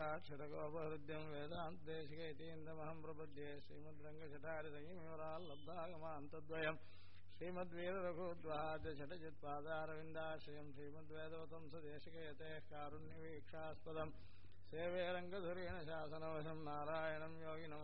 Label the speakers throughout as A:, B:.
A: षडगोपहृद्यं वेदान्तदेशिकैतीन्द्रमहं प्रपद्ये श्रीमद्रङ्गशठारिसंहिमराल्लब्धागमान्तद्वयम् श्रीमद्वीररघुद्वाद्य षटजित्पादारविन्दाश्रयं श्रीमद्वेदोतं सदेशिकयतेः कारुण्यवीक्षास्पदम् सेवे रङ्गधुरेण शासनवशं नारायणं योगिनं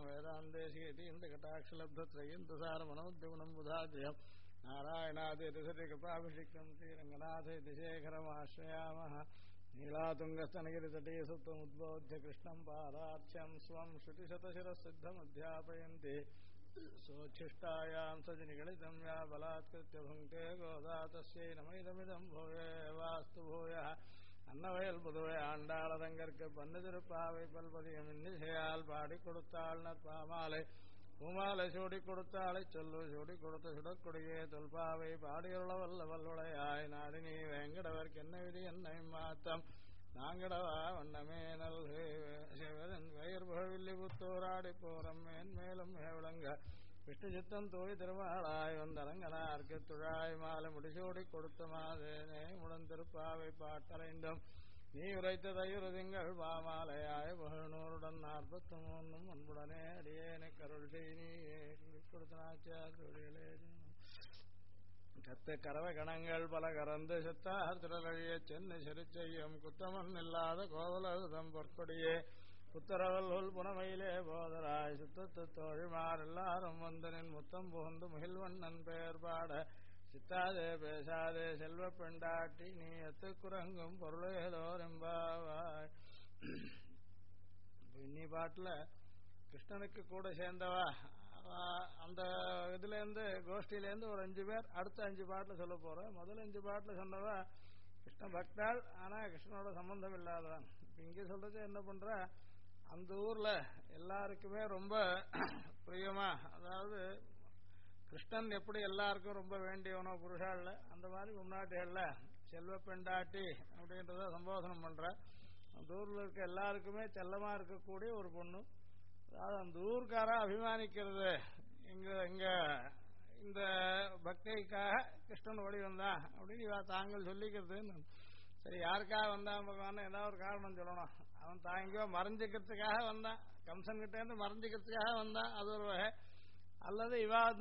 A: वेदान्तेशिकैतीन्द्रकटाक्षलब्धत्रयन्तसारमनोद्यमनं बुधाद्यम् नारायणादिकृपाभिषिक्तं श्रीरङ्गनाथ इति शेखरमाश्रयामः नीलातुङ्गस्तनगिरितटे सुप्तमुद्बोध्य कृष्णं पादार्च्यं स्वं श्रुतिशतशिरसिद्धमध्यापयन्ति सोच्छिष्टायां सजनिगणितं या बलात्कृत्य भुङ्क्ते गोदा तस्यै नमैदमिदं भूये वास्तु भूयः அன்னவயல் புதுவை ஆண்டாளரங்கற்கு பன்னு திருப்பாவை பல்பதியம் இன்னிசையால் பாடி கொடுத்தாள் நற்பாமாலை பூமாலை சூடி கொடுத்தாளை சொல்லு சூடி கொடுத்த சுடற்கொடியே தொல்பாவை பாடியுள்ள வல்ல வல்லுடையாய் நாடி நீ வேங்கடவர்க்கு என்ன விதி என்னை மாத்தம் நாங்கடவா வண்ணமே நல்கு சிவன் வயிர் புகழ்வில்லி புத்தூராடி போரம் மேன்மேலும் விளங்க விஷ்ணு சித்தம் தூய் திருமாளாய் வந்தரங்கனார்க்கு துழாய் மாலை முடிசூடி கொடுத்த மாதேனே முடந்திருப்பாவை பாட்டறைந்தும் நீ உரைத்த தையுறு திங்கள் பாமாலையாய் புகழ்நூறுடன் 43 அன்புடனே அடியேனை கருள் செய்தியே கொடுத்தனாச்சாரிகளே கத்து கரவை கணங்கள் பல கறந்து செத்தார் திரளிய சென்னை செரு செய்யும் குத்தமன் இல்லாத கோவலதம் பொற்கொடியே புத்தரவல் புனமையிலே போதராய் சுத்தத்து தோழிமார் எல்லாரும் வந்தனின் முத்தம் புகுந்து முகில்வண்ணன் பெயர் பாட சித்தாதே பேசாதே செல்வ பெண்டாட்டி நீ எத்துக்குறங்கும் பொருளேதோர் எம்பாவாய். இன்னி பாட்டுல கிருஷ்ணனுக்கு கூட சேர்ந்தவா அந்த இதுல இருந்து கோஷ்டியில இருந்து ஒரு 5 பேர் அடுத்த 5 பாட்டுல சொல்ல போற. முதல் 5 பாட்டுல சொன்னவா கிருஷ்ண பக்தாள், ஆனா கிருஷ்ணனோட சம்பந்தம் இல்லாதவன். இப்ப இங்க சொல்றது என்ன பண்ற, அந்த ஊர்ல எல்லாருக்குமே ரொம்ப பிரியமா, அதாவது கிருஷ்ணன் எப்படி எல்லாருக்கும் ரொம்ப வேண்டியவனோ புருஷாள்ல, அந்த மாதிரி முன்னாட்டிகள்ல செல்வ பெண்டாட்டி அப்படின்றத சம்போதனம் பண்ற. அந்த ஊர்ல இருக்க எல்லாருக்குமே செல்லமா இருக்கக்கூடிய ஒரு பொண்ணு. அதாவது அந்த ஊருக்காரா அபிமானிக்கிறது இங்க இங்க இந்த பக்திக்காக கிருஷ்ணன் ஓடி வந்தான் அப்படின்னு இவா தாங்கள் சொல்லிக்கிறது. சரி, யாருக்காக வந்தான் பகவான், ஏதாவது ஒரு காரணம் சொல்லணும். அவன் தாங்கியோ மறைஞ்சிக்கிறதுக்காக வந்தான், கம்சன் கிட்ட இருந்து மறைஞ்சிக்கிறதுக்காக வந்தான், அது ஒரு வகை. அல்லது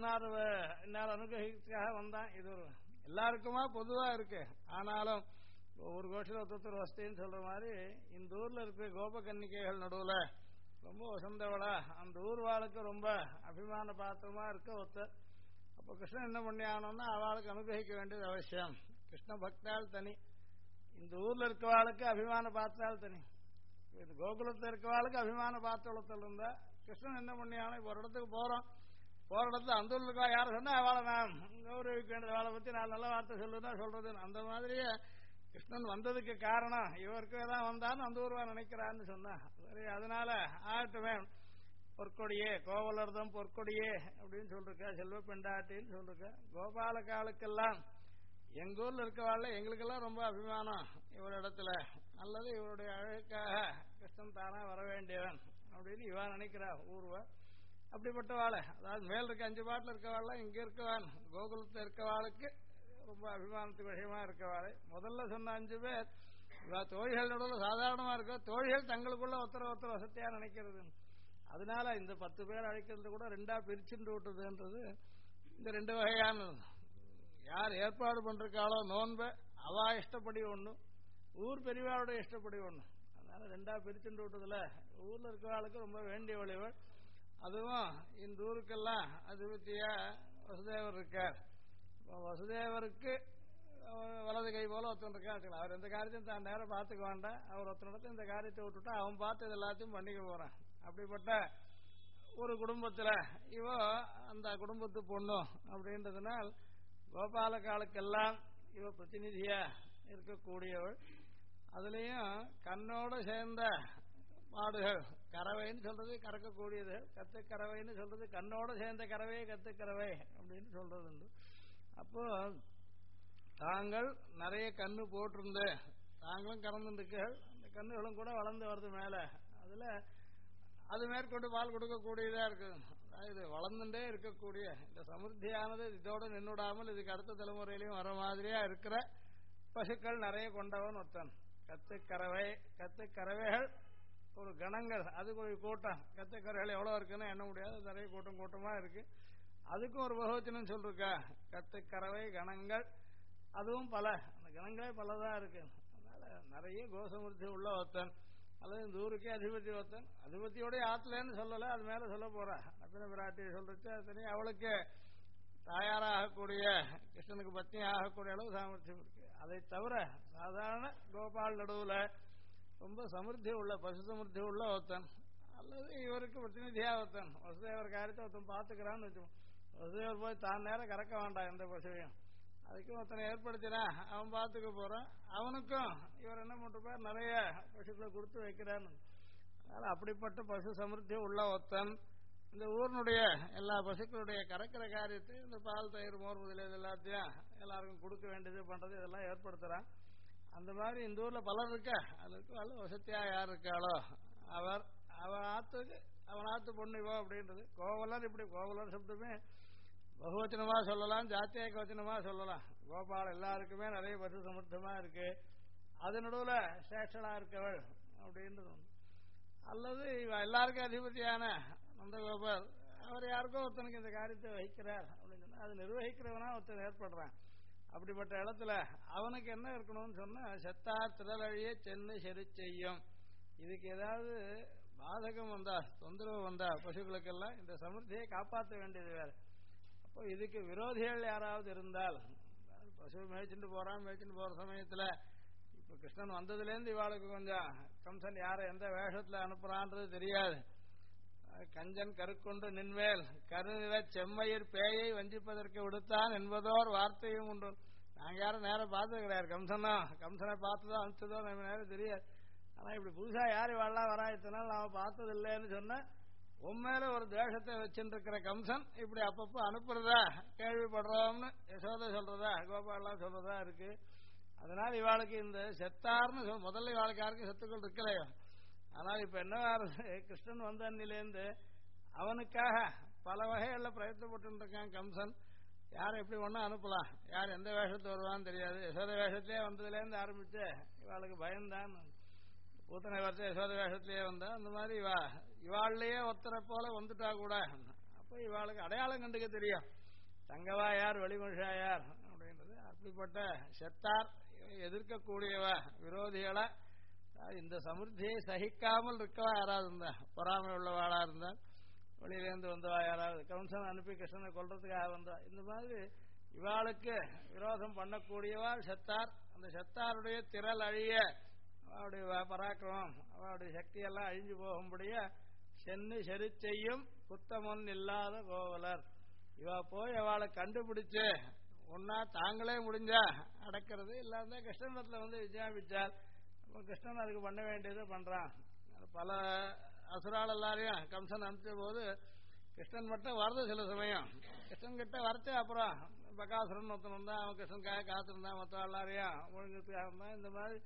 A: இன்னார் அனுகிரகிக்கிறதுக்காக வந்தான், இது ஒரு எல்லாருக்குமா பொதுவா இருக்கு. ஆனாலும் ஒரு கோஷில ஒருத்தர் வசதின்னு சொல்ற மாதிரி இந்த ஊர்ல இருக்க கோப கன்னிகைகள் நடுவுல ரொம்ப வசந்தவளா அந்த ஊர் வாளுக்கு ரொம்ப அபிமான பாத்திரமா இருக்க ஒருத்தர். அப்ப கிருஷ்ணன் என்ன பண்ணி ஆனோம்னா அவளுக்கு அனுகிரகிக்க வேண்டியது அவசியம். கிருஷ்ண பக்தால் தனி, இந்த ஊர்ல இருக்கவாளுக்கு அபிமான பாத்திரால் தனி. இது கோகுலத்தில் இருக்கவாளுக்கு அபிமான பாத்திரத்தில் இருந்தா கிருஷ்ணன் என்ன பண்ணியானோ, இப்போ ஒரு இடத்துக்கு போற இடத்துல அந்த ஊர்ல இருக்கா யாரும் சொன்னா அவளை நான் கௌரவிக்க வேண்டியது, அவளை பத்தி நான் நல்ல வார்த்தை சொல்லுதான் சொல்றது. அந்த மாதிரியே கிருஷ்ணன் வந்ததுக்கு காரணம் இவருக்கு தான் வந்தான்னு அந்த ஊர்வா நினைக்கிறான்னு சொன்னா சரி, அதனால ஆகட்டுமே. பொற்கொடியே கோவலர்தம் பொற்கொடியே அப்படின்னு சொல்லிருக்க, செல்வ பெண்டாட்டின்னு சொல்லிருக்க. கோபாலகாலுக்கெல்லாம் எங்க ஊர்ல இருக்கவாள் எங்களுக்கெல்லாம் ரொம்ப அபிமானம் இவர் இடத்துல, அல்லது இவருடைய அழகுக்காக கிருஷ்ணன் தானா வர வேண்டியவன் அப்படின்னு இவா நினைக்கிறா ஊர்வா. அப்படிப்பட்டவாளை, அதாவது மேல் இருக்க 5 பாட்டில் இருக்கவாள் இங்க இருக்கவான் கோகுலத்தில் இருக்கவாளுக்கு ரொம்ப அபிமானத்துக்கு விஷயமா இருக்கவாளை. முதல்ல சொன்ன 5 பேர் இவா தோழிகள் நடுவில் சாதாரணமா இருக்க, தோழிகள் தங்களுக்குள்ள ஒருத்தர் வசதியா நினைக்கிறது. அதனால இந்த 10 பேர் அழைக்கிறது கூட 2ஆ பிரிச்சுட்டு விட்டுதுன்றது இந்த 2 வகையானது. யார் ஏற்பாடு பண்றாளோ நோன்ப அவா இஷ்டப்படி ஒண்ணு, ஊர் பெரியவாளோட இஷ்டப்படி ஒண்ணு. அதனால 2ஆ பிரிச்சுட்டு விட்டதுல ஊர்ல இருக்கிறவாளுக்கு ரொம்ப வேண்டிய வழிவள். அதுவும் இந்த ஊருக்கெல்லாம் அதிபதியா வசுதேவர் இருக்கார். வசுதேவருக்கு வலது கை போல ஒருத்தன் இருக்கா. அவர் எந்த காரியத்தையும் தான் நேரம் பார்த்துக்க வேண்டாம், அவர் ஒருத்தனிடத்துல இந்த காரியத்தை விட்டுட்டா அவன் பார்த்து எல்லாத்தையும் பண்ணிக்க போறான். அப்படிப்பட்ட ஒரு குடும்பத்துல இவ அந்த குடும்பத்து பொண்ணு அப்படின்றதுனால் கோபாலகாலுக்கெல்லாம் இவ பிரதிநிதியா இருக்கக்கூடியவள். அதுலயும் கண்ணோட சேர்ந்த மாடுகள், கறவைன்னு சொல்றது கறக்கக்கூடியது, கத்துக்கறவைன்னு சொல்றது கண்ணோட சேர்ந்த கறவை கத்துக்கறவை அப்படின்னு சொல்றது உண்டு. அப்போ தாங்கள் நிறைய கண்ணு போட்டிருந்த தாங்களும் கறந்துருக்குகள், அந்த கண்ணுகளும் கூட வளர்ந்து வருது மேல. அதுல அது மேற்கொண்டு பால் கொடுக்கக்கூடியதா இருக்கு. இது வளர்ந்துட்டே இருக்கக்கூடிய இந்த சமிருத்தியானது இதோட நின்றுடாமல் இதுக்கு அடுத்த தலைமுறையிலையும் வர மாதிரியா இருக்கிற பசுக்கள் நிறைய கொண்டவன் ஒருத்தன். கத்துக்கறவைகள் ஒரு கணங்கள், அதுக்கு ஒரு கூட்டம், கத்துக்கரைகள் எவ்வளவு இருக்குன்னு எண்ண முடியாது, நிறைய கூட்டம் கூட்டமா இருக்கு. அதுக்கும் ஒரு பகவச்சனம் சொல்லிருக்கா, கத்துக்கறவை கணங்கள், அதுவும் பல, அந்த கணங்களே பலதான் இருக்கு. அதனால நிறைய கோசமூர்த்தி உள்ள ஒருத்தன், அல்லது இந்த ஊருக்கே அதிபதி ஒருத்தன், அதிபதியோடைய ஆத்துலன்னு சொல்லல, அது மேல சொல்ல போறா. ரத்தின பிராட்டியை சொல்றச்சு அது தனி, அவளுக்கு தாயாராகக்கூடிய கிருஷ்ணனுக்கு பத்னி ஆகக்கூடிய அளவு சாமர்த்தியம் இருக்கு. அதை தவிர சாதாரண கோபால் நடுவுல ரொம்ப சமிருத்தி உள்ள, பசு சமிருத்தி உள்ள ஒருத்தன், அல்லது இவருக்கு பிரதிநிதியா ஒருத்தன், வசுதேவர் காரியத்தை ஒருத்தன் பாத்துக்கிறான்னு வச்சோம். வசுதேவர் போய் தான் நேரம் கறக்க வேண்டாம் எந்த பசுவையும், அதுக்கும் ஒருத்தனை ஏற்படுத்தினா அவன் பார்த்துக்க போறான். அவனுக்கும் இவர் என்ன பண்றார், நிறைய பசுக்களை கொடுத்து வைக்கிறான்னு. அதனால அப்படிப்பட்ட பசு சமிருத்தி உள்ள ஒருத்தன் இந்த ஊரினுடைய எல்லா பசுக்களுடைய கறக்கிற காரியத்தை, இந்த பால் தயிர் மோர் முதலியது எல்லாத்தையும் எல்லாருக்கும் கொடுக்க வேண்டியது பண்றது இதெல்லாம் ஏற்படுத்துறான். அந்த மாதிரி இந்த ஊர்ல பலர் இருக்க, அதுக்கு வசதியா யார் இருக்காளோ அவர், அவன் ஆத்துக்கு அவன் ஆத்து பொண்ணுவோ அப்படின்றது. கோவலர், இப்படி கோவலர் சப்தமே பகுவச்சனமா சொல்லலாம், ஜாத்திய வச்சனமா சொல்லலாம். கோபால் எல்லாருக்குமே நிறைய பசு சமர்த்தமா இருக்கு, அது நடுவுல சேஷனா இருக்கவள் அப்படின்றது. அல்லது இவ எல்லாருக்கும் அதிபதியான நந்தகோபால், அவர் யாருக்கோ ஒருத்தனுக்கு இந்த காரியத்தை வகிக்கிறார் அப்படின்னு சொன்னா அது நிர்வகிக்கிறவனா ஒருத்தன் ஏற்படுறான். அப்படிப்பட்ட இடத்துல அவனுக்கு என்ன இருக்கணும்னு சொன்னா, செத்தார் திரளழிய சென்னு செரு செய்யும். இதுக்கு ஏதாவது பாதகம் வந்தா, தொந்தரவு வந்தா பசுக்களுக்கெல்லாம் இந்த சமிருத்தியை காப்பாற்ற வேண்டியது வேற. அப்போ இதுக்கு விரோதிகள் யாராவது இருந்தால், பசு மேய்ச்சிட்டு போற சமயத்துல, இப்ப கிருஷ்ணன் வந்ததுலேருந்து இவாளுக்கு கொஞ்சம் கம்சன் யாரை எந்த வேஷத்துல அனுப்புறான்றது தெரியாது. கஞ்சன் கருக்கொண்டு நின்மேல் கருநில செம்மையர் பேயை வஞ்சிப்பதற்கு விடுத்தான் என்பதோர் வார்த்தையும் உண்டு. நாங்க யாரும் நேரம் பார்த்தது கிடையாது, கம்சனை பார்த்ததோ அனுப்பிச்சதோ நம்ம நேரம் தெரியாது. ஆனா இப்படி புதுசா யாரு வாழலாம் வரா, இத்தனால நாம பார்த்தது இல்லைன்னு சொன்ன உண்மையில ஒரு தேசத்தை வச்சுட்டு இருக்கிற கம்சன் இப்படி அப்பப்போ அனுப்புறதா கேள்விப்படுறோம்னு யசோதை சொல்றதா, கோபாலாம் சொல்றதா இருக்கு. அதனால இவாளுக்கு இந்த செத்தார்னு முதல்ல இவாளுக்கு யாருக்கும் செத்துக்கள் இருக்கலையோ. ஆனால் இப்ப என்ன கிருஷ்ணன் வந்த அன்னிலேருந்து அவனுக்காக பல வகைகள்ல பிரயத்தனப்பட்டு இருக்கான் கம்சன். யார் எப்படி ஒண்ணா அனுப்பலாம், யார் எந்த வேஷத்து வருவான்னு தெரியாது. யசோத வேஷத்திலே வந்ததுல இருந்து ஆரம்பிச்சு இவாளுக்கு பயம்தான். பூத்தனை வரைச்ச யசோத வேஷத்திலேயே வந்தா, அந்த மாதிரி இவாள்லயே ஒருத்தரை போல வந்துட்டா கூட அப்ப இவாளுக்கு அடையாளம் கண்டுக்க தெரியும், தங்கவா யார் வெளிமனுஷா யார் அப்படின்றது. அப்படிப்பட்ட செத்தார் எதிர்க்கக்கூடியவ விரோதிகளை, இந்த சமிருத்தியை சகிக்காமல் இருக்கவா யாராவது இருந்தா, பொறாமை உள்ளவாளா இருந்தா, வெளியிலேருந்து வந்தவா யாராவது, கம்சன் அனுப்பி கிருஷ்ணனை கொல்றதுக்காக வந்தா, இந்த மாதிரி இவாளுக்கு விரோதம் பண்ணக்கூடியவாள் செத்தார். அந்த செத்தாருடைய திரள் அழிய, அவருடைய பராக்கிரமம் அவருடைய சக்தியெல்லாம் அழிஞ்சு போகும்படியா சென்னு செரு செய்யும் குத்தமொன் இல்லாத கோவலர். இவா போய் அவளை கண்டுபிடிச்சு ஒன்னா தாங்களே முடிஞ்சா அடக்கிறது, இல்லாத கிருஷ்ணனிடத்துல வந்து விஜயாபிச்சார். கிருஷ்ணன் அதுக்கு பண்ண வேண்டியது பண்றான். பல அசுரால் எல்லாரையும் கம்சன் அனுப்பிச்ச போது கிருஷ்ணன் மட்டும் வருது. சில சமயம் கிருஷ்ணன் கிட்ட வரச்சு, அப்புறம் பகாசுரன் ஒருத்தன் வந்தான், அவன் கிருஷ்ணனுக்காக காத்திருந்தான், மொத்தம் எல்லாரையும் ஒழுங்குறதுக்காக இருந்தான். இந்த மாதிரி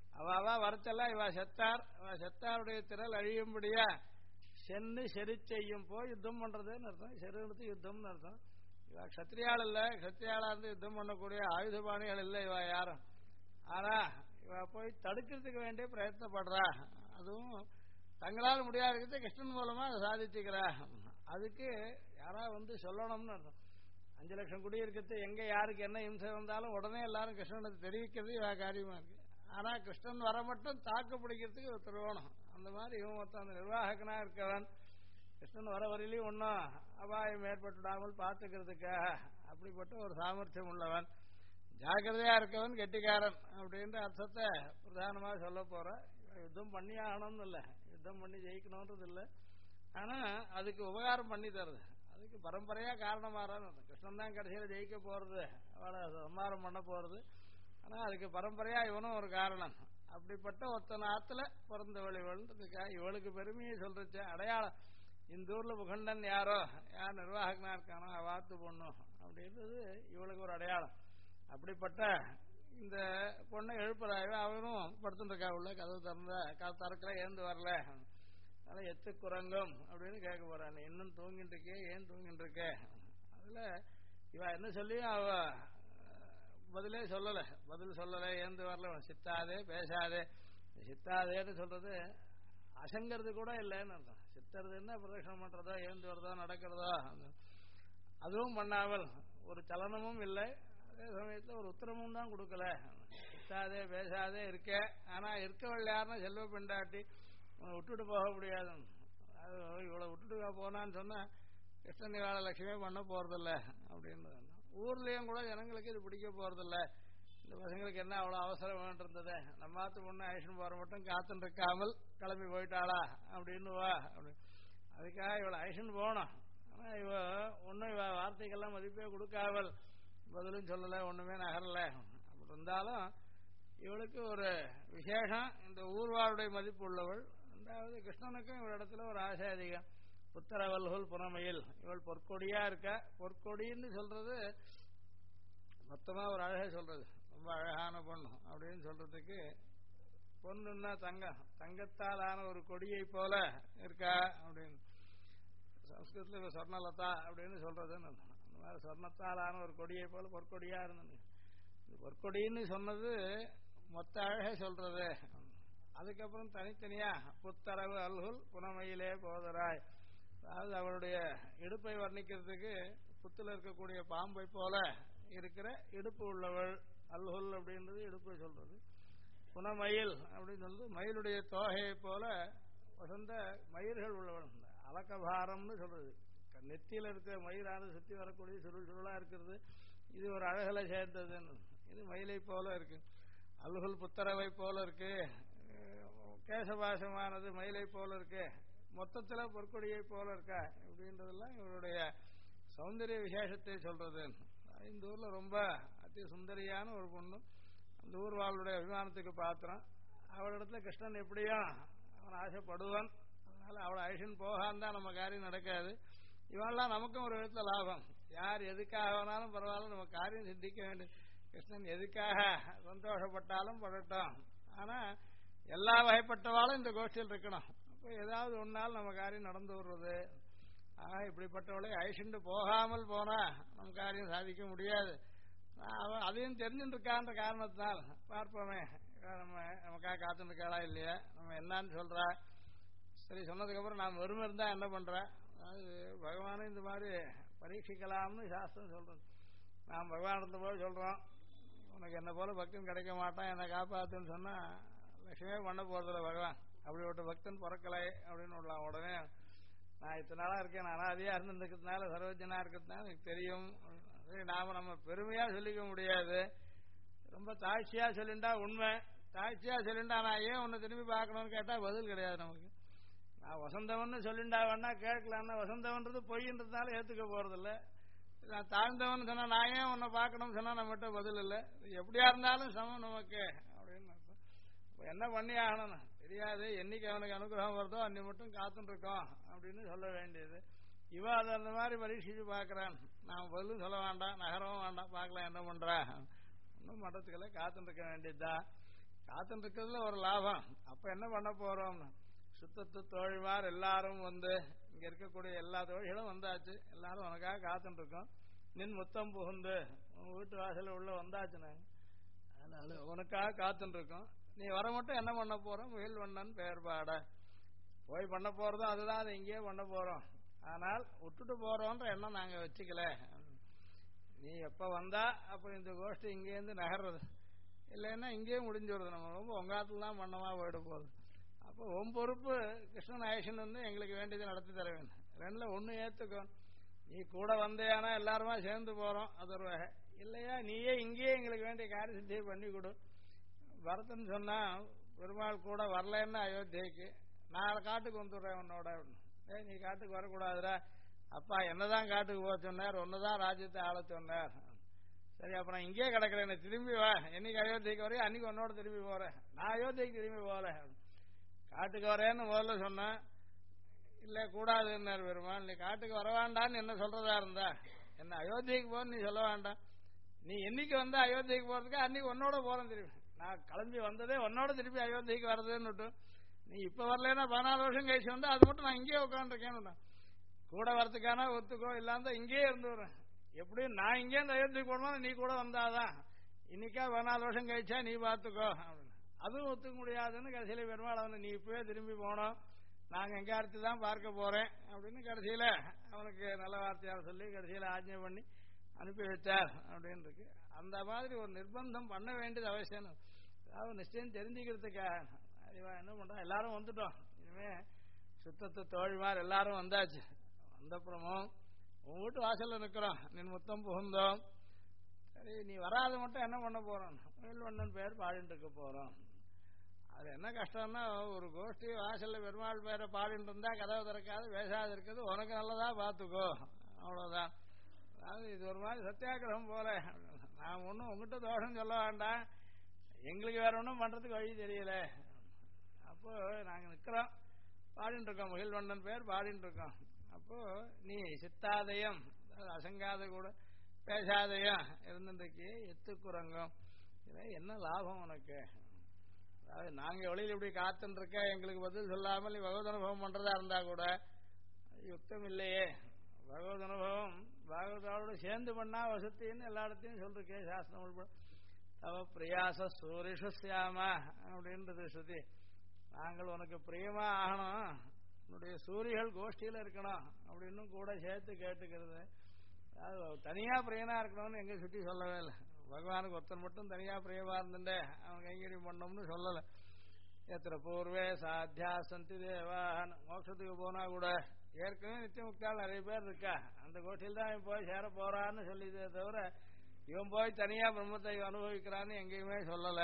A: அவ வரச்செல்லாம் இவ செத்தாருடைய திரள் அழியும்படியா சென்னு செரு செய்யும். போய் யுத்தம் பண்றதுன்னு அர்த்தம், செருத்து யுத்தம்னு அர்த்தம். இவ கத்திரியாள் இல்ல, கத்திரியாளா இருந்து யுத்தம் பண்ணக்கூடிய ஆயுதபாணிகள் இல்லை இவ யாரும். ஆனா இவ போய் தடுக்கிறதுக்கு வேண்டிய பிரயத்தனப்படுறா. அதுவும் தங்களால் முடியாத கிருஷ்ணன் மூலமா அதை சாதிச்சுக்கிறா. அதுக்கு யாரா வந்து சொல்லணும்னு அர்த்தம். 5 லட்சம் குடி இருக்கிறது, எங்க யாருக்கு என்ன இம்சை வந்தாலும் உடனே எல்லாரும் கிருஷ்ணனுக்கு தெரிவிக்கிறது இவ காரியமா இருக்கு. ஆனா கிருஷ்ணன் வர மட்டும் தாக்கு பிடிக்கிறதுக்கு ஒருத்தர் வேணும். அந்த மாதிரி இவன் ஒருத்தன் அந்த நிர்வாகக்கனா இருக்கவன், கிருஷ்ணன் வர வரையிலையும் ஒன்னும் அபாயம் ஏற்பட்டுடாமல் பார்த்துக்கிறதுக்காக அப்படிப்பட்ட ஒரு சாமர்த்தியம் உள்ளவன், ஜாக்கிரதையா இருக்கவன் கெட்டிக்காரன் அப்படின்ற அர்த்தத்தை பிரதானமாக சொல்ல போற. யுத்தம் பண்ணி ஆகணும்னு இல்லை, யுத்தம் பண்ணி ஜெயிக்கணும்ன்றது இல்லை, ஆனா அதுக்கு உபகாரம் பண்ணி தருது, அதுக்கு பரம்பரையா காரணமாறான்னு. கிருஷ்ணன் தான் கடைசியில ஜெயிக்க போறது, அவளை சம்மாரம் பண்ண போறது. ஆனா அதுக்கு பரம்பரையா இவனும் ஒரு காரணம். அப்படிப்பட்ட ஒத்தனை ஆத்துல பிறந்தவள் இவள்ன்றதுக்காக இவளுக்கு பெருமையை சொல்றச்ச அடையாளம். இந்த ஊர்ல முகண்டன் யாரோ, யார் நிர்வாகனா இருக்கானோ அவாத்து பொண்ணும் அப்படின்றது இவளுக்கு ஒரு அடையாளம். அப்படிப்பட்ட இந்த பொண்ணை எழுப்புறாங்க, அவனும் படுத்துட்டு இருக்கா உள்ள, கதவு திறக்கல, ஏந்து வரல, அதனால எத்து குரங்கும் அப்படின்னு கேட்க போறான், இன்னும் தூங்கிட்டு இருக்கே, ஏன் தூங்கிட்டு இருக்க. அதுல இவ என்ன சொல்லியும் அவ பதிலே சொல்லல, பதில் சொல்லல, ஏந்து வரல. சித்தாதே பேசாதே, சித்தாதேன்னு சொல்றது அசங்கிறது கூட இல்லைன்னு அர்த்தம். சித்தறதுன்னா பிரதட்சணம் பண்றதோ எழுந்து வரதோ நடக்கிறதோ அதுவும் பண்ணாமல் ஒரு சலனமும் இல்லை, அதே சமயத்தில் ஒரு உத்தரமும் தான் கொடுக்கல. சித்தாதே பேசாதே இருக்க, ஆனா இருக்கவள் யாருன்னா செல்வ பெண்டாட்டி விட்டுட்டு போக முடியாது. அது இவ்வளவு விட்டுட்டு போனான்னு சொன்னா கிருஷ்ணன் இவாள லட்சுமியே பண்ண போறதில்ல அப்படின்னு. ஊர்லயும் கூட ஜனங்களுக்கு இது பிடிக்க போறதில்ல. இந்த பசங்களுக்கு என்ன அவ்வளவு அவசரம் வேண்டியிருந்தது, நம்மாத்து பொண்ணு ஐஷன் போற மட்டும் காத்துன்னு இருக்காமல் கிளம்பி போயிட்டாளா அப்படின்னு வா அப்படி. அதுக்காக இவளை ஐஷன் போனோம். ஆனா இவ ஒன்னும் இவ வார்த்தைக்கெல்லாம் மதிப்பே கொடுக்காமல் பதிலும் சொல்லல, ஒண்ணுமே நகரல. அப்படி இருந்தாலும் இவளுக்கு ஒரு விசேஷம், இந்த ஊர்வாளுடைய மதிப்பு உள்ளவள். ரெண்டாவது கிருஷ்ணனுக்கும் இவளிடத்துல ஒரு ஆசை அதிகம். புத்தரவல்குல் புனமையில் இவள் பொற்கொடியா இருக்கா. பொற்கொடின்னு சொல்றது மொத்தமா ஒரு அழகை சொல்றது, ரொம்ப அழகான பொண்ணு அப்படின்னு சொல்றதுக்கு, பொண்ணுன்னா தங்கம், தங்கத்தால் ஆன ஒரு கொடியை போல இருக்கா அப்படின்னு. சம்ஸ்கிருதத்தில் சொர்ணலதா அப்படின்னு சொல்றதுன்னு அந்த மாதிரி சொர்ணத்தால் ஆன ஒரு கொடியை போல பொற்கொடியா இருந்தது. பொற்கொடின்னு சொன்னது மொத்த அழகை சொல்றது. அதுக்கப்புறம் தனித்தனியா புத்தரவு அல்குல் புனமையிலே போதராய், அதாவது அவளுடைய இடுப்பை வர்ணிக்கிறதுக்கு புத்துல இருக்கக்கூடிய பாம்பை போல இருக்கிற இடுப்பு உள்ளவள். அல்குல் அப்படின்றது இடுப்பை சொல்றது. புனமயில் அப்படின்னு சொல்றது மயிலுடைய தோகையை போல வசந்த மயிர்கள் உள்ளவள். அலக்கபாரம்னு சொல்றது, நெத்தியில இருக்கிற மயிலானது சுத்தி வரக்கூடிய சுருள் சுருளா இருக்கிறது, இது ஒரு அழகலை சேர்ந்ததுன்னு. இது மயிலை போல இருக்கு. அல்குல் புத்தரவை போல இருக்கு, கேசபாசமானது மயிலை போல இருக்கு, மொத்தத்துல பொற்கொடியை போல இருக்கா அப்படின்றதெல்லாம் இவருடைய சௌந்தரிய விசேஷத்தை சொல்றது. இந்த ஊர்ல ரொம்ப அதி சுந்தரியான ஒரு பொண்ணு, அந்த ஊர்வாளுடைய அபிமானத்துக்கு பாத்திரம். அவளிடத்துல கிருஷ்ணன் எப்படியும் அவன் ஆசைப்படுவான். அதனால அவளை ஐஷன் போகான் தான் நம்ம காரியம் நடக்காது. இவெல்லாம் நமக்கும் ஒரு விதத்துல லாபம். யார் எதுக்காக வேணாலும் பரவாயில்ல, நம்ம காரியம் சித்திக்க வேண்டியது. கிருஷ்ணன் எதுக்காக சந்தோஷப்பட்டாலும் படட்டும், ஆனா எல்லா வகைப்பட்டவாளும் இந்த கோஷ்டியில் இருக்கணும். அப்போ ஏதாவது ஒன்னால் நம்ம காரியம் நடந்து வருவது. இப்படிப்பட்டவளை ஐஷண்டு போகாமல் போனா நம்ம காரியம் சாதிக்க முடியாது. அவன் அதையும் தெரிஞ்சுட்டு இருக்கான்ற காரணத்தினால் பார்ப்போமே, நம்ம நமக்காக காத்துட்டு இருக்காளா இல்லையா, நம்ம என்னன்னு சொல்றா. சரி, சொன்னதுக்கப்புறம் நாம் வெறுமை இருந்தா என்ன பண்ற, அதாவது பகவானை இந்த மாதிரி பரீட்சிக்கலாம்னு சாஸ்திரம் சொல்றது. நாம் பகவானிடத்துல போய் சொல்றோம், உனக்கு என்ன போல பக்தன் கிடைக்க மாட்டான், என்னை காப்பாத்துன்னு சொன்னா லட்சுமியே பண்ண போறதில்ல பகவான். அப்படிப்பட்ட பக்தன் பிறக்கலை அப்படின்னு விடலாம். உடனே நான் இத்தனை நாளா இருக்கேன், நான் அனாதியா இருந்துருக்கிறதுனால சர்வஜனா இருக்கிறதுனால எனக்கு தெரியும். நாம நம்ம பெருமையா சொல்லிக்க முடியாது, ரொம்ப தாழ்ச்சியா சொல்லிண்டா உண்மை. தாழ்ச்சியா சொல்லிண்டா நான் ஏன் உன்னை திரும்பி பார்க்கணும்னு கேட்டா பதில் கிடையாது நமக்கு. நான் வசந்தவன் சொல்லிண்டா வேணா கேட்கலான்னா வசந்தவன்றது பொய்ன்றதுனால ஏத்துக்க போறதில்ல. நான் தாழ்ந்தவன் சொன்னா நான் ஏன் உன்னை பார்க்கணும்னு சொன்னா நம்மகிட்ட பதில் இல்லை. எப்படியா இருந்தாலும் சமம் நமக்கு அப்படின்னு என்ன பண்ணி ஆகணும் தெரியாது. என்னைக்கு அவனுக்கு அனுகிரகம் வருதோ அன்னை மட்டும் காத்துட்டு இருக்கோம் அப்படின்னு சொல்ல வேண்டியது. இவ அதை அந்த மாதிரி பரீட்சிச்சு பார்க்கறான். நாம் பதிலும் சொல்ல வேண்டாம், நகரவும் வேண்டாம், பார்க்கலாம் என்ன பண்றா, ஒன்றும் மட்டத்துக்குள்ள காத்துட்டு இருக்க வேண்டியதுதான். காத்துட்டு இருக்கிறதுல ஒரு லாபம். அப்ப என்ன பண்ண போறோம், சுத்தத்து தோழிமார் எல்லாரும் வந்து இங்க இருக்கக்கூடிய எல்லா தோழிகளும் வந்தாச்சு, எல்லாரும் உனக்காக காத்துட்டு இருக்கோம். நின் முத்தம் புகுந்து உன் வீட்டு வாசல உள்ள வந்தாச்சுன்னு, அதனால உனக்காக காத்துட்டு இருக்கோம். நீ வர மட்டும் என்ன பண்ண போறோம், முயல் வண்ணன் பெயர் பாட போய் பண்ண போறதும் அதுதான், அதை இங்கேயே பண்ண போறோம். ஆனால் விட்டுட்டு போறோன்ற எண்ணம் நாங்க வச்சுக்கல. நீ எப்ப வந்தா அப்ப இந்த கோஷ்டி இங்கேருந்து நகர்றது இல்லைன்னா இங்கேயே முடிஞ்சு வருது. நம்ம ரொம்ப உங்காத்துல தான் பண்ணமா போயிட போகுது. அப்போ உன் பொறுப்பு கிருஷ்ணன் ஆயுஷன் வந்து எங்களுக்கு வேண்டியதை நடத்தி தர வேண்டும். ரெண்டுல ஒண்ணு ஏத்துக்கோ, நீ கூட வந்தேனா எல்லாருமா சேர்ந்து போறோம், அது ஒரு வகை. இல்லையா நீயே இங்கேயே எங்களுக்கு வேண்டிய காரிய சித்தியை பண்ணி கொடு. பரதன் சொன்னா பெருமாள் கூட வரலன்னு அயோத்தியைக்கு, நான் காட்டுக்கு வந்துடுறேன் உன்னோட. நீ காட்டுக்கு வரக்கூடாதுரா, அப்பா என்னதான் காட்டுக்கு போக சொன்னார், ஒன்னுதான் ராஜ்யத்தை ஆள சொன்னார். சரி அப்புறம் இங்கே கிடக்குறேன், திரும்பி வா, என்னைக்கு அயோத்தியைக்கு வரையும் அன்னைக்கு உன்னோட திரும்பி போறேன். நான் அயோத்தியைக்கு திரும்பி போல, காட்டுக்கு வரேன்னு முதல்ல சொன்னேன். இல்ல கூடாதுன்னார் பெருமாள். நீ காட்டுக்கு வர வேண்டான்னு என்ன சொல்றதா இருந்தா என்ன அயோத்தியைக்கு போன்னு நீ சொல்ல வேண்டாம். நீ என்னைக்கு வந்து அயோத்தியைக்கு போறதுக்கு அன்னைக்கு உன்னோட போறேன் திரும்பி. நான் கிளம்பி வந்ததே உன்னோட திருப்பி அயோத்தியைக்கு வர்றதுன்னு. நீ இப்ப வரலன்னா 14 வருஷம் கழிச்சு வந்து அது மட்டும் நான் இங்கேயே உட்காந்துருக்கேன்னு கூட வரத்துக்கான ஒத்துக்கோ, இல்லாம இங்கேயே இருந்து வரேன். எப்படியும் நான் இங்கே இருந்து அயோத்தியைக்கு போனோம், நீ கூட வந்தாதான். இன்னைக்கா 14 வருஷம் கழிச்சா நீ பாத்துக்கோ அப்படின்னு. அதுவும் ஒத்துக்க முடியாதுன்னு கடைசியில பெருமாள் அவனை நீ இப்பவே திரும்பி போனோம், நாங்க எங்காரத்து தான் பார்க்க போறேன் அப்படின்னு கடைசியில அவனுக்கு நல்ல வார்த்தையால் சொல்லி கடைசியில ஆஜ்ஞை பண்ணி அனுப்பி வச்சார் அப்படின்னு இருக்கு. அந்த மாதிரி ஒரு நிர்பந்தம் பண்ண வேண்டியது அவசியம். அதாவது நிச்சயம் தெரிஞ்சுக்கிறதுக்காக அறிவா என்ன பண்றோம், எல்லாரும் வந்துட்டோம், இனிமே சுத்தத்து தோழிமார் எல்லாரும் வந்தாச்சு. வந்தப்புறமும் உன் வீட்டு வாசல்ல நிக்கிறோம், நின் முத்தம் புகுந்தோம், சரி நீ வராத மட்டும் என்ன பண்ண போறோம், வேல்வண்ணன் பேர் பாடிட்டு இருக்க போறோம். அது என்ன கஷ்டம்னா, ஒரு கோஷ்டி வாசல்ல பெருமாள் பேரை பாடிட்டு இருந்தா கதவை திறக்காது பேசாது இருக்கிறது உனக்கு நல்லதா பார்த்துக்கோ, அவ்வளவுதான். அதாவது இது ஒரு மாதிரி சத்தியாகிரகம் போல. நான் ஒன்றும் உங்ககிட்ட தோஷம் சொல்ல வேண்டாம், எங்களுக்கு வேற ஒன்றும் பண்றதுக்கு வழி தெரியல. அப்போ நாங்க நிக்கிறோம், பாடிட்டு இருக்கோம், மகிழ்வண்ணன் பேர் பாடிட்டு இருக்கோம். அப்போ நீ சித்தாதயம் அசங்காத கூட பேசாதயம் இருந்துருக்கு எத்துக்குறங்கம், என்ன லாபம் உனக்கு? அதாவது நாங்க வெளியில் இப்படி காத்துட்டு இருக்க எங்களுக்கு பதில் சொல்லாமல் நீ பகவத் அனுபவம் பண்றதா இருந்தா கூட யுக்தம் இல்லையே. பகவத் அனுபவம் பாகவதோட சேர்ந்து பண்ணா வசத்தின்னு எல்லா இடத்தையும் சொல்றக்கே சாஸ்திரம் உள்பட. தவ பிரியாச சூரிஷு சியாமா அப்படின்றது ஸ்ருதி. நாங்கள் உனக்கு பிரியமா ஆகணும், உன்னுடைய சூரியர்கள் கோஷ்டியில இருக்கணும் அப்படின்னு கூட சேர்த்து கேட்டுக்கிறது. அதாவது தனியா பிரியனா இருக்கணும்னு எங்க சுத்தி சொல்லவே இல்லை. பகவானுக்கு ஒருத்தன் மட்டும் தனியா பிரியமா இருந்துட்டே அவன் கைங்கரியம் பண்ணோம்னு சொல்லலை. எத்திர பூர்வே சாத்தியா சந்தி தேவான், மோட்சத்துக்கு போனா கூட ஏற்கனவே நித்தியமுக்தால் நிறைய பேர் இருக்கா, அந்த கோஷ்டியில் தான் இவன் போய் சேர போறான்னு சொல்லிதே தவிர இவன் போய் தனியா பிரம்மத்தை அனுபவிக்கிறான்னு எங்கேயுமே சொல்லலை.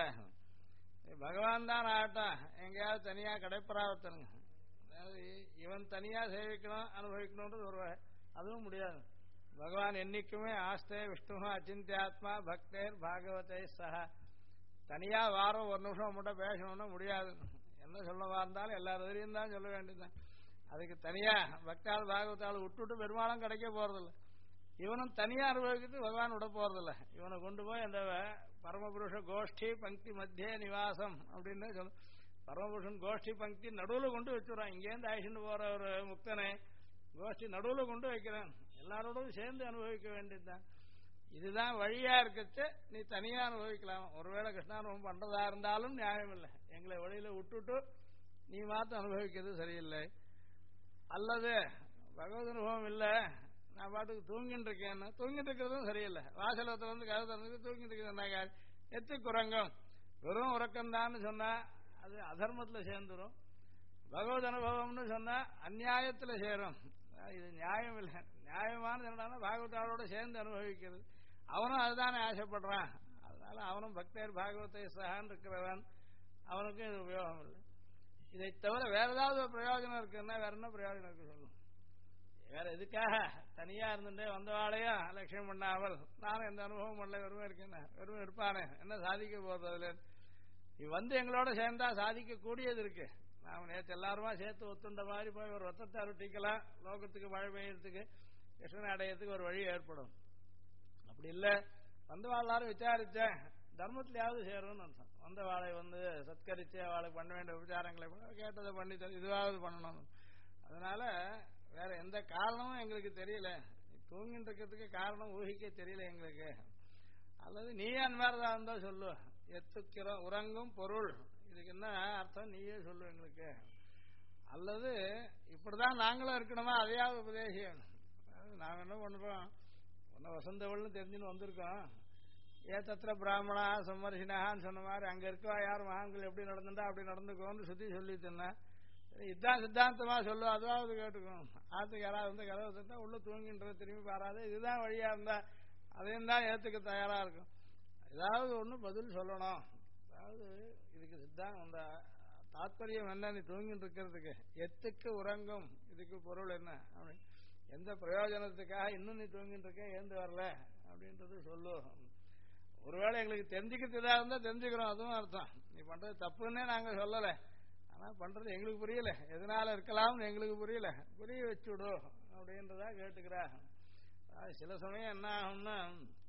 A: பகவான் தான் ஆகட்டும், எங்கேயாவது தனியா கடைப்பராவத்தனுங்க. அதாவது இவன் தனியா சேவிக்கணும் அனுபவிக்கணும்ன்றது ஒரு அதுவும் முடியாது. பகவான் என்னைக்குமே ஆஸ்தே விஷ்ணு அச்சிந்தியாத்மா பக்தேர் பாகவதை சஹா. தனியா வாரம் ஒரு நிமிஷம் மட்டும் பேசணும்னா முடியாது. என்ன சொல்லவா இருந்தாலும் எல்லாரும் தான் சொல்ல வேண்டியதுதான். அதுக்கு தனியா பக்தாள் பாகவத்தாள் விட்டுட்டு பெருமாளும் கிடைக்க போறதில்ல. இவனும் தனியா அனுபவிக்கிறது பகவான் விட போறதில்ல. இவனை கொண்டு போய் அந்த பரமபுருஷ கோஷ்டி பங்கி மத்திய நிவாசம் அப்படின்னு சொல்ல, பரமபுருஷன் கோஷ்டி பங்கி நடுவில் கொண்டு வச்சுறான். இங்கேருந்து ஆயிஷன் போற ஒரு முக்தனை கோஷ்டி நடுவில் கொண்டு வைக்கிறேன், எல்லாரோடும் சேர்ந்து அனுபவிக்க வேண்டியதுதான். இதுதான் வழியா இருக்கச்சு நீ தனியா அனுபவிக்கலாம். ஒருவேளை கிருஷ்ணானுபவம் பண்றதா இருந்தாலும் நியாயம் இல்லை, எங்களை வழியில விட்டுட்டு நீ மாத்த அனுபவிக்கிறது சரியில்லை. அல்லது பகவத் அனுபவம் இல்லை, நான் பாட்டுக்கு தூங்கிட்டு இருக்கேன்னு தூங்கிட்டு இருக்கிறதும் சரியில்லை. வாசலத்தில் வந்து கதை திறந்து தூங்கிட்டு இருக்கிறேன்னாக்கா எத்து குரங்கம், வெறும் உறக்கம்தான்னு சொன்னா அது அதர்மத்துல சேர்ந்துடும். பகவத் அனுபவம்னு சொன்னா அந்நியாயத்துல சேரும். இது நியாயம் இல்லை. நியாயமானது என்னன்னா பாகவதாளோட சேர்ந்து அனுபவிக்கிறது. அவனும் அதுதானே ஆசைப்படுறான். அதனால அவனும் பக்தர் பாகவத்தை சகான் இருக்கிறவன், அவனுக்கும் இது உபயோகம் இல்லை. இதை தவிர வேற ஏதாவது ஒரு பிரயோஜனம் இருக்குன்னா வேற என்ன பிரயோஜனம் இருக்கு சொல்லும்? வேற எதுக்காக தனியா இருந்துட்டே வந்தவாளையும் லட்சியம் பண்ணாமல் நானும் எந்த அனுபவம் பண்ணல, வெறுமை இருக்கேன், வெறுமை இருப்பானே, என்ன சாதிக்க போறது? அதுல நீ வந்து எங்களோட சேர்ந்தா சாதிக்க கூடியது இருக்கு. நாம நேற்று எல்லாருமா சேர்த்து ஒத்துண்ட மாதிரி போய் ஒரு ரத்தத்தை அருட்டிக்கலாம், லோகத்துக்கு மழை பெய்யறதுக்கு கிருஷ்ணனை அடையறதுக்கு ஒரு வழி ஏற்படும். அப்படி இல்லை, வந்து எல்லாரும் விசாரிச்சேன் தர்மத்திலேயாவது சேரும்னு அர்த்தம். வந்த வாழை வந்து சத்கரிச்சு அவளுக்கு பண்ண வேண்டிய உபச்சாரங்களை கேட்டதை பண்ணி இதுவாவது பண்ணணும். அதனால வேற எந்த காரணமும் எங்களுக்கு தெரியல. தூங்கிட்டு இருக்கிறதுக்கு காரணம் ஊகிக்க தெரியல எங்களுக்கு. அல்லது நீயே அந்த மாதிரிதான் இருந்தா சொல்லு. எத்துக்கிற உறங்கும் பொருள், இதுக்கு என்ன அர்த்தம் நீயே சொல்லு எங்களுக்கு. அல்லது இப்படிதான் நாங்களும் இருக்கணுமா அதையாவது உபதேசம். நாங்க என்ன பண்றோம், ஒன்ன வசந்தவள்னு தெரிஞ்சுன்னு வந்திருக்கோம். ஏத்தத்திர பிராமணா சம்மர்ஷினான்னு சொன்ன மாதிரி அங்க இருக்கவா யார் மகான்கள் எப்படி நடந்துட்டா அப்படி நடந்துக்கோன்னு சுத்தி சொல்லி தந்தேன். இதுதான் சித்தாந்தமா சொல்லும், அதாவது கேட்டுக்கணும். ஆத்துக்கு யாராவது வந்து கதவை தந்தா உள்ள தூங்கின்றது திரும்பி பாராது, இதுதான் வழியா இருந்தா அதையும் தான் ஏத்துக்க தயாரா இருக்கும். ஏதாவது ஒண்ணு பதில் சொல்லணும். அதாவது இதுக்கு சித்தாந்தம் அந்த தாத்பரியம் என்ன, நீ தூங்கிட்டு இருக்கிறதுக்கு எத்துக்கு உறங்கும் இதுக்கு பொருள் என்ன, எந்த பிரயோஜனத்துக்காக இன்னும் நீ தூங்கிட்டு இருக்க ஏந்து வரல அப்படின்றது சொல்லு. ஒருவேளை எங்களுக்கு தெரிஞ்சுக்கிறதா இருந்தா தெரிஞ்சுக்கிறோம், அதுவும் அர்த்தம். நீ பண்றது தப்புன்னே நாங்க சொல்லல, ஆனா பண்றது எங்களுக்கு புரியல, எதனால இருக்கலாம்னு எங்களுக்கு புரியல, புரிய வச்சுடு அப்படின்றதா கேட்டுக்கிறா. சில சமயம் என்ன ஆகும்னா,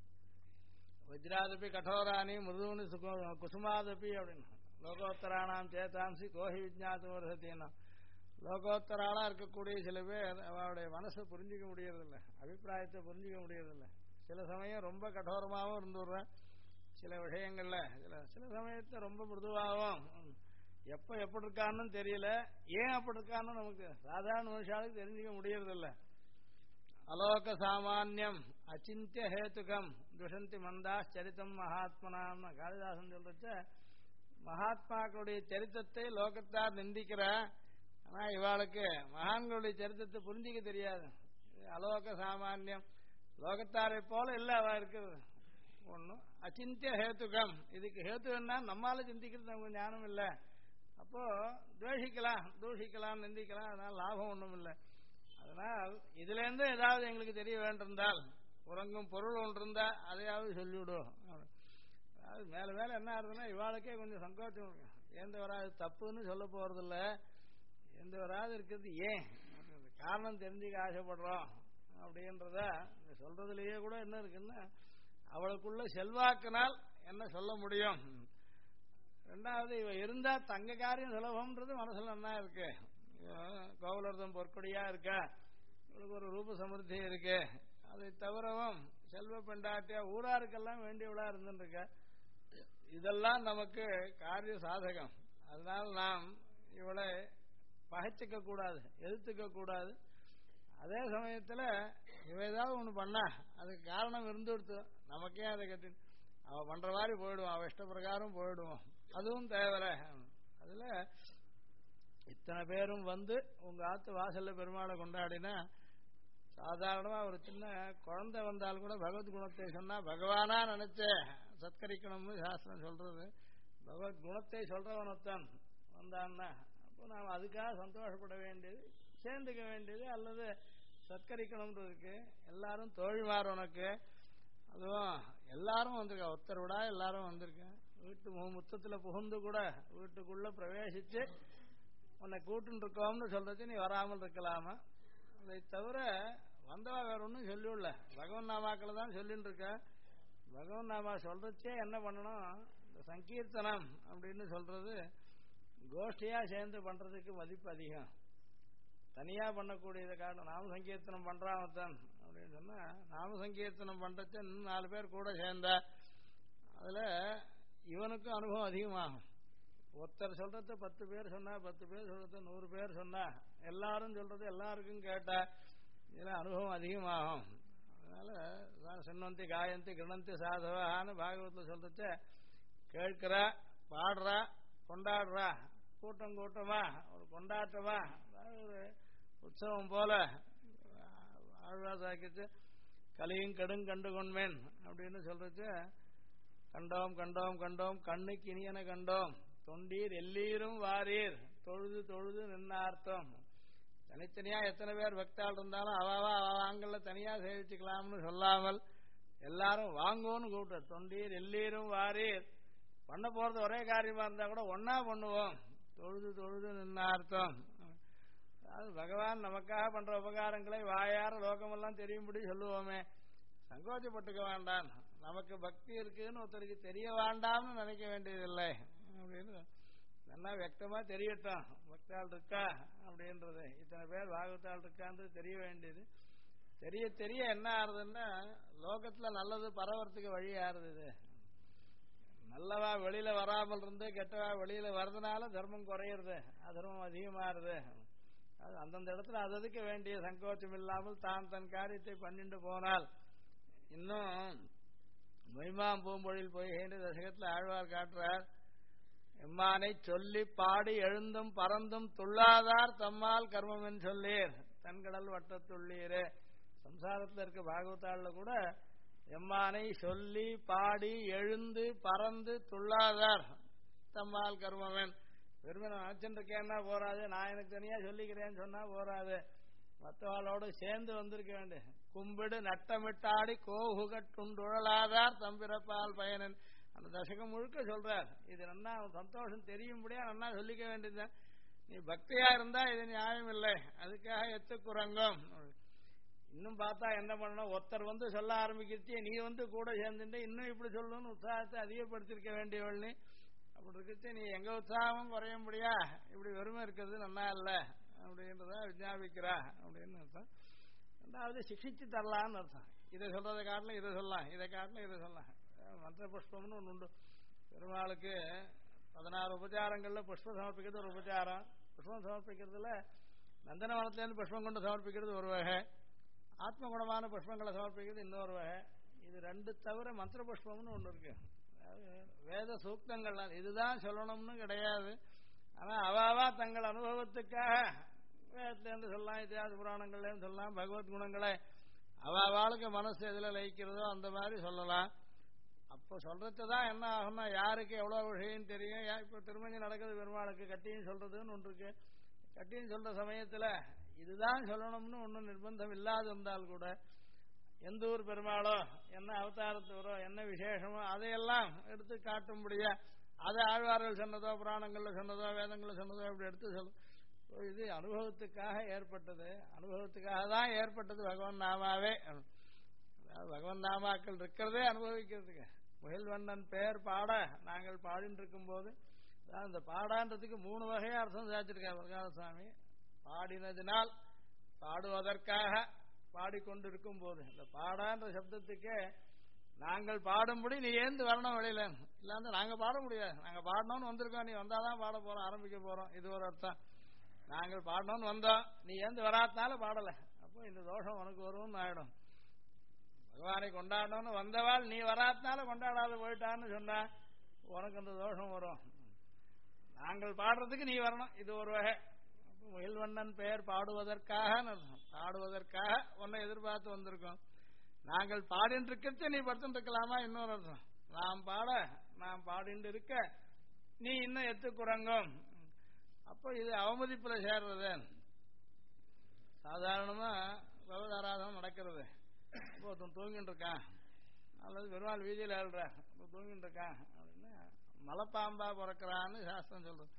A: வஜ்ராதபி கடோராணி மிருதுனி குசுமாதபி அப்படின்னு லோகோத்தரானாம் சேதாம்சி கோஹி விஜாத்து வருஷத்தின்னா, லோகோத்தராளா இருக்கக்கூடிய சில பேர் அவருடைய மனசை புரிஞ்சிக்க முடியறதில்ல, அபிப்பிராயத்தை புரிஞ்சிக்க முடியறதில்ல. சில சமயம் ரொம்ப கடோரமாகவும் இருந்துடுறேன் சில விஷயங்கள்ல, சில சமயத்தை ரொம்ப மிருதுவாகவும் எப்ப எப்படி இருக்கான்னு தெரியல, ஏன் அப்படி இருக்கான்னு நமக்கு சாதாரண மனுஷாளுக்கு தெரிஞ்சுக்க முடியறதில்ல. அலோக சாமானியம் அச்சிந்திய ஹேத்துகம் துஷந்தி மந்தா சரித்தம் மகாத்மனாம் காளிதாசன் சொல்றச்ச, மகாத்மாக்களுடைய சரித்திரத்தை லோகத்தார் நிந்திக்கிற, ஆனா இவாளுக்கு மகான்களுடைய சரித்திரத்தை புரிஞ்சிக்க தெரியாது. அலோக சாமானியம் லோகத்தாரை போல இல்ல அவ இருக்கிறது. ஒன்னும் அச்சிந்திய ஹேத்துகம், இதுக்கு ஹேத்து என்ன நம்மால சிந்திக்கிறது நமக்கு ஞானம் இல்லை. அப்போ துவேஷிக்கலாம், தூஷிக்கலாம், நிந்திக்கலாம், அதனால லாபம் ஒன்றும் இல்லை. அதனால் இதுல இருந்து ஏதாவது எங்களுக்கு தெரிய வேண்டியிருந்தால், உறங்கும் பொருள் ஒன்று இருந்தா அதையாவது சொல்லிவிடும். அதாவது மேல மேல என்ன ஆகுதுன்னா இவாளுக்கே கொஞ்சம் சங்கோச்சம். எந்த வராது தப்புன்னு சொல்ல போறதில்ல, எந்த வராது இருக்கிறது ஏன் காரணம் தெரிஞ்சுக்க ஆசைப்படுறோம் அப்படின்றத சொல்றதுலயே கூட என்ன இருக்குன்னா, அவளுக்குள்ள செல்வாக்கினால் என்ன சொல்ல முடியும். ரெண்டாவது இவ இருந்தா தங்க காரியம் சுலபம்ன்றது மனசுல என்ன இருக்கு. கோகுலர்தம் பொற்கொடியா இருக்கா, இவளுக்கு ஒரு ரூப சமிருத்தி இருக்கு. அதை தவிரவும் செல்வ பெண்டாட்டியா ஊராருக்கெல்லாம் வேண்டியவளா இருந்துருக்க. இதெல்லாம் நமக்கு காரிய சாதகம். அதனால நாம் இவளை பகைச்சிக்க கூடாது, எதிர்த்துக்க கூடாது. அதே சமயத்துல இவ ஏதாவது ஒண்ணு பண்ணா அதுக்கு காரணம் இருந்துடுத்து, நமக்கே அதை கட்டி அவ பண்ற மாதிரி போயிடுவோம், அவ இஷ்ட பிரகாரம் போயிடுவோம். அதுவும் தேவர. அதுல இத்தனை பேரும் வந்து உங்க ஆத்து வாசல்ல பெருமாளை கொண்டாடினா, சாதாரணமா ஒரு சின்ன குழந்தை வந்தால் கூட பகவத் குணத்தை சொன்னா பகவானா நினைச்ச சத்கரிக்கணும்னு சாஸ்திரம் சொல்றது. பகவத் குணத்தை சொல்றவனத்தான் வந்தான்னா அப்போ நாம் அதுக்காக சந்தோஷப்பட வேண்டியது, சேர்ந்துக்க வேண்டியது, அல்லது சத்கரிக்கணும்ன்றதுக்கு. எல்லாரும் தோழிமார் உனக்கு, அதுவும் எல்லாரும் வந்திருக்கா, ஒருத்தர் விடா எல்லாரும் வந்திருக்கேன். வீட்டு முத்தத்துல புகுந்து கூட வீட்டுக்குள்ள பிரவேசிச்சு உன்னை கூட்டுன்னு இருக்கோம்னு சொல்றது நீ வராமல் இருக்கலாமா. அதை தவிர வந்தவா வேற ஒன்றும் சொல்லிவிடல, பகவன் நாமாக்களை தான் சொல்லிட்டு இருக்க. பகவன் நாமா சொல்றச்சே என்ன பண்ணணும், இந்த சங்கீர்த்தனம் அப்படின்னு சொல்றது கோஷ்டியா சேர்ந்து பண்றதுக்கு மதிப்பு அதிகம். தனியா பண்ணக்கூடியதை காரணம் நாம சங்கீர்த்தனம் பண்றாமத்தான் அப்படின்னு சொன்னா, நாம சங்கீர்த்தனம் பண்றச்ச இன்னும் 4 பேர் கூட சேர்ந்தா அதுல இவனுக்கும் அனுபவம் அதிகமாகும். ஒருத்தர் சொல்றது 10 பேர் சொன்னா, 10 பேர் சொல்றது 100 பேர் சொன்னா, எல்லாரும் சொல்றது எல்லாருக்கும் கேட்டா இதுல அனுபவம் அதிகமாகும். அதனால சின்னந்தி காயந்தி கிருணந்தி சாதவான்னு பாகவத்துல சொல்றச்ச, கேட்கிறா, பாடுறா, கொண்டாடுறா, கூட்டம் கூட்டமா ஒரு கொண்டாட்டமா, ஒரு உற்சவம் போல ஆழ்வாசாக்கிச்சு. கலியும் கெடும் கண்டு கொண்மேன் அப்படின்னு சொல்றச்சு, கண்டோம் கண்டோம் கண்டோம் கண்ணுக்கு இனியன கண்டோம் தொண்டீர் எல்லீரும் வாரீர் தொழுது தொழுது நின்னார்த்தம். தனித்தனியா எத்தனை பேர் பக்தாள் இருந்தாலும் அவாவா வாங்கல தனியா சேவிச்சுக்கலாம்னு சொல்லாமல் எல்லாரும் வாங்கோன்னு கூப்பிட்ட. தொண்டீர் எல்லீரும் வாரீர், பண்ண போறது ஒரே காரியமா இருந்தா கூட ஒன்னா பண்ணுவோம், தொழுது தொழுது நின்னார்த்தம். அதாவது பகவான் நமக்காக பண்ற உபகாரங்களை வாயார லோகமெல்லாம் தெரியும்படி சொல்லுவோமே, சங்கோச்சப்பட்டுக்க வேண்டாம். நமக்கு பக்தி இருக்குன்னு ஒருத்தருக்கு தெரிய வேண்டாம்னு நினைக்க வேண்டியதில்லை அப்படின்னு நல்லா வெக்தமா தெரியட்டும் பக்தாள் இருக்கா அப்படின்றது. இத்தனை பேர் பாகவத்தாள் இருக்கான்றது தெரிய வேண்டியது. தெரிய தெரிய என்ன ஆறுதுன்னா, லோகத்துல நல்லது பரவறதுக்கு வழி ஆறுது. இது நல்லவா வெளியில வராமல் இருந்து கெட்டவா வெளியில வர்றதுனால தர்மம் குறையிறது, அதர்மம் அதிகமாறுது. அது அந்தந்த இடத்துல அதுக்கு வேண்டிய சங்கோச்சம் இல்லாமல் தான் தன் காரியத்தை பண்ணிட்டு போனால் இன்னும் மொய்மாம் பூம்பொழில் போய் தசகத்தில் ஆழ்வார் காட்டுறார். எம்மானை சொல்லி பாடி எழுந்தும் பறந்தும் துள்ளாதார் தம்மால் கர்மம் சொல்லீர் தன்கடல் வட்டத்துள்ளீரே. சம்சாரத்தில் இருக்க பாகவதாள்ல கூட எம்மானை சொல்லி பாடி எழுந்து பறந்து துள்ளாதார் தம்மால் கர்மவன். வெறுமை நான் நினைச்சுருக்கேன்னா போராது, நான் எனக்கு தனியா சொல்லிக்கிறேன்னு சொன்னா போராது, மற்றவாளோடு சேர்ந்து வந்திருக்க வேண்டிய. கும்பிடு நட்டமிட்டாடி கோகுகட்டுண்டுழலாதார் தம்பிறப்பால் பயனன். அந்த தசகம் முழுக்க சொல்றார். இது நன்னா சந்தோஷம் தெரியும்படியா நன்னா சொல்லிக்க வேண்டியது. நீ பக்தியா இருந்தா இது நியாயம் இல்லை, அதுக்காக எத்துக்குறங்கம். இன்னும் பார்த்தா என்ன பண்ணணும், ஒருத்தர் வந்து சொல்ல ஆரம்பிக்கிறதே நீ வந்து கூட சேர்ந்துட்டு இன்னும் இப்படி சொல்லணும்னு உற்சாகத்தை அதிகப்படுத்திருக்க வேண்டியவள் நீ. அப்படி இருக்கிறது நீ எங்க உற்சாகமும் குறைய முடியா, இப்படி வெறுமை இருக்கிறது நல்லா இல்லை அப்படின்றத விஞ்ஞாபிக்கிறா அப்படின்னு அர்த்தம். ரெண்டாவது சிக்ஷிச்சு தரலான்னு அர்த்தம். இதை சொல்றதை காட்டிலும் இதை சொல்லலாம், இதை காட்டிலும் இதை சொல்லலாம். மந்திர புஷ்பம்னு ஒன்று உண்டு. பெருமாளுக்கு 16 உபச்சாரங்கள்ல புஷ்பம் சமர்ப்பிக்கிறது ஒரு உபச்சாரம். புஷ்பம் சமர்ப்பிக்கிறதுல நந்தனவனத்திலேருந்து புஷ்பம் கொண்டு சமர்ப்பிக்கிறது ஒரு வகை, ஆத்மகுணமான புஷ்பங்களை சமர்ப்பிக்கிறது இன்னொரு வகை. இது ரெண்டு தவிர மந்திர புஷ்பம்னு ஒன்று இருக்கு. அதாவது வேத சூக்தங்கள் இதுதான் சொல்லணும்னு கிடையாது. ஆனா அவாவா தங்கள் அனுபவத்துக்காக வேதத்திலேருந்து சொல்லலாம், இத்தியாச புராணங்கள்லேருந்து சொல்லலாம், பகவத் குணங்களை அவாவாளுக்கு மனசு எதில் லயிக்கிறதோ அந்த மாதிரி சொல்லலாம். அப்போ சொல்றதுதான் என்ன ஆகும்னா யாருக்கு எவ்வளவு விஷயம் தெரியும். இப்போ திருமணி நடக்குது பெருமாளுக்கு கட்டின்னு சொல்றதுன்னு ஒன்று இருக்கு. கட்டின்னு சொல்ற சமயத்துல இதுதான் சொல்லணும்னு ஒன்றும் நிர்பந்தம் இல்லாது இருந்தால் கூட எந்த ஊர் பெருமாளோ என்ன அவதாரத்தூரோ என்ன விசேஷமோ அதையெல்லாம் எடுத்து காட்டும்படியா அதை ஆழ்வார்கள் சொன்னதோ புராணங்கள்ல சொன்னதோ வேதங்கள்ல சொன்னதோ இப்படி எடுத்து சொல்லும். இது அனுபவத்துக்காக ஏற்பட்டது, அனுபவத்துக்காக தான் ஏற்பட்டது பகவான் நாமாவே. பகவான் நாமாக்கள் இருக்கிறதே அனுபவிக்கிறதுக்கு. முகில்வண்ணன் பெயர் பாட நாங்கள் பாடின்னு இருக்கும் போது இந்த பாடான்றதுக்கு 3 வகையா அர்த்தம் சாச்சிருக்கார் வரகால சுவாமி. பாடினதினால், பாடுவதற்காக, பாடிக்கொண்டிருக்கும் போது. இந்த பாடான்ற சப்தத்துக்கு நாங்கள் பாடும்படி நீ ஏந்து வரணும் வெளியில, இல்லாம நாங்க பாட முடியாது. நாங்க பாடணும்னு வந்திருக்கோம், நீ வந்தாதான் பாட போறோம், ஆரம்பிக்க போறோம். இது ஒரு அர்த்தம். நாங்கள் பாடணும்னு வந்தோம், நீ ஏந்து வராதனால பாடல, அப்போ இந்த தோஷம் உனக்கு வரும்னு ஆயிடும். பகவானை கொண்டாடணும்னு வந்தவாள் நீ வராதனால கொண்டாடாத போயிட்டான்னு சொன்னா உனக்கு அந்த தோஷம் வரும். நாங்கள் பாடுறதுக்கு நீ வரணும், இது ஒரு வகை. முகில்வண்ணன் பெயர் பாடுவதற்காக, பாடுவதற்காக உன்னை எதிர்பார்த்து வந்திருக்கோம். நாங்கள் பாடிட்டு இருக்கிறது நீ படுத்துட்டு இருக்கலாமா இன்னொரு அர்த்தம். நாம் பாட நாம் பாடிட்டு இருக்க நீ இன்னும் எத்து குறங்கும். அப்போ இது அவமதிப்புல சேர்றது. சாதாரணமா பகவதாராதனம் நடக்கிறது, ஒருத்தன் தூங்கிட்டு இருக்கான் அல்லது பெருமாள் வீதியில் ஏழ்ற தூங்கிட்டு இருக்கான் அப்படின்னா மலைப்பாம்பா பிறக்கிறான்னு சாஸ்திரம் சொல்றது.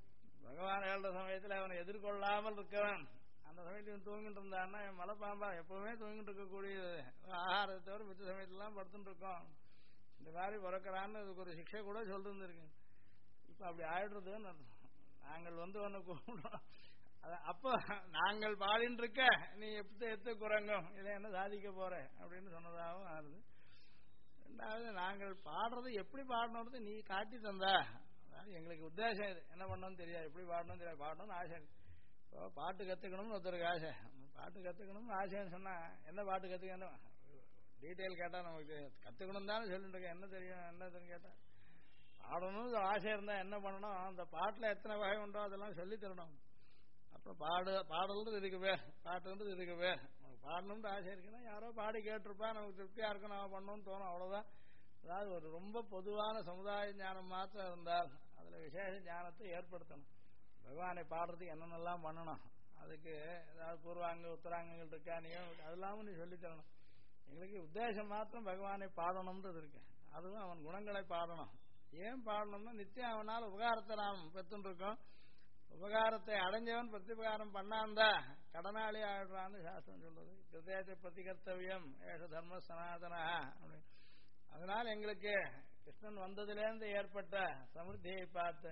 A: பகவான் ஏழ்ற சமயத்தில் அவனை எதிர்கொள்ளாமல் இருக்கிறான், அந்த சமயத்தில் தூங்கிட்டு இருந்தான்னா மலைப்பாம்பா எப்பவுமே தூங்கிட்டு இருக்கக்கூடியது, ஆகாரத்தை தவிர மிச்ச சமயத்துலாம் படுத்துட்டு இருக்கோம், இந்த மாதிரி பிறக்கிறான்னு அதுக்கு ஒரு சிக்ஷை கூட சொல்லிருந்துருக்கு. இப்ப அப்படி ஆயிடுறதுன்னு அர்த்தம். நாங்கள் ஒன்னு கூப்பிடுறோம், அப்போ நாங்கள் பாடின்னு இருக்க நீ எத்து குறங்கும், இதை என்ன சாதிக்க போற அப்படின்னு சொன்னதாகவும் ஆறுது. ரெண்டாவது, நாங்கள் பாடுறது எப்படி பாடணுன்றது நீ காட்டி தந்தா. அதாவது எங்களுக்கு உத்தேசம் இது, என்ன பண்ணணும்னு தெரியாது, எப்படி பாடணும்னு தெரியாது, பாடணும்னு ஆசை. இப்போ பாட்டு கத்துக்கணும்னு ஒருத்தருக்கு ஆசை, பாட்டு கத்துக்கணும்னு ஆசைன்னு சொன்னா என்ன பாட்டு கத்துக்கணும் டீட்டெயில் கேட்டா நமக்கு கத்துக்கணும் தானே சொல்லிட்டு இருக்கேன், என்ன தெரியும் என்னதுன்னு கேட்டா பாடணும்னு ஆசை இருந்தா என்ன பண்ணணும், அந்த பாட்டுல எத்தனை வகை உண்டோ அதெல்லாம் சொல்லி தரணும். அப்புறம் பாடல்ன்றது இதுக்கு பேர், பாட்டுன்றது இதுக்கு பேர். பாடணும்னு ஆசை இருக்குன்னா யாரோ பாடி கேட்டிருப்பா, நமக்கு திருப்தியா இருக்கும், நாம பண்ணணும்னு தோணும், அவ்வளவுதான். அதாவது ஒரு ரொம்ப பொதுவான சமுதாய ஞானம் மாத்திரம் இருந்தால் அதுல விசேஷ ஞானத்தை ஏற்படுத்தணும். பகவானை பாடுறதுக்கு என்னென்னலாம் பண்ணணும், அதுக்கு ஏதாவது பூர்வாங்க உத்தராங்கங்கள் இருக்கா, நீ அதெல்லாமும் நீ சொல்லி தரணும். எங்களுக்கு உத்தேசம் மாத்திரம் பகவானை பாடணும்ன்றது இருக்கு, அதுவும் அவன் குணங்களை பாடணும். ஏன் பாடணும்னா நித்தியம் அவனால் உபகாரத்தை நாம் பெற்றுன்னு இருக்கோம். உபகாரத்தை அடைஞ்சவன் பிரத்யுபகாரம் பண்ணாந்தா கடனாளி ஆயிடுறான்னு சாஸ்திரம் சொல்றது. கிருதேச பிரதிகர்த்தவியம் ஏஷ தர்ம சனாதனா அப்படின்னு. அதனால எங்களுக்கு கிருஷ்ணன் வந்ததுலேருந்து ஏற்பட்ட சமிருத்தியை பார்த்து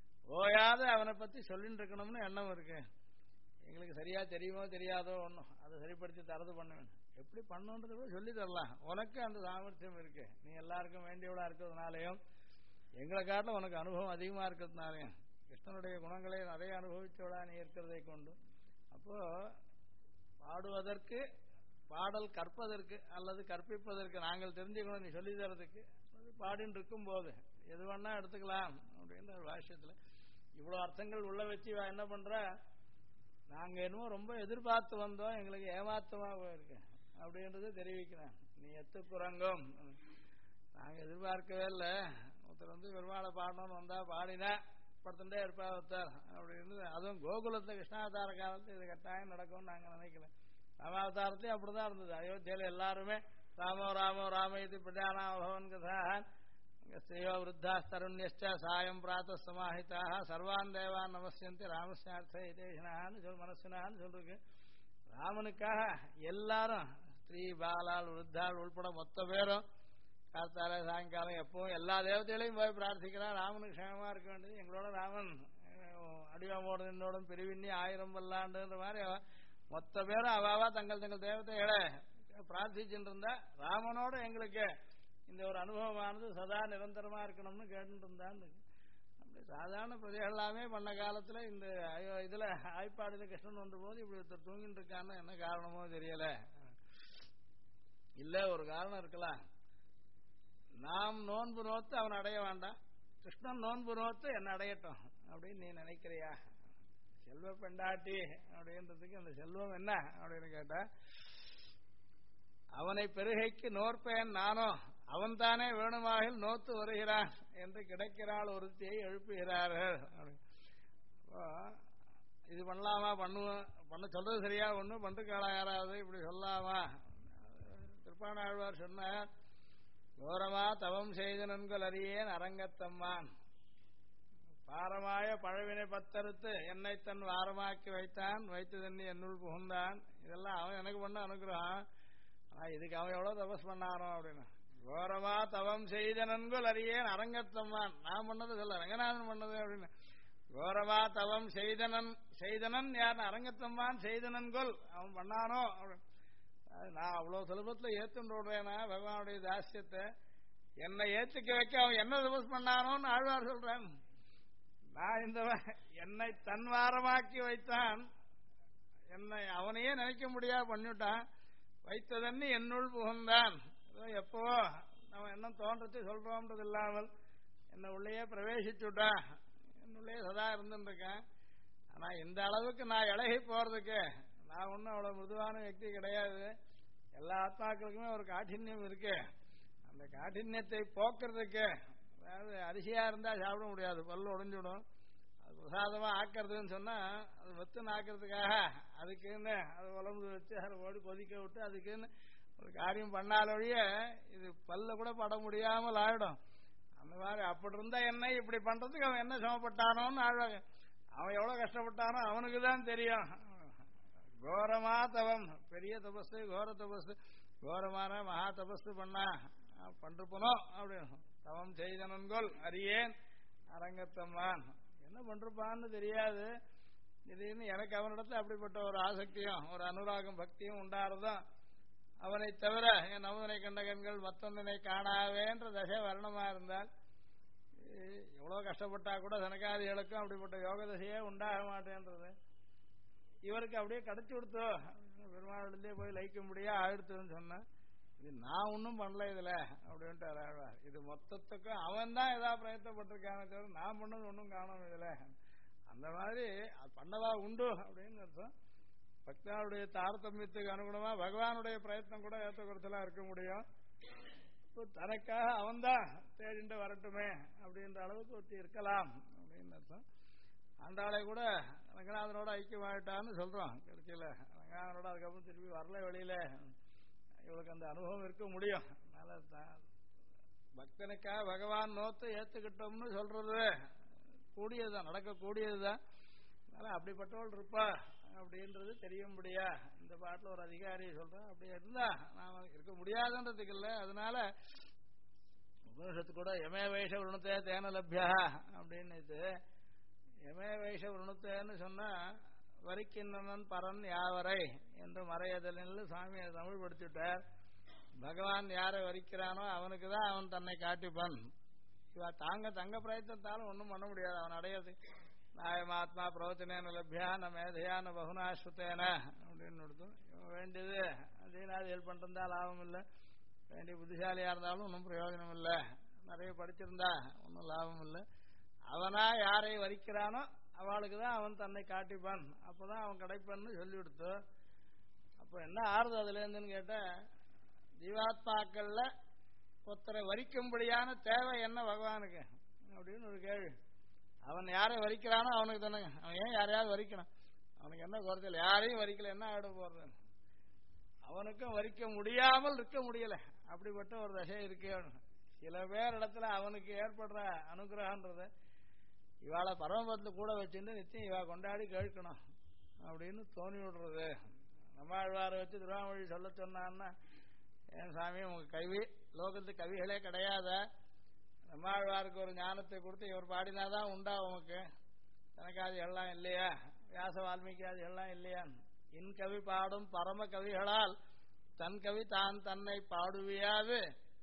A: ஓயாத அவனை பத்தி சொல்லிட்டு இருக்கணும்னு எண்ணம் இருக்கு. எங்களுக்கு சரியா தெரியுமோ தெரியாதோ ஒன்றும் அதை சரிப்படுத்தி தரது பண்ணுவேன், எப்படி பண்ணுன்றது கூட சொல்லி தரலாம். உனக்கு அந்த சாமர்த்தியம் இருக்கு, நீ எல்லாருக்கும் வேண்டியவளா இருக்கிறதுனாலையும் எங்களை காட்டிலும் உனக்கு அனுபவம் அதிகமா இருக்கிறதுனாலையும் கிருஷ்ணனுடைய குணங்களை நிறைய அனுபவிச்சவளா நீ இருக்கிறதை கொண்டு, அப்போ பாடுவதற்கு, பாடல் கற்பதற்கு அல்லது கற்பிப்பதற்கு, நாங்கள் தெரிஞ்சுக்கணும் நீ சொல்லி தரதுக்கு, பாடின்னு இருக்கும் போது எது வேணா எடுத்துக்கலாம் அப்படின்ற பாஷ்யத்துல இவ்வளவு அர்த்தங்கள் உள்ள வச்சு என்ன பண்ற, நாங்க என்னமோ ரொம்ப எதிர்பார்த்து வந்தோம், எங்களுக்கு ஏமாத்தமா போயிருக்கு அப்படின்றது தெரிவிக்கிறேன். நீ எத்து குறங்கும், நாங்க எதிர்பார்க்கவே இல்லை. ஒருத்தர் பெருமாளை பாடணும்னு வந்தா பாடினா படுத்துட்டே இருப்பா ஒருத்தர் அப்படின்னு. அதுவும் கோகுலத்துல கிருஷ்ணாவதார காலத்துல இது கட்டாயம் நடக்கும்னு நாங்க நினைக்கிறேன். ராமாவதாரத்தையும் அப்படிதான் இருந்தது. அயோத்தியில எல்லாருமே ராமோ ராமோ ராமயதி பிரஜானாபவன் கதாஹன் ஸ்ரீயோ விருத்தாஸ்தருண்யச்ச சாயம் பிராத்த சமாஹிதாக சர்வான் தேவான் நமஸ்யந்தி ராமஸ்யார்த்த இதேஷனான்னு மனசுனான்னு சொல்லிருக்கு. ராமனுக்காக எல்லாரும் ஸ்ரீ பாலால் விருத்தால் உள்பட மொத்த பேரும் காத்தால சாயங்காலம் எப்பவும் எல்லா தேவதைகளையும் போய் பிரார்த்திக்கிறான், ராமனுக்கு க்ஷேமமா இருக்க வேண்டியது. எங்களோட ராமன் அடிவாமோட என்னோட பிரிவின்னி 1000 பல்லாண்டுன்ற மாதிரி மொத்த பேரும் அவாவா தங்கள் தங்கள் தேவதைகளை பிரார்த்திச்சுட்டு இருந்தா ராமனோட எங்களுக்கு இந்த ஒரு அனுபவமானது சதா நிரந்தரமா இருக்கணும்னு கேட்டு இருந்தான்னு. சாதாரண பிரஜைகள் எல்லாமே பண்ண காலத்துல இந்த இதுல ஆய்ப்பாடுல கிருஷ்ணன் வந்த போது இப்படி ஒருத்தர் தூங்கிட்டு இருக்கான்னு என்ன காரணமோ தெரியல. இல்ல ஒரு காரணம் இருக்கலாம். நாம் நோன்பு நோத்து அவன் அடைய வேண்டாம், கிருஷ்ணன் நோன்பு நோத்து என்ன அடையட்டும் அப்படின்னு நீ நினைக்கிறியா? செல்வ பெண்டாட்டி அப்படின்றதுக்கு அந்த செல்வம் என்ன அப்படின்னு கேட்டா, அவனை பெருகைக்கு நோற்பேன் நானோ, அவன் தானே வேணுமாக நோத்து வருகிறான் என்று கிடைக்கிறாள் ஒருத்தியை எழுப்புகிறார்கள். இது பண்ணலாமா, பண்ண சொல்றது சரியா, ஒண்ணு பண்டுக்காளா யாராவது இப்படி சொல்லாமா? திருப்பாணாழ்வார் சொன்னார், கோரமா தவம் செய்த நன்கள் அறியேன் அரங்கத்தம்மான், பாரமாய பழவினை பத்தறுத்து என்னை தன் வாரமாக்கி வைத்தான், வைத்து தண்ணி என்னுள் புகுந்தான். இதெல்லாம் அவன் எனக்கு பண்ண அனுகிரகம். இதுக்கு அவன் எவ்வளவு தபஸ் பண்ணானோ அப்படின்னு. கோரமா தவம் செய்த நன்கள் அறியேன் அரங்கத்தம்மான், நான் பண்ணது சொல்ல, ரங்கநாதன் பண்ணது அப்படின்னு. கோரமா தவம் செய்தனன் யார்? அரங்கத்தம்மான் செய்தனன்கொல், அவன் பண்ணானோ அப்படின்னு. நான் அவ்வளவு சுலபத்துல ஏத்துன்னு விடுறேனா பகவானுடைய தாசியத்தை? என்னை ஏத்துக்க வைக்க அவன் என்ன தபஸ் பண்ணானோன்னு ஆழ்வார் சொல்றேன். நான் இந்த என்னை தன்வாரமாக்கி வைத்தான், என்னை அவனையே நினைக்க முடியா பண்ணிவிட்டான், வைத்ததன்னு என்னுள் புகுந்தான். எப்பவோ நம்ம என்ன தோன்றத்தை சொல்றோம்ன்றது இல்லாமல் என்ன உள்ளேயே பிரவேசிச்சுட்டா, என்னுள்ளே சதா இருந்துருக்கேன். ஆனா இந்த அளவுக்கு நான் இழகி போறதுக்கு நான் ஒன்னும் அவ்வளவு மிருதுவான వ్యక్తి கிடையாது. எல்லா ஆத்மாக்களுக்குமே ஒரு காഠின்யம் இருக்கு. அந்த காഠின்யத்தை போக்குறதுக்கு, அதாவது அரிசியா இருந்தா சாப்பிட முடியாது, பல்லு உடைஞ்சுடும். அது பிரசாதமா ஆக்கிறதுன்னு சொன்னா அது வெத்துன்னு ஆக்கிறதுக்காக அதுக்குன்னு அது உலம்பு வச்சு அதை ஓடி கொதிக்க விட்டு அதுக்குன்னு ஒரு காரியம் பண்ணாலொழிய இது பல்ல கூட பட முடியாமல் ஆயிடும். அந்த மாதிரி அப்படி இருந்தா என்ன இப்படி பண்றதுக்கு அவன் என்ன சிரமப்பட்டானோன்னு ஆழ்வாங்க. அவன் எவ்வளவு கஷ்டப்பட்டானோ அவனுக்கு தான் தெரியும். கோரமா தவம், பெரிய தபஸ், கோர தபஸ், கோரமான மகா தபஸ் பண்ணா பண்றப்பனோ அப்படின்னு. தவம் செய்தனன்கொல் அறியேன் அரங்கத்தம்மான், என்ன பண்றப்பான்னு தெரியாது. திடீர்னு எனக்கு அவனிடத்துல அப்படிப்பட்ட ஒரு ஆசக்தியும் ஒரு அனுராகம் பக்தியும் உண்டாறதும், அவனை தவிர என் நவதனை கண்ட கண்கள் மத்தொன்னை காணாவேன்ற தசை வர்ணமா இருந்தால் எவ்வளவு கஷ்டப்பட்டா கூட சனகாதிகளுக்கும் அப்படிப்பட்ட யோக தசையே உண்டாக மாட்டேன்றது. இவருக்கு அப்படியே கிடைச்சி கொடுத்தோ, பெருமாளிலே போய் லைக்க முடியா ஆயிடுத்துன்னு சொன்ன. இது நான் ஒன்னும் பண்ணல இதுல அப்படின்ட்டு ஆழ்வார். இது மொத்தத்துக்கும் அவன் தான் ஏதாவது பிரயத்தப்பட்டிருக்கானே தவிர நான் பண்ணது ஒன்னும் காணும் இதுல. அந்த மாதிரி பண்ணவா உண்டு அப்படின்னு அர்த்தம். பக்தாவுடைய தாரதமியத்துக்கு அனுகுணமா பகவானுடைய பிரயத்னம் கூட ஏற்ற குறைச்சலா இருக்க முடியும். தனக்காக அவன்தான் தேடிண்டு வரட்டுமே அப்படின்ற அளவுக்கு ஒருத்தி இருக்கலாம் அப்படின்னு அர்த்தம். ஆண்டாளை கூட ரங்கநாதனோட ஐக்கியமாயிட்டான்னு சொல்றோம். கடைசியில ரங்கநாதனோட அதுக்கப்புறம் திருப்பி வரல வெளியில, இவளுக்கு அந்த அனுபவம் இருக்க முடியும். அதனால பக்தனுக்காக பகவான் நோத்தை ஏத்துக்கிட்டோம்னு சொல்றது கூடியதுதான், நடக்கக்கூடியதுதான். அதனால அப்படிப்பட்டவள் இருப்பா அப்படின்றது தெரியும்படியா இந்த பாட்டுல ஒரு அதிகாரியை சொல்றேன். அப்படி இருந்தா நாம இருக்க முடியாதுன்றதுக்கு இல்லை. அதனால உபனிஷத்து கூட எமே வைஷ விருணத்தே தேன லப்யா அப்படின்னு, எமே வைஷ விருணத்தேன்னு சொன்னா வரிக்கிண்ணன் பரன் யாவரை என்று மறையதலில் சுவாமி தமிழ் படுத்திவிட்டார். பகவான் யாரை வரிக்கிறானோ அவனுக்கு தான் அவன் தன்னை காட்டிப்பான். இவ தங்க பிரயத்தனத்தாலும் ஒன்றும் பண்ண முடியாது அவன் அடையாது. நாயமாத்மா பிரவச்சனேன லப்யா ந மேதையான பகுனாஸ்ருத்தேன அப்படின்னு கொடுத்தோம். இவன் வேண்டியது அதேனாவது ஹெல்ப் பண்ணிருந்தா லாபம் இல்லை, வேண்டிய புத்திசாலியா இருந்தாலும் ஒன்றும் பிரயோஜனம் இல்லை, நிறைய படிச்சிருந்தா ஒன்றும் லாபம் இல்லை. அவனா யாரை வரிக்கிறானோ அவளுக்கு தான் அவன் தன்னை காட்டிப்பான், அப்பதான் அவன் கிடைப்பான்னு சொல்லி கொடுத்து. அப்ப என்ன ஆறுது அதுல இருந்துன்னு கேட்ட, ஜீவாத்மாக்கள்ல ஒருத்தரை வரிக்கும்படியான தேவை என்ன பகவானுக்கு அப்படின்னு ஒரு கேள்வி. அவன் யாரை வரிக்கிறானோ அவனுக்கு தானே. அவன் ஏன் யாரையாவது வரிக்கணும்? அவனுக்கு என்ன குறைச்சல்? யாரையும் வரிக்கல, என்ன ஆயிட போறது? அவனுக்கும் வரிக்க முடியாமல் இருக்க முடியல, அப்படிப்பட்ட ஒரு தசை இருக்கு. சில பேர் இடத்துல அவனுக்கு ஏற்படுற அனுகிரகம்ன்றத இவாளை பரமபத்துல கூட வச்சுட்டு நிச்சயம் இவா கொண்டாடி கேட்கணும் அப்படின்னு தோணி விடுறது. நம்மாழ்வாரை வச்சு திருவாமொழி சொல்ல சொன்னான்னா, ஏன் சாமி உங்க கவி லோகத்து கவிகளே கிடையாத, நம்மாழ்வாருக்கு ஒரு ஞானத்தை கொடுத்து இவர் பாடினாதான் உண்டா உமக்கு? தனக்காது எல்லாம் இல்லையா? வியாச வால்மீகியாதி எல்லாம் இல்லையா? இன் கவி பாடும் பரம கவிகளால் தன் கவி தான் தன்னை பாடுவியாது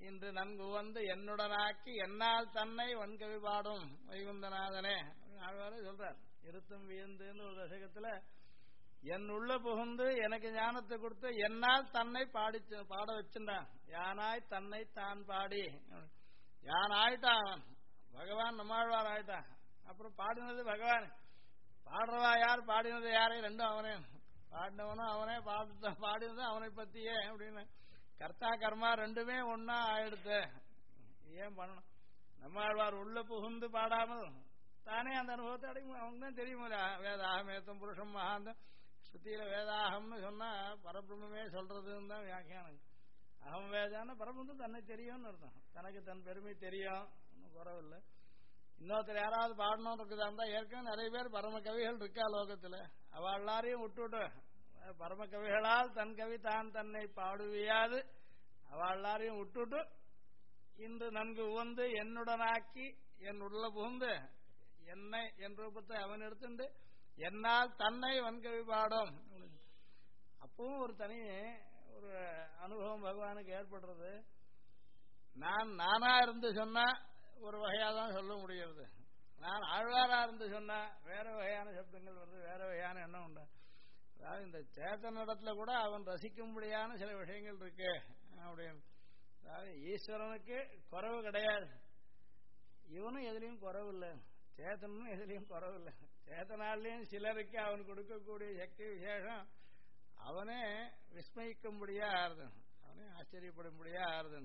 A: இன்று நன்கு வந்து என்னுடனாக்கி என்னால் தன்னை வன்கவி பாடும் வைகுந்தநாதனே ஆழ்வாரே சொல்றார். இருத்தும் வியந்துன்னு ஒரு தசகத்துல என் உள்ள புகுந்து எனக்கு ஞானத்தை கொடுத்து என்னால் தன்னை பாட வச்சுட்டான். யானாய் தன்னை தான் பாடி யான் ஆயிட்டான் பகவான் நம்மாழ்வார் ஆயிட்டான். அப்புறம் பாடினது பகவான், பாடுறவா யார் பாடினது யாரே ரெண்டும் அவனே, பாடினவனும் அவனே பாடினதும் அவனை பத்தியே அப்படின்னு கர்த்தா கர்மா ரெண்டுமே ஒன்னா ஆயிடுத்து. ஏன் பண்ணணும்? நம்மாழ்வார் உள்ள புகுந்து பாடாமல் தானே அந்த அனுபவத்தை அடையும். அவங்க தான் தெரியுமில்ல, வேதாகமேத்தம் புருஷம் மகாந்தம் ஸ்ருதியில வேதாகம்னு சொன்னா பரபிரம்மே சொல்றதுன்னு தான் வியாக்கியானம். அகம் வேதான பரபிரம்மம் தன்னை தெரியும்னு அர்த்தம். தனக்கு தன் பெருமை தெரியும், ஒன்றும் குறவில்லை. இன்னொருத்தர் யாராவது பாடணும்னு இருக்குதா இருந்தா ஏற்கனவே நிறைய பேர் பரம கவிகள் இருக்கா லோகத்துல, அவ எல்லாரையும் விட்டுவிட்டு பரம கவிகளால் தன் கவி தான் தன்னை பாடுவியாது அவ எல்லாரையும் விட்டுட்டு இன்று நன்கு உவந்து என்னுடனாக்கி என் உள்ள புகுந்து என்னை என் ரூபத்தை அவன் எடுத்துண்டு என்னால் தன்னை வன்கவி பாடும். அப்பவும் ஒரு தனி ஒரு அனுபவம் பகவானுக்கு ஏற்படுறது. நான் நானா இருந்து சொன்னா ஒரு வகையா தான் சொல்ல முடிகிறது, நான் ஆழ்வாரா இருந்து சொன்னா வேற வகையான சப்தங்கள் வருது, வேற வகையான எண்ணம் உண்டு. அதாவது இந்த சேத்தனிடத்துல கூட அவன் ரசிக்கும்படியான சில விஷயங்கள் இருக்கு அப்படின்னு. அதாவது ஈஸ்வரனுக்கு குறைவு கிடையாது, இவனும் எதுலையும் குறைவு இல்லை, சேத்தனும் எதுலையும் குறைவு இல்லை. சேத்தனாலையும் சிலருக்கு அவன் கொடுக்கக்கூடிய சக்தி விசேஷம் அவனே விஸ்மயிக்கும்படியா ஆறுது, அவனே ஆச்சரியப்படும்படியா ஆறுது.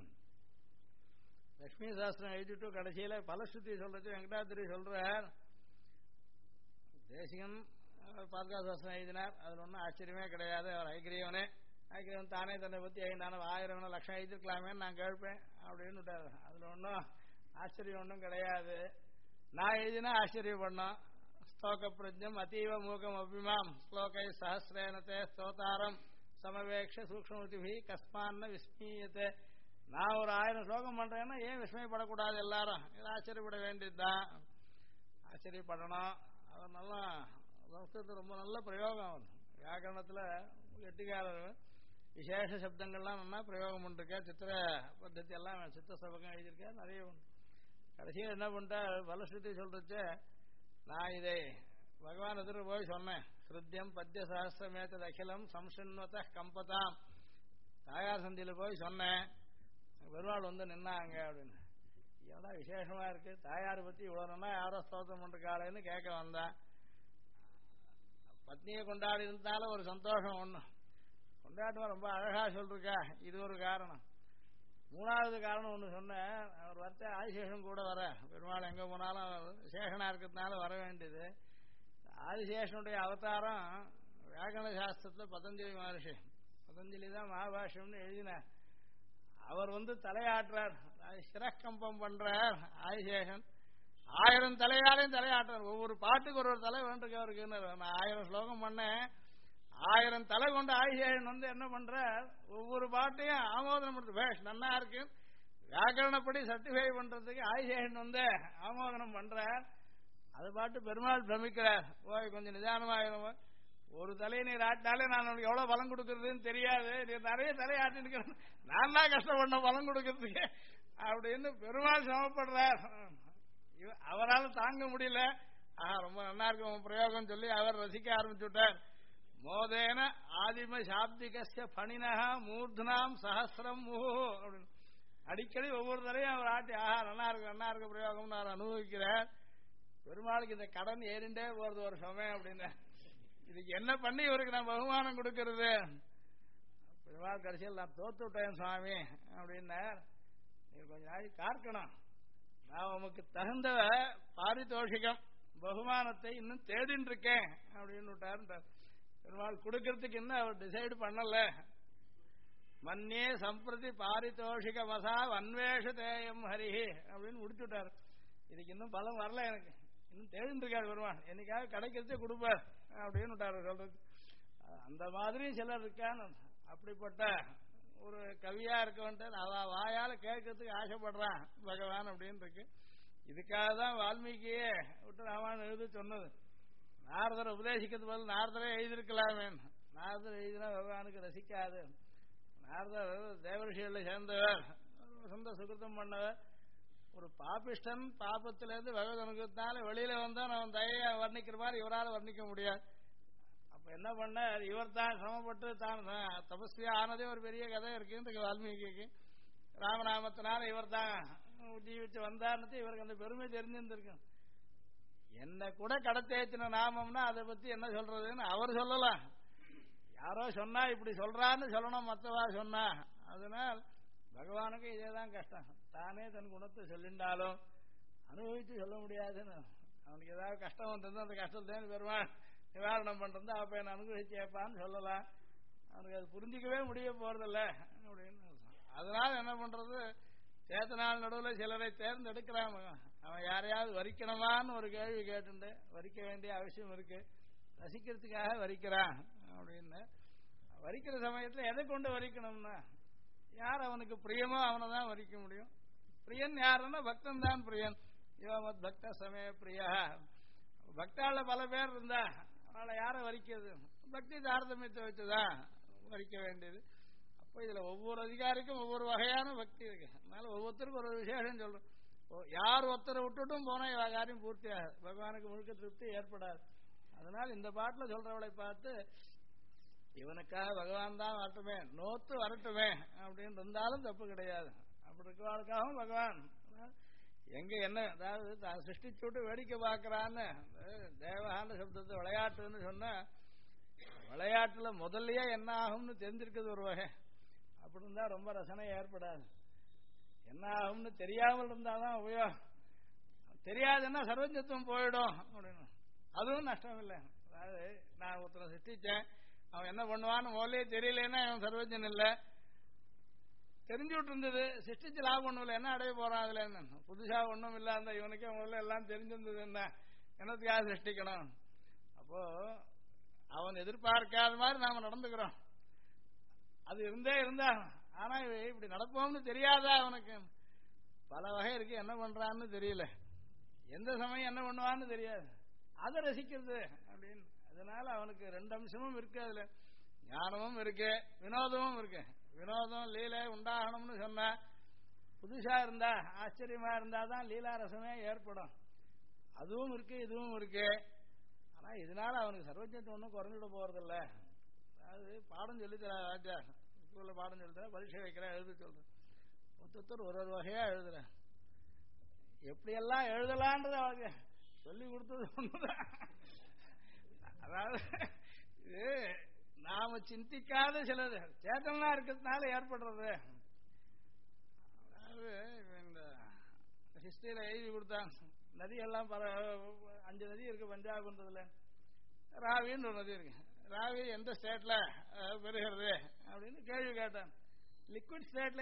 A: லட்சுமி சாஸ்திரம் எழுதிட்டு கடைசியில பலஸ்ருதி சொல்றது வெங்கடாத்திரி சொல்றார். தேசிகன் பாதுகா சாஸ்திரம் எழுதினார், அதுல ஒன்றும் ஆச்சரியமே கிடையாது. அவர் ஐக்கிரியவனே, ஐக்கிரியவன் தானே தன்னை பத்தி ஐந்தான 1000 லட்சம் எழுதிருக்கலாமேன்னு நான் கேட்பேன் அப்படின்னு விட்டாரு. அதுல ஒன்றும் ஆச்சரியம் ஒன்றும் கிடையாது. நான் எழுதினா ஆச்சரியப்படணும். ஸ்லோக பிரஜம் அதீவ மூகம் அபிமாம் ஸ்லோகை சஹசிரேனத்தே ஸ்தோதாரம் சமவேக்ஷ சூக்ஷ்மதிபி கஸ்மான்ன விஸ்மீயத்தை. நான் ஒரு 1000 ஸ்லோகம் பண்றேன்னா ஏன் விஸ்மயப்படக்கூடாது? எல்லாரும் இது ஆச்சரியப்பட வேண்டியதுதான், ஆச்சரியப்படணும். அவர் நல்லா சம்ஸ்கிருதம் ரொம்ப நல்ல பிரயோகம். அவர் வியாக்கரணத்துல கெட்டிக்காரர், விசேஷ சப்தங்கள்லாம் நல்லா பிரயோகம் பண்ணிருக்கார். சித்திர பத்தி எல்லாம் சித்திர சபகம் எழுதியிருக்கார் நிறைய. கடைசியில் என்ன பண்ணிட்டா பலஸ்ருதி சொல்றச்சு, நான் இதை பகவான் எதிர போய் சொன்னேன். ஹிருத்யம் பத்திய சஹசிரமேத்தது அகிலம் சம்சின்வத கம்பதாம். தாயார் சந்தியில போய் சொன்னேன், பெருமாள் வந்து நின்னாங்க அப்படின்னு. ஏன்னா விசேஷமா இருக்கு, தாயாரை பத்தி இவ்வளவுனா யாரோ ஸ்தோத்திரம் பண்றாளேன்னு கேட்க வந்தேன். பத்னியை கொண்டாடி இருந்தாலும் ஒரு சந்தோஷம் ஒண்ணு, கொண்டாட்டம் ரொம்ப அழகா சொல்லிருக்கா, இது ஒரு காரணம். மூணாவது காரணம் ஒண்ணு சொன்னேன், அவர் வரத்த ஆதிசேஷன் கூட வர, பெருமாள் எங்க போனாலும் சேஷனா இருக்கிறதுனால வர வேண்டியது. ஆதிசேஷனுடைய அவதாரம் வியாக்கரண சாஸ்திரத்துல பதஞ்சலி மகர்ஷி, பதஞ்சலி தான் மகாபாஷ்யம்னு எழுதினார். அவர் வந்து தலையாட்டுறார், சிரக்கம்பம் பண்றார். ஆதிசேஷன் 1000 தலையாரையும் தலையாட்டுறார். ஒவ்வொரு பாட்டுக்கு ஒரு தலை வேண்டிருக்கு அவருக்கு. நான் 1000 ஸ்லோகம் பண்ணேன், 1000 தலை கொண்ட ஆதிசேஷன் வந்து என்ன பண்ற, ஒவ்வொரு பாட்டையும் ஆமோதனம் பண்றது. பேஷ் நன்னா இருக்கு, வியாக்கரணப்படி சர்டிஃபை பண்றதுக்கு ஆதிசேஷன் வந்து ஆமோதனம் பண்றார். அது பாட்டு பெருமாள் பிரமிக்கிறார். ஓய் கொஞ்சம் நிதானமாக, ஒரு தலையை நீர் ஆட்டினாலே நான் உனக்கு எவ்வளவு பலம் கொடுக்கறதுன்னு தெரியாது, நீ நிறைய தலையை ஆட்டின்னு நான் தான் கஷ்டப்படணும் பலம் கொடுக்கறதுக்கு அப்படின்னு பெருமாள் சிரமப்படுறார். அவரால் தாங்க முடியல. ரொம்ப நல்லா இருக்கு உன் பிரயோகம் சொல்லி அவர் ரசிக்க ஆரம்பிச்சுட்டார். மோதேன ஆதிம சாப்திகஸ்ய பணினஹ மூர்தனாம் சஹசிரம் முஹு அப்படின்னு அடிக்கடி ஒவ்வொரு தரையும் அவர் ஆட்டி நல்லா இருக்கு பிரயோகம்னு அவர் அனுபவிக்கிறார். பெருமாளுக்கு இந்த கடன் ஏறிண்டே போறது ஒரு சமயம் அப்படின்னு, இதுக்கு என்ன பண்ணி இவருக்கு நான் பகுமானம் கொடுக்கறது? பெருமாள் கடைசியில் நான் தோத்து விட்டேன் சுவாமி அப்படின்னார். நீ கொஞ்ச நாளைக்கு காக்கணும், நான் உமக்கு தகுந்த பாரிதோஷிகம் பகுமானத்தை இன்னும் தேடின்னு இருக்கேன் அப்படின்னு விட்டார். பெருமாள் கொடுக்கறதுக்கு இன்னும் அவர் டிசைடு பண்ணல. மன்னே சம்பிரதி பாரிதோஷிக மசா அன்வேஷ தேயம் ஹரிஹி அப்படின்னு முடிச்சுட்டார். இதுக்கு இன்னும் பலம் வரல, எனக்கு இன்னும் தேடின்னு இருக்காரு பெருமாள், என்னைக்காவது கிடைக்கிறதே கொடுப்பார் அப்படின்னு விட்டாரு சொல்றது. அந்த மாதிரி சிலர் இருக்கான்னு. அப்படிப்பட்ட ஒரு கவியா இருக்க வேண்டிய அவ வாயால கேட்கறதுக்கு ஆசைப்படுறான் பகவான் அப்படின்னு இருக்கு. இதுக்காக தான் வால்மீகியே விட்டு ராமாயணம் எழுத சொன்னது. நாரதர் உபதேசிக்கிறது பதில் நாரதரே எழுதியிருக்கலாமே. நாரதர் எழுதினா பகவானுக்கு ரசிக்காது. நாரதர் தேவரிஷிகளை சேர்ந்தவர், சத்தியசந்த சுகிருத்தம் பண்ணவர். ஒரு பாபிஷ்டன் பாபத்திலேருந்து பகவத் அனுகிரகத்தினால வெளியில வந்தான் அவன் தயையா வர்ணிக்கிற மாதிரி இவரால் வர்ணிக்க முடியாது. அப்ப என்ன பண்ண, இவர் தான் சிரமப்பட்டு தான் தபஸ்வியா ஆனதே ஒரு பெரிய கதை இருக்கு வால்மீகிக்கு. ராமநாமத்தினால இவர் தான் ஜீவிச்சு வந்தார்னு இவருக்கு அந்த பெருமை தெரிஞ்சிருந்திருக்கும். என்ன கூட கடத்தேச்சின நாமம்னா அதை பத்தி என்ன சொல்றதுன்னு அவர் சொல்லலாம். யாரோ சொன்னா இப்படி சொல்றான்னு சொல்லணும், மற்றவா சொன்னா. அதனால் பகவானுக்கு இதேதான் கஷ்டம். தானே தன் குணத்தை சொல்லிண்டாலும் அனுபவித்து சொல்ல முடியாதுன்னு. அவனுக்கு ஏதாவது கஷ்டம் வந்திருந்தா அந்த கஷ்டத்தேன்னு பெருமாள் நிவாரணம் பண்றது, அப்ப என்ன அனுகிரகிச்சேப்பான்னு சொல்லலாம். அவனுக்கு அது புரிஞ்சிக்கவே முடிய போறதில்ல அப்படின்னு. அதனால என்ன பண்றது, சேத்தனால் நடுவில் சிலரை தேர்ந்தெடுக்கிறான். அவன் யாரையாவது வரிக்கணுமான்னு ஒரு கேள்வி கேட்டு வரிக்க வேண்டிய அவசியம் இருக்கு. ரசிக்கிறதுக்காக வரிக்கிறான் அப்படின்னு. வரிக்கிற சமயத்தில் எதை கொண்டு வரிக்கணும்னா, யார் அவனுக்கு பிரியமோ அவனை தான் வரிக்க முடியும். பிரியன் யாருன்னா பக்தன் தான் பிரியன். யோமத் பக்த சமய பிரியா. பக்தால பல பேர் இருந்தா அவளை யாரை வரிக்கிறது, பக்தி தாரதமியத்தை வச்சுதான் வரிக்க வேண்டியது. அப்போ இதுல ஒவ்வொரு அதிகாரிக்கும் ஒவ்வொரு வகையான பக்தி இருக்கு. அதனால ஒவ்வொருத்தருக்கும் ஒரு விசேஷம் சொல்றோம். யார் ஒருத்தரை விட்டுட்டும் போனா இவ காரியம் பூர்த்தியாது, பகவானுக்கு முழுக்க திருப்தி ஏற்படாது. அதனால இந்த பாட்டுல சொல்றவளை பார்த்து இவனுக்காக பகவான் தான் வரட்டுமே, நோத்து வரட்டுமே அப்படின்னு இருந்தாலும் தப்பு கிடையாது. அப்படி இருக்கிறவளுக்காகவும் பகவான் எங்க என்ன, அதாவது தான் சிருஷ்டிச்சுட்டு வேடிக்கை பார்க்கறான்னு தேவகாண்ட சப்தத்தை விளையாட்டுன்னு சொன்ன, விளையாட்டுல முதல்லயே என்ன ஆகும்னு தெரிஞ்சிருக்குது ஒரு வகை. அப்படி இருந்தா ரொம்ப ரசனை ஏற்படாது. என்ன ஆகும்னு தெரியாமல் இருந்தாதான் உபயோகம். தெரியாதுன்னா சர்வஜத்துவம் போயிடும் அப்படின்னு. அதுவும் நஷ்டம் இல்லை. அதாவது நான் ஒருத்தனை சிருஷ்டிச்சேன், அவன் என்ன பண்ணுவான்னு முதலே தெரியலன்னா அவன் சர்வஜன் இல்லை. தெரிஞ்சுட்டு இருந்தது, சிருஷ்டிச்சு லாபம் ஒண்ணும் இல்லை, என்ன அடைய போறான் அதுல என்ன, புதுசா ஒண்ணும் இல்லாத இவனுக்கே முதல்ல எல்லாம் தெரிஞ்சிருந்தது, என்ன என்னத்துக்காக சிருஷ்டிக்கணும். அப்போ அவன் எதிர்பார்க்காத மாதிரி நாம நடந்துக்கிறோம். அது இருந்தா ஆனா இப்படி நடப்போம்னு தெரியாதா அவனுக்கு. பல வகை இருக்கு, என்ன பண்றான்னு தெரியல, எந்த சமயம் என்ன பண்ணுவான்னு தெரியாது, அதை ரசிக்கிறது அப்படின்னு. அதனால அவனுக்கு ரெண்டு அம்சமும் இருக்கு, அதுல ஞானமும் இருக்கு, வினோதமும் இருக்கு. வினோதம் லீலை உண்டாகணும்னு சொன்ன புதுசா இருந்தா ஆச்சரியமா இருந்தாதான் லீலா ரசமே ஏற்படும். அதுவும் இருக்கு இதுவும் இருக்கு. ஆனா இதனால அவனுக்கு சர்வஜத்தை ஒன்றும் குறைஞ்சிட போறதில்ல. அதாவது பாடம் சொல்லித்தர ராஜா ஸ்கூல்ல பாடம் சொல்லித்தர, பரீட்சை வைக்கிறேன் எழுத சொல்றேன். ஒருத்தர் ஒரு ஒரு வகையா எழுதுறேன். எப்படியெல்லாம் எழுதலான்றத அவங்க சொல்லி கொடுத்தது ஒண்ணுதான். அதாவது இது நாம சிந்திக்காத சிலது சேத்தனா இருக்கிறதுனால ஏற்படுறது. அதாவது இந்த ஹிஸ்டரியில எழுதி கொடுத்தாங்க, நதி எல்லாம் 5 நதி இருக்கு பஞ்சாப்ன்றதுல. ராவின்னு ஒரு நதி இருக்கு. ராவி எந்த ஸ்டேட்ல பெறுகிறது அப்படின்னு கேள்வி கேட்டான். லிக்விட் ஸ்டேட்ல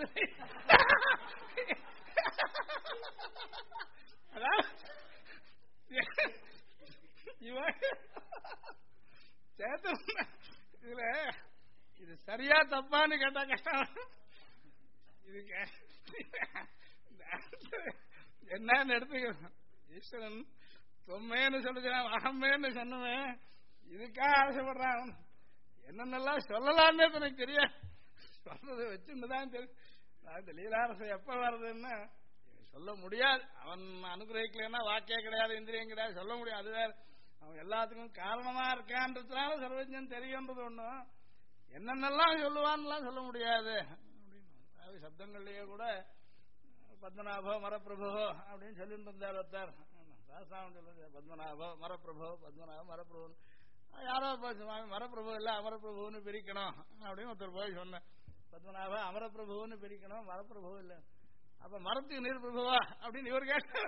A: இதுல இது சரியா தப்பான்னு கேட்டா கஷ்டம். இதுக்கு என்னன்னு எடுத்துக்கணும். ஈஸ்வரன் தொம்மைன்னு சொல்லுறான், அகமேன்னு சொன்னவன் இதுக்காக ஆசைப்படுறான். என்னென்னலாம் சொல்லலான்னு எனக்கு தெரியாது, சொல்றதை வச்சுதான் தெரியும். இந்த லீலாரசம் எப்ப வருதுன்னு சொல்ல முடியாது. அவன் அனுகிரகிக்கலன்னா வாக்கிய கிடையாது, இந்திரியம் கிடையாது, சொல்ல முடியும். அது வேற. அவன் எல்லாத்துக்கும் காரணமா இருக்கான்றதுனால சர்வஜன் தெரியுன்றது ஒண்ணும், என்னென்னலாம் சொல்லுவான்லாம் சொல்ல முடியாது அப்படின்னு. அதாவது சப்தங்கள்லயே கூட பத்மநாபோ மரப்பிரபோ அப்படின்னு சொல்லிட்டு இருந்தார் ஒருத்தர். ராசாமன் சொல்லுங்க, பத்மநாபோ மரப்பிரபோ, பத்மநாப மரப்பிரபு. யாரோ மரப்பிரபு இல்ல அமரப்பிரபுன்னு பிரிக்கணும் அப்படின்னு ஒருத்தர் போய் சொன்னேன். பத்மநாப அமரப்பிரபுன்னு பிரிக்கணும், மரப்பிரபு இல்ல. அப்ப மரத்துக்கு நீர் பிரபுவா அப்படின்னு இவர் கேட்டார்.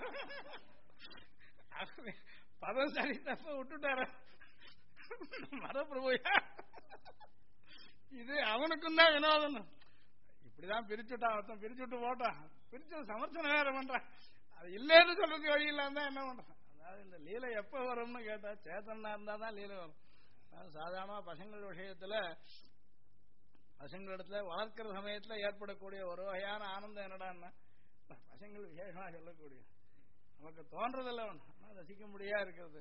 A: பதம் சரி தப்ப விட்டுட்டார. மரப்பிரபுயா இது அவனுக்கும் தான் வினோதம். இப்படிதான் பிரிச்சுட்டான், ஒருத்தன் பிரிச்சுட்டு போட்டான், பிரிச்சு சமர்த்தனை வேற பண்றான். அது இல்லைன்னு சொல்றதுக்கு வழி இல்லாம என்ன பண்றான். அதாவது இந்த லீலை எப்ப வரும்னு கேட்டா சேத்தனா இருந்தா தான் லீலை வரும். சாதாரணமா பசங்கள் விஷயத்துல பசங்களிடத்துல வளர்க்கிற சமயத்துல ஏற்படக்கூடிய ஒரு வகையான ஆனந்தம் என்னடான்னா, பசங்கள் விசேஷமா சொல்லக்கூடிய நமக்கு தோன்றதில்லை, ரசிக்க முடியா இருக்கிறது.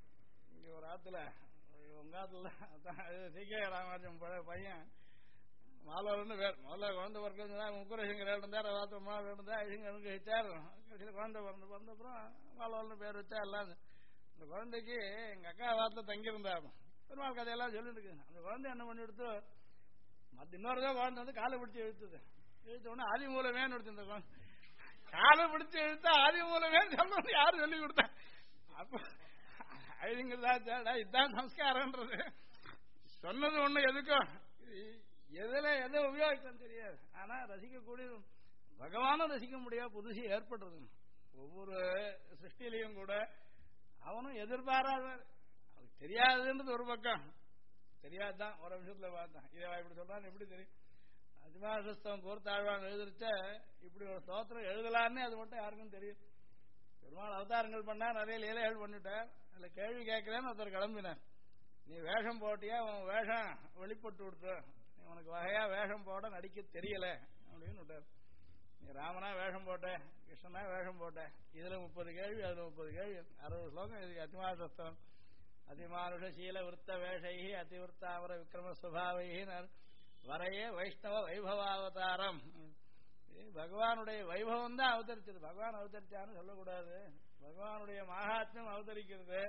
A: இங்க ஒரு ஆத்துல உங்க ஆத்துல சீக்கிய ராமாஜம் பையன் மாலவர்னு பேர். முதல்ல குழந்தை பிறக்கிறதுனா முக்குரசிங்கர் இருந்தார், ராத்திரமா இருந்தா ஐசிங்க அனுகிச்சார். கடைசியில் குழந்தை பிறந்தப்புறம் மாலவர்னு பேர் வச்சா எல்லாம். இந்த குழந்தைக்கு எங்க அக்கா வாரத்தில் தங்கியிருந்தார். பெருமாள் கதையெல்லாம் சொல்லிட்டு இருக்கு. அந்த குழந்தை என்ன பண்ணி எடுத்து மற்ற இன்னொருதான் குழந்தை வந்து காலை பிடிச்சி இழுத்துது. இழுத்த உடனே ஆதி மூலமேன்னு எடுத்து இந்த குழந்தை காலை பிடிச்சி இழுத்தா ஆதி மூலமேன்னு சொல்லணும் யாரும் சொல்லி கொடுத்தா. அப்ப ஐதுங்கிறதா இதுதான் சம்ஸ்காரம்ன்றது. சொன்னது ஒண்ணு எதுக்கும் எதுல எதை உபயோகிக்கும் தெரியாது. ஆனா ரசிக்கக்கூடிய பகவானும் ரசிக்க முடியாது. புதுசு ஏற்படுறது ஒவ்வொரு சிருஷ்டிலையும் கூட அவனும் எதிர்பாராத தெரியாதுன்றது ஒரு பக்கம். தெரியாதுதான் ஒரு நிமிஷத்துல பார்த்தான். இதை இப்படி சொல்றான்னு எப்படி தெரியும்? அதிமாசஸ்தவம் கோர்த்தாழ்வான் எழுதிருச்ச இப்படி ஒரு ஸ்தோத்திரம் எழுதலான்னு அது மட்டும் யாருக்கும் தெரியும். பெருமாள் அவதாரங்கள் பண்ணா நிறைய லீலைகள் பண்ணிட்டார். அதுல கேள்வி கேட்கிறேன்னு ஒருத்தர் கிளம்பினார். நீ வேஷம் போட்டியா, உன் வேஷம் வெளிப்பட்டு கொடுத்து, நீ உனக்கு வகையா வேஷம் போட நடிக்க தெரியல அப்படின்னு விட்டார். நீ ராமனா வேஷம் போட்ட, கிருஷ்ணனா வேஷம் போட்ட, இதுல 30 கேள்வி அதுல 30 கேள்வி, 60 ஸ்லோகம் இதுக்கு அதிமாசஸ்தவம். அதிமானுஷ சீல விருத்த வேஷைஹி அதிவிருத்தாவர விக்ரம சுபாவைஹின்னு வரையே வைஷ்ணவ வைபவாவதாரம். பகவானுடைய வைபவம் தான் அவதரிச்சது. பகவான் அவதரிச்சான்னு சொல்லக்கூடாது. பகவானுடைய மகாத்மியம் அவதரிக்கிறது.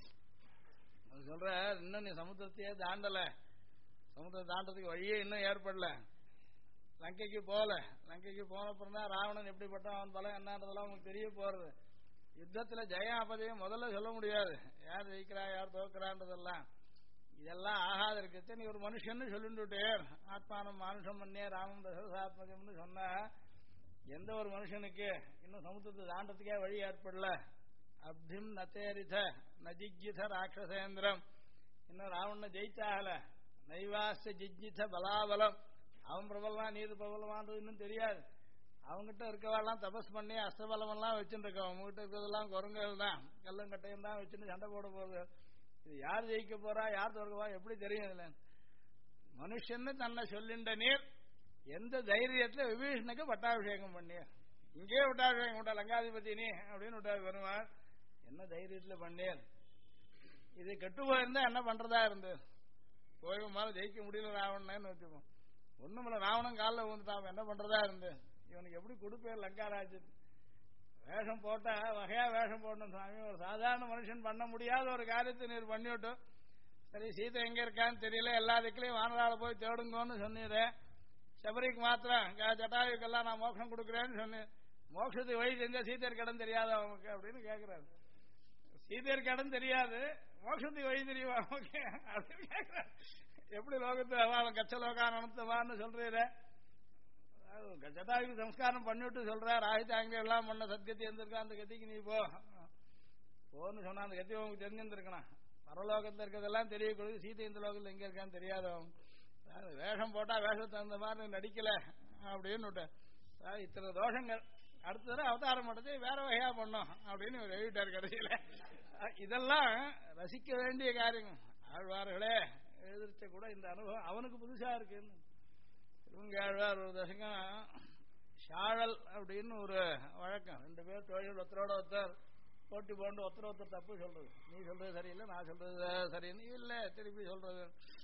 A: சொல்ற இன்னும் நீ சமுத்திரத்தையே தாண்டல, சமுத்திரம் தாண்டதுக்கு வழியே இன்னும் ஏற்படல, லங்கைக்கு போல. லங்கைக்கு போனப்புறம் தான் ராவணன் எப்படிப்பட்ட அவன் பலம் என்னன்றதெல்லாம் உங்களுக்கு தெரிய போறது. யுத்தத்துல ஜெயம் அப்பதையும் முதல்ல சொல்ல முடியாது. யார் ஜெயிக்கிறா யார் தோக்குறான்றதெல்லாம் இதெல்லாம் ஆகாத இருக்கிறது. நீ ஒரு மனுஷன்னு சொல்லிட்டு ஆத்மானம் மானுஷம் பண்ணே ராமம் தசரசாத்மகம்னு சொன்னா எந்த ஒரு மனுஷனுக்கு இன்னும் சமுத்திரத்தை தாண்டத்துக்கே வழி ஏற்படல. அப்திம் நத்தேரித நஜிஜித ராட்சசேந்திரம், இன்னும் ராவணனை ஜெயிச்சாகல. நைவாச ஜிஜித பலாபலம், அவன் பிரபலமா நீர் பிரபலமான்றது இன்னும் தெரியாது. அவங்ககிட்ட இருக்கவாள்லாம் தபஸ் பண்ணி அஸ்திரபலம் எல்லாம் வச்சுட்டு இருக்க. அவங்ககிட்ட இருக்கிறதெல்லாம் குரங்குகள் தான், கல்லும் கட்டையும் தான் வச்சுட்டு சண்டை போட போகுது. இது யார் ஜெயிக்க போறா யார் தோற்கவா எப்படி தெரியும்? இதுல மனுஷன்னு தன்னை சொல்லின்ற நீர் எந்த தைரியத்துல விபீஷனுக்கு பட்டாபிஷேகம் பண்ணிய, இங்கே பட்டாபிஷேகம் விட்டா லங்காதிபதி நீ அப்படின்னு விட்டார் பெருமாள். என்ன தைரியத்துல பண்ணீர்? இது கெட்டு போயிருந்தா என்ன பண்றதா இருந்து கோயில் மேல ஜெயிக்க முடியல ராவணன்னு வச்சுப்போம். ஒண்ணுமில்ல, ராவணன் காலில் விழுந்துட்டான், என்ன பண்றதா இருந்து இவனுக்கு எப்படி கொடுப்பேர் லங்கா ராஜ்யத்துக்கு? வேஷம் போட்டா வகையா வேஷம் போடணும் சுவாமி. ஒரு சாதாரண மனுஷன் பண்ண முடியாத ஒரு காரியத்தை நீர் பண்ணிவிட்டோம். சரி, சீதை எங்க இருக்கான்னு தெரியல, எல்லா திக்கிலையும் வானரால போய் தேடுங்கன்னு சொன்னீரு. சபரிக்கு மாத்திரம் ஜட்டாயுக்கெல்லாம் நான் மோட்சம் கொடுக்குறேன்னு சொன்னேன். மோட்சத்துக்கு வழி தெரிஞ்சா சீதையர் கடன் தெரியாது அவனுக்கு அப்படின்னு கேட்கிறாரு. சீதையர் கடன் தெரியாது, மோட்சத்துக்கு வழி தெரியுமா அவனுக்கு அப்படின்னு கேட்கிறாரு. எப்படி லோகத்தை அவன் கச்ச லோகானந்தமான்னு சொல்றீர? ஜட்டாயுக்கு சம்ஸ்காரம் பண்ணிவிட்டு சொல்ற ராகிதாங்க எல்லாம் பண்ண சத்கதி இருந்திருக்கா, அந்த கத்திக்கு நீ போன்னு சொன்னா அந்த கத்தி உங்களுக்கு தெரிஞ்சிருந்திருக்கணும். பரலோகத்தில் இருக்கிறதெல்லாம் தெரியக்கூடாது, சீதை இந்த லோகத்தில் எங்க இருக்கான்னு தெரியாதவங்க. வேஷம் போட்டா வேஷத்தை தகுந்த மாதிரி நடிக்கல அப்படின்னு இத்தனை தோஷங்கள். அடுத்த தடவை அவதாரம் பண்ணது வேற வகையா பண்ணோம் அப்படின்னு எழுதிட்டார் கடைசியில. இதெல்லாம் ரசிக்க வேண்டிய காரியங்கள். ஆழ்வார்களே எழுதிருச்ச கூட இந்த அனுபவம் அவனுக்கு புதுசா இருக்குன்னு. இவங்க ஆழ்வார் ஒரு தசகம் ஷாழல் அப்படின்னு ஒரு வழக்கம். 2 பேர் தொழில் ஒருத்தரோட ஒருத்தர் போட்டி போண்டு ஒருத்தர் தப்பு சொல்றது. நீ சொல்றது சரியில்லை, நான் சொல்றது சரியில்லை, இல்ல திருப்பி சொல்றது.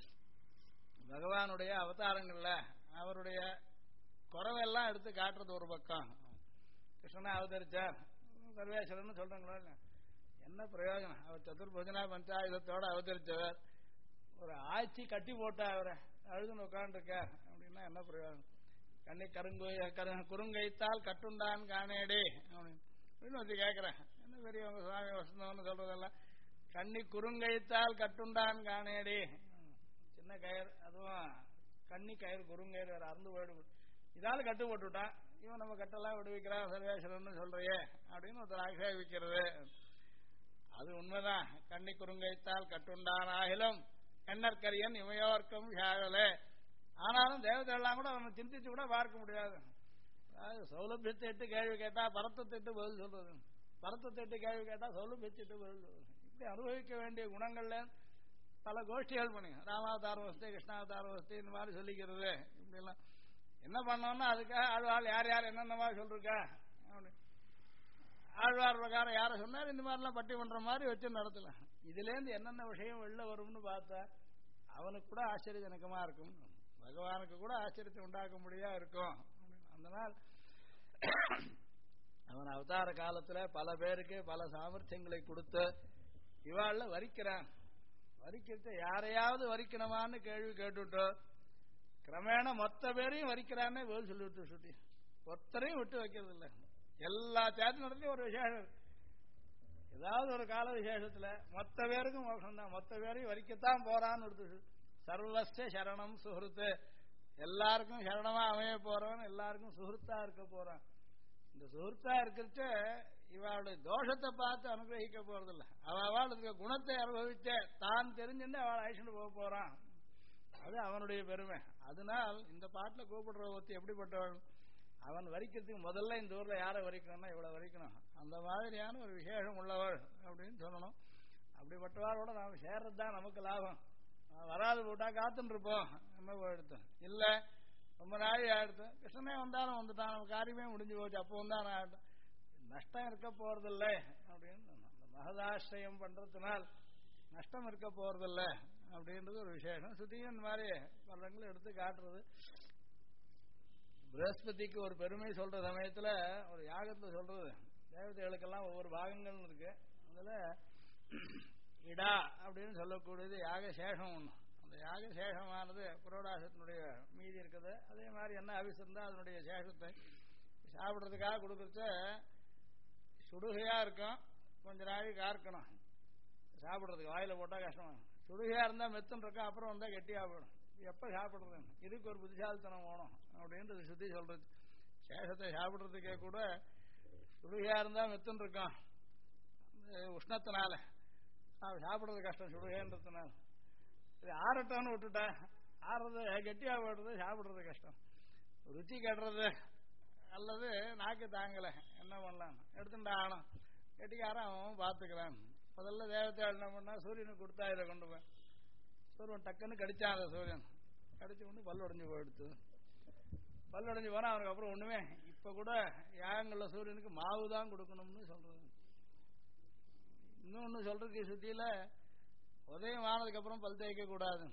A: பகவானுடைய அவதாரங்கள்ல அவருடைய குறவெல்லாம் எடுத்து காட்டுறது ஒரு பக்கம். கிருஷ்ணனை அவதரிச்சார், சர்வேஸ்வரன் சொல்றாங்களோ என்ன பிரயோஜனம்? அவர் சதுர்புஜனா பஞ்சாயுதத்தோட அவதரிச்சவர். ஒரு ஆட்சி கட்டி போட்டா அவரை அழுதுன்னு உட்காந்துருக்கார் அப்படின்னா என்ன பிரயோஜனம்? கண்ணி குறுங்கைத்தால் கட்டுண்டான் காணேடி அப்படின்னு வச்சு கேட்கிறேன். என்ன பெரியவங்க சுவாமி வசந்தவன்னு சொல்றதெல்லாம் கண்ணி குறுங்கைத்தால் கட்டுண்டான் காணேடி. சின்ன கயிறு, அதுவும் கண்ணி கயிறு, குறுங்கயிறு வேற அறந்து போயிடு. இதால கட்டு போட்டுவிட்டான், இவன் நம்ம கட்டெல்லாம் விடுவிக்கிறான் சர்வேஸ்வரன் சொல்றையே அப்படின்னு ஒருத்தர் ஆக்ஷேபிக்கிறது. அது உண்மைதான். கண்ணி குறுங்கைத்தால் கட்டுண்டான் ஆகிலும் கண்ணற்கரியன் இமையோர்க்கும் ஷாழலே. ஆனாலும் தேவதையெல்லாம் கூட அவனை சிந்திச்சு கூட பார்க்க முடியாது. சௌலபியத்தை இட்டு கேள்வி கேட்டா பரத்தத்தை இட்டு பதில் சொல்றது, பரத்தத்தை இட்டு கேள்வி கேட்டா சௌலபியத்தை இட்டு பதில் சொல்றது. இப்படி அனுபவிக்க வேண்டிய குணங்கள்ல பல கோஷ்டிகள் பண்ணி ராமாவதார வசதி, கிருஷ்ணாவதார வசதி இந்த மாதிரி சொல்லிக்கிறது. இப்படி எல்லாம் என்ன பண்ணோம்னா அதுக்காக ஆழ்வாள் யார் யார் என்னென்ன மாதிரி சொல்றா ஆழ்வார் பிரகாரம் யார சொன்னார் இந்த மாதிரிலாம் பட்டி பண்ற மாதிரி வச்சு நடத்தலாம். இதுல இருந்து என்னென்ன விஷயம் வெளில வரும்னு பார்த்தா அவனுக்கு கூட ஆச்சரியஜனகமா இருக்கும். பகவானுக்கு கூட ஆச்சரியத்தை உண்டாக்க முடியா இருக்கும். அதனால் அவன் அவதார காலத்துல பல பேருக்கு பல சாமர்த்தியங்களை கொடுத்து இவாள்ல வரிக்கிறான். வரிக்கிறது யாரையாவது வரிக்கணுமான்னு கேள்வி கேட்டுட்டு கிரமேண மொத்த பேரையும் வரிக்கிறான்னே வேல் சொல்லிவிட்டு சுட்டி ஒருத்தரையும் விட்டு வைக்கிறது இல்லை. எல்லா சேத்தனத்திலையும் ஒரு விசேஷம், ஏதாவது ஒரு கால விசேஷத்துல மொத்த பேருக்கும் மோட்சம் தான், மொத்த பேரையும் வரிக்கத்தான் போறான்னு எடுத்து சர்வஸ்ய சரணம் சுகிருத்து, எல்லாருக்கும் சரணமா அமைய போறவன் எல்லாருக்கும் சுகிருத்தா இருக்க போறான். இந்த சுகிருத்தா இருக்கிறச்ச இவாளுடைய தோஷத்தை பார்த்து அனுகிரகிக்க போறதில்லை, அவளுக்கு குணத்தை அனுபவிச்ச தான் தெரிஞ்சுட்டு அவள் அழைச்சிட்டு போக போறான். அது அவனுடைய பெருமை. அதனால் இந்த பாட்டுல கூப்பிடுற ஒருத்தி எப்படிப்பட்டவன், அவன் வரிக்கிறதுக்கு முதல்ல இந்த ஊர்ல யாரை வரிக்கணும்னா இவ்வளவு வரிக்கணும், அந்த மாதிரியான ஒரு விசேஷம் உள்ளவள் அப்படின்னு சொல்லணும். அப்படிப்பட்டவாளோட நாம சேர்றதுதான் நமக்கு லாபம். வராது போட்டா காத்துன்னு இருப்போம், நம்ம போயிடுத்தோம் இல்ல ரொம்ப நாளை ஆயிடுத்து, கிருஷ்ணனே வந்தாலும் வந்துட்டான், நம்ம காரியமே முடிஞ்சு போச்சு, அப்போ வந்தான் ஆயிடும், நஷ்டம் இருக்க போறதில்லை அப்படின்னு அந்த மகதாசிரியம் பண்றதுனால் நஷ்டம் இருக்க போறதில்லை அப்படின்றது ஒரு விசேஷம். சுத்தியும் இந்த மாதிரி பலங்களும் எடுத்து காட்டுறது. பிரகஸ்பதிக்கு ஒரு பெருமை சொல்ற சமயத்துல ஒரு யாகத்துல சொல்றது, தேவதைகளுக்கெல்லாம் ஒவ்வொரு பாகங்கள் இருக்கு, அதுல இடா அப்படின்னு சொல்லக்கூடியது யாக சேஷம் ஒண்ணு. அந்த யாக சேஷமானது புரோடாசத்தினுடைய மீதி இருக்குது. அதே மாதிரி என்ன அவிசிருந்தா அதனுடைய சேஷத்தை சாப்பிட்றதுக்காக கொடுக்கறச்ச சுடுகையா இருக்கும், கொஞ்ச நாளைக்கு கார்க்கணும், சாப்பிட்றதுக்கு வாயில போட்டா கஷ்டமா, சுடுகையா இருந்தா மெத்துன்னு இருக்கும், அப்புறம் வந்தா கெட்டியா போயிடும், எப்ப சாப்பிடுறது, இதுக்கு ஒரு புத்திசாலித்தனம் வேணும் அப்படின்றது சுத்தி சொல்றது. சேஷத்தை சாப்பிடுறதுக்கே கூட சுடுகையா இருந்தா மெத்துன்னு இருக்கும், உஷ்ணத்தினால சாப்பிடுறது கஷ்டம், சுடுகைன்றதுனால. இது ஆறட்டம்னு விட்டுட்டா ஆறுறது கெட்டியா போடுறது, சாப்பிடுறது கஷ்டம், ருச்சி கட்டுறது அல்லது நாக்கு தாங்கல, என்ன பண்ணலாம் எடுத்துட்டா ஆனும், கெட்டிக்காரன் அவன் பார்த்துக்கிறான். முதல்ல தேவத்தை என்ன பண்ணா சூரியனுக்கு கொடுத்தா இதை கொண்டு போய் சூரியன் டக்குன்னு கடிச்சான், அந்த சூரியன் கடிச்சு கொண்டு பல் உடைஞ்சு போயிடுத்து. பல் உடைஞ்சு போனா அவனுக்கு அப்புறம் ஒண்ணுமே. இப்ப கூட யாகங்கள்ல சூரியனுக்கு மாவு தான் கொடுக்கணும்னு சொல்றது. இன்னொன்னு சொல்றதுக்கு சுத்தியில உதயம் ஆனதுக்கு அப்புறம் பல் தேய்க்க கூடாது,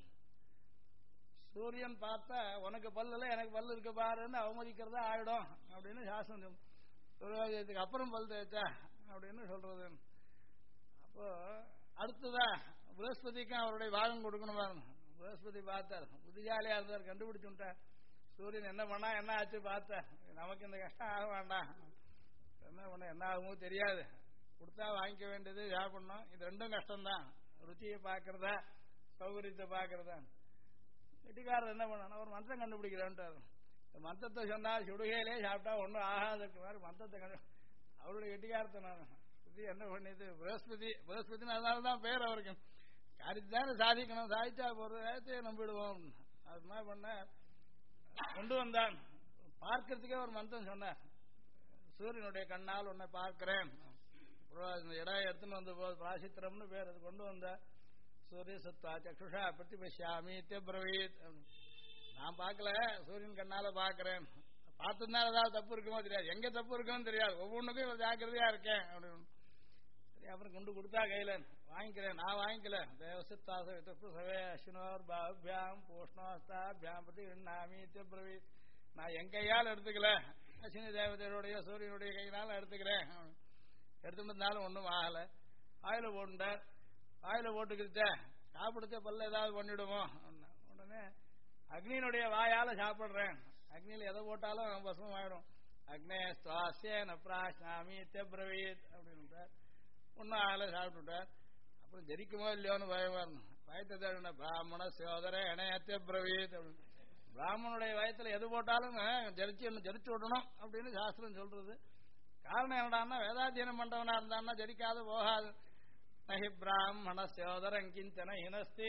A: சூரியன் பார்த்தா உனக்கு பல்லுல எனக்கு பல்லு இருக்க பாருன்னு அவமதிக்கிறதா ஆயிடும் அப்படின்னு சாஸ்திரம். சூரியோதயத்துக்கு அப்புறம் பல் தேய்ச்சா அப்படின்னு சொல்றது. அப்போ அடுத்ததா பிரகஸ்பதிக்கும் அவருடைய பாகம் கொடுக்கணும் பாருங்க. பிரகஸ்பதி பார்த்தார், புத்திசாலியா இருந்தார், கண்டுபிடிச்சுட்டார் சூரியன் என்ன பண்ணா என்ன ஆச்சு பார்த்தார், நமக்கு இந்த கஷ்டம் ஆக வேண்டாம், என்ன பண்ண என்ன ஆகுமோ தெரியாது, கொடுத்தா வாங்கிக்க வேண்டியது சாப்பிடணும், இது ரெண்டும் கஷ்டம்தான், ருச்சியை பார்க்கறதா சௌகரியத்தை பார்க்கறதா. வெட்டிக்காரர் என்ன பண்ண ஒரு மந்திரம் கண்டுபிடிக்கிறான்ட்டார், மந்திரத்தை சொன்னா சுடுகையிலே சாப்பிட்டா ஒன்றும் ஆகாதுக்கு மாதிரி மந்திரத்தை அவருடைய வெட்டிக்காரத்தை நான் என்ன பண்ணிது பிரகஸ்பதினு அதனாலதான் பேர் அவருக்கு, காரியத்தானே சாதிக்கணும், சாதிச்சா போறதே நம்பிடுவோம். அது மாதிரி பண்ண கொண்டு வந்தான். பார்க்கறதுக்கே ஒரு மந்திரம் சொன்னார், சூரியனுடைய கண்ணால் உன்னை பார்க்கிறேன், இடம் எடுத்துன்னு வந்த போது பிராசித்திரம்னு பேர், அது கொண்டு வந்த சூரிய சத்வா சக்ஷுஷா பிரதிபஷ்யாமி பிரவீத், நான் பார்க்கல சூரியன் கண்ணால பார்க்கிறேன், பார்த்துதான் ஏதாவது தப்பு இருக்குமோ தெரியாது, எங்க தப்பு இருக்குன்னு தெரியாது, ஒவ்வொன்றுக்கும் ஜாக்கிரதையா இருக்கேன் அப்படின்னு. சரி அப்புறம் கொண்டு கொடுத்தா கையில வாங்கிக்கிறேன், நான் வாங்கிக்கல, தேவசித்தாசவே அஸ்வினோர் பாபியாம் பூஷ்ணோஸ்தாபியாம் பத்தி நாமி பிரவீத், நான் என் கையால் எடுத்துக்கல, அஸ்வினி தேவதையுடைய சூரியனுடைய கையினால எடுத்துக்கிறேன். எடுத்துட்டாலும் ஒன்றும் ஆகல, வாயில போட்டுட்டார், வாயில போட்டுக்கிட்ட சாப்பிடுத்த பல்ல ஏதாவது பண்ணிடுவோம். உடனே அக்னியினுடைய வாயால சாப்பிடுறேன், அக்னியில எதை போட்டாலும் பசுமம் ஆயிடும், அக்னே சுவாசிய பிராஷ்னாமி பிரவீத் அப்படின்னு ஒன்னும் ஆகல, சாப்பிட்டுட்டார். அப்புறம் ஜரிக்குமோ இல்லையோன்னு பயமா இருந்தோம், வயத்தை பிராமண சோதர இணையத்தை பிரவீத் அப்படின்னு, பிராமணனுடைய வயத்துல எது போட்டாலும் ஜரிச்சு விடணும் அப்படின்னு சாஸ்திரம் சொல்றது. காரணம் என்னடான்னா வேதாத்தியனம் பண்றவனா இருந்தான்னா ஜரிக்காது போகாது. நகி பிராமண சோதரம் கிஞ்சன ஹினஸ்தி,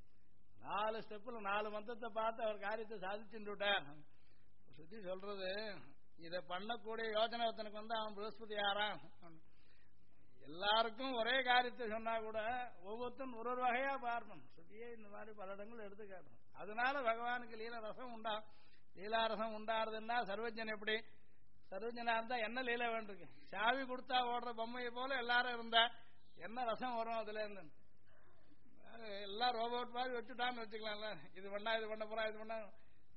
A: 4 ஸ்டெப்ல 4 மந்திரத்தை பார்த்து அவர் காரியத்தை சாதிச்சுட்டார். சுத்தி சொல்றது இதை பண்ணக்கூடிய யோஜனை ஒருத்தனுக்கு வந்து அவன் பிரகஸ்பதி யாரான். எல்லாருக்கும் ஒரே காரியத்தை சொன்னா கூட ஒவ்வொருத்தரும் ஒரு வகையா பார்க்கணும். சுத்தியே இந்த மாதிரி பல இடங்கள் எடுத்து காட்டணும். அதனால பகவானுக்கு லீல ரசம் உண்டா, லீலாரசம் உண்டாருதுன்னா சர்வஜன் எப்படி, சர்வஜனா இருந்தா என்ன லீல வேண்டிருக்கு, சாவி கொடுத்தா ஓடுற பொம்மையை போல எல்லாரும் இருந்தா என்ன ரசம் வரும் அதுல இருந்து. எல்லாம் ரோபோட் மாதிரி வச்சுட்டான்னு வச்சுக்கலாம்ல, இது பண்ணா இது பண்ண போறா இது பண்ணா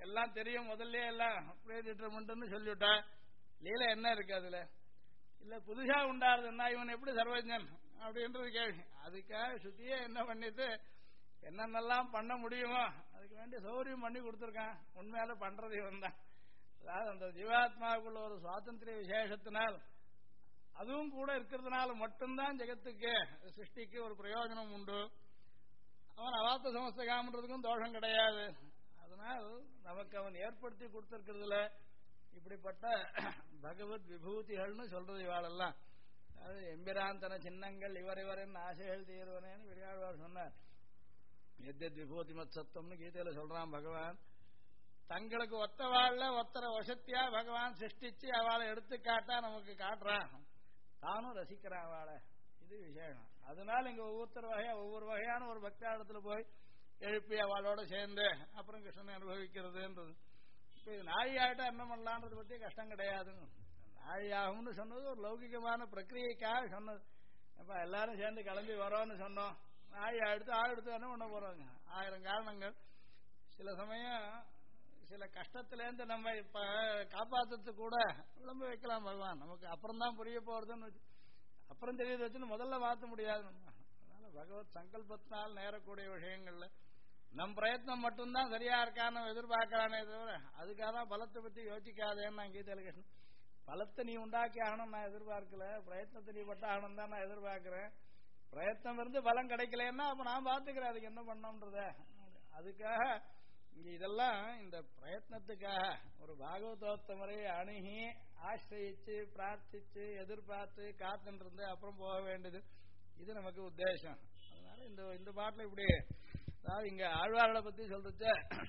A: எல்லாம் தெரியும் முதல்ல எல்லாம் ப்ரீடிட்டர்மெண்ட்னு சொல்லிவிட்டா லீலை என்ன இருக்கு அதுல இல்ல புதுசா உண்டாருதுன்னா இவன் எப்படி சர்வஜன் அப்படின்றது கேள்வி. அதுக்காக சுத்தியே என்ன பண்ணிட்டு என்னென்னலாம் பண்ண முடியுமோ அதுக்கு வேண்டிய சௌகரியம் பண்ணி கொடுத்துருக்கான். உண்மையால பண்றது இவன் தான். அதாவது அந்த ஜீவாத்மாவுக்குள்ள ஒரு சுவாதந்திரிய விசேஷத்தினால் அதுவும் கூட இருக்கிறதுனால மட்டும்தான் ஜெகத்துக்கு சிருஷ்டிக்கு ஒரு பிரயோஜனம் உண்டு. அவன் அவாத்த சமஸ்தகாமன்றதுக்கும் தோஷம் கிடையாது. அதனால் நமக்கு அவன் ஏற்படுத்தி கொடுத்திருக்கிறதுல இப்படிப்பட்ட பகவத் விபூதிகள்னு சொல்றது இவாளெல்லாம். அதாவது எம்பிராந்தன சின்னங்கள் இவரின் ஆசைகள் தீர்வனேன்னு பெரியாழ்வார் சொன்னார். எத்தத் விபூதி மத் சத்தம்னு கீதையில சொல்றான் பகவான். தங்களுக்கு ஒத்தவாழ்ல ஒத்தர வசத்தியா பகவான் சிருஷ்டிச்சு அவளை எடுத்துக்காட்டா நமக்கு காட்டுறான். தானும் ரசிக்கிறான் அவளை. இது விசேஷம். அதனால இங்க ஒவ்வொரு வகையான ஒரு பக்தாடத்துல போய் எழுப்பி அவளோட சேர்ந்து அப்புறம் கிருஷ்ணனை அனுபவிக்கிறதுன்றது. இப்ப இது நாழியாயிட்டா என்ன பண்ணலான்றது பத்தி கஷ்டம் கிடையாதுன்னு. நாழியாகும்னு சொன்னது ஒரு லௌகிகமான பிரக்கிரியைக்காக சொன்னது. அப்ப எல்லாரும் சேர்ந்து கிளம்பி வரோம்னு சொன்னோம். நாழி எடுத்து என்ன பண்ண போறோங்க? 1000 காரணங்கள். சில சமயம் சில கஷ்டத்திலேருந்து நம்ம இப்ப காப்பாத்துறது கூட விளம்ப வைக்கலாம் பகவான். நமக்கு அப்புறம் தான் புரிய போறதுன்னு அப்புறம் தெரியுது வச்சுன்னு முதல்ல மாற்ற முடியாது நம்ம. அதனால பகவத் சங்கல்பத்தினால் நேரக்கூடிய விஷயங்கள்ல நம் பிரயத்னம் மட்டும்தான் சரியா இருக்கான்னு எதிர்பார்க்கலானே தவிர அதுக்காக தான் பலத்தை பத்தி யோசிக்காதேன்னு நான் கீதையில கிருஷ்ணன். பலத்தை நீ உண்டாக்கி ஆகணும் நான் எதிர்பார்க்கல, பிரயத்னத்தை நீ பட்ட ஆகணும் தான் நான் எதிர்பார்க்கிறேன். பிரயத்னம் இருந்து பலம் கிடைக்கலன்னா அப்ப நான் பாத்துக்கிறேன் அதுக்கு என்ன பண்ணோம்ன்றத. அதுக்காக இங்க இதெல்லாம் இந்த பிரயத்னத்துக்காக ஒரு பாகவதோத்த முறையை அணுகி ஆசிரியிச்சு பிரார்த்திச்சு எதிர்பார்த்து காத்துட்டு இருந்து அப்புறம் போக வேண்டியது இது நமக்கு உத்தேசம். அதனால இந்த பாட்டுல இப்படி அதாவது இங்க ஆழ்வார்களை பத்தி சொல்றச்ச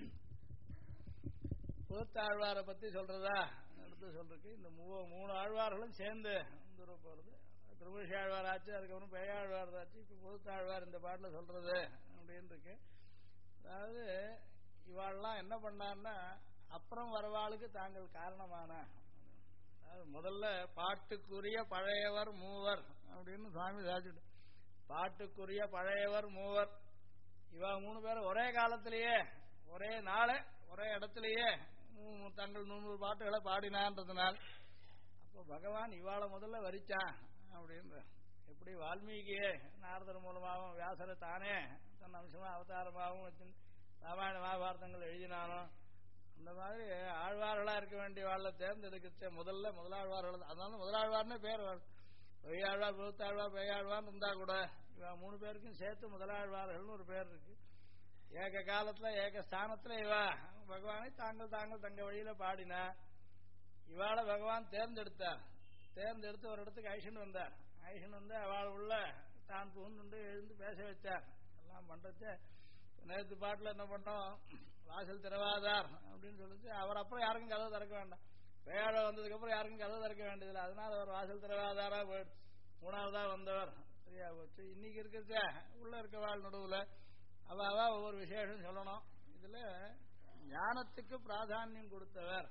A: புதுத்தாழ்வாரை பத்தி சொல்றதா எடுத்து சொல்றதுக்கு இந்த 3 ஆழ்வார்களும் சேர்ந்து போறது. திருமூஷி ஆழ்வார் ஆச்சு, அதுக்கப்புறம் பெயாழ்வார் ஆச்சு, இப்ப புதுத்தாழ்வார் இந்த பாட்டுல சொல்றது அப்படின்னு இருக்கு. அதாவது இவாள்லாம் என்ன பண்ணான்னா அப்புறம் வரவாளுக்கு தாங்கள் காரணமான முதல்ல பாட்டுக்குரிய பழையவர் மூவர் அப்படின்னு சுவாமி சாதிச்சுட்டு பாட்டுக்குரிய பழையவர் மூவர் இவா 3 பேரும் ஒரே காலத்திலேயே ஒரே நாளே ஒரே இடத்திலேயே தங்கள் 100 பாட்டுகளை பாடினான்றதுனால் அப்போ பகவான் இவாளை முதல்ல வரிச்சான் அப்படின்ற. எப்படி வால்மீகியே நாரதர் மூலமாகவும் வியாசரை தானே தன் அம்சமா அவதாரமாகவும் வச்சு ராமாயண மகாபாரதங்கள் எழுதினானோ அந்த மாதிரி ஆழ்வார்களா இருக்க வேண்டிய வாழ தேர்ந்தெடுக்க முதலாழ்வார்கள். அதனால முதலாழ்வார்னே பேர் பெய்யாழ்வார் புதுத்தாழ்வார் பெய்யாழ்வார் இருந்தா கூட இவ 3 பேருக்கும் சேர்த்து முதலாழ்வார்கள்னு ஒரு பேர் இருக்கு. ஏக காலத்துல ஏக ஸ்தானத்துல இவ பகவானை தாங்கள் தங்க வழியில பாடினா இவாளை பகவான் தேர்ந்தெடுத்து ஒரு இடத்துக்கு ஐஷன் வந்து அவள் உள்ள தான் புகுந்து எழுந்து பேச வச்சார். எல்லாம் பண்றச்ச நேற்று பாட்டுல என்ன பண்ணோம், வாசல் திறவாதார் அப்படின்னு சொல்லிச்சு. அவர் அப்புறம் யாருக்கும் கதவு திறக்க வேண்டாம். வேலை வந்ததுக்கு அப்புறம் யாருக்கும் கதவு திறக்க வேண்டியதில்லை. அதனால அவர் வாசல் திறவாதாரா போயிடுச்சு. 3ஆவதா வந்தவர் சரியா போச்சு. இன்னைக்கு இருக்கிற உள்ள இருக்க வாழ் நடுவுல அவ ஒவ்வொரு விசேஷம் சொல்லணும். இதுல ஞானத்துக்கு பிராதானியம் கொடுத்தவர்.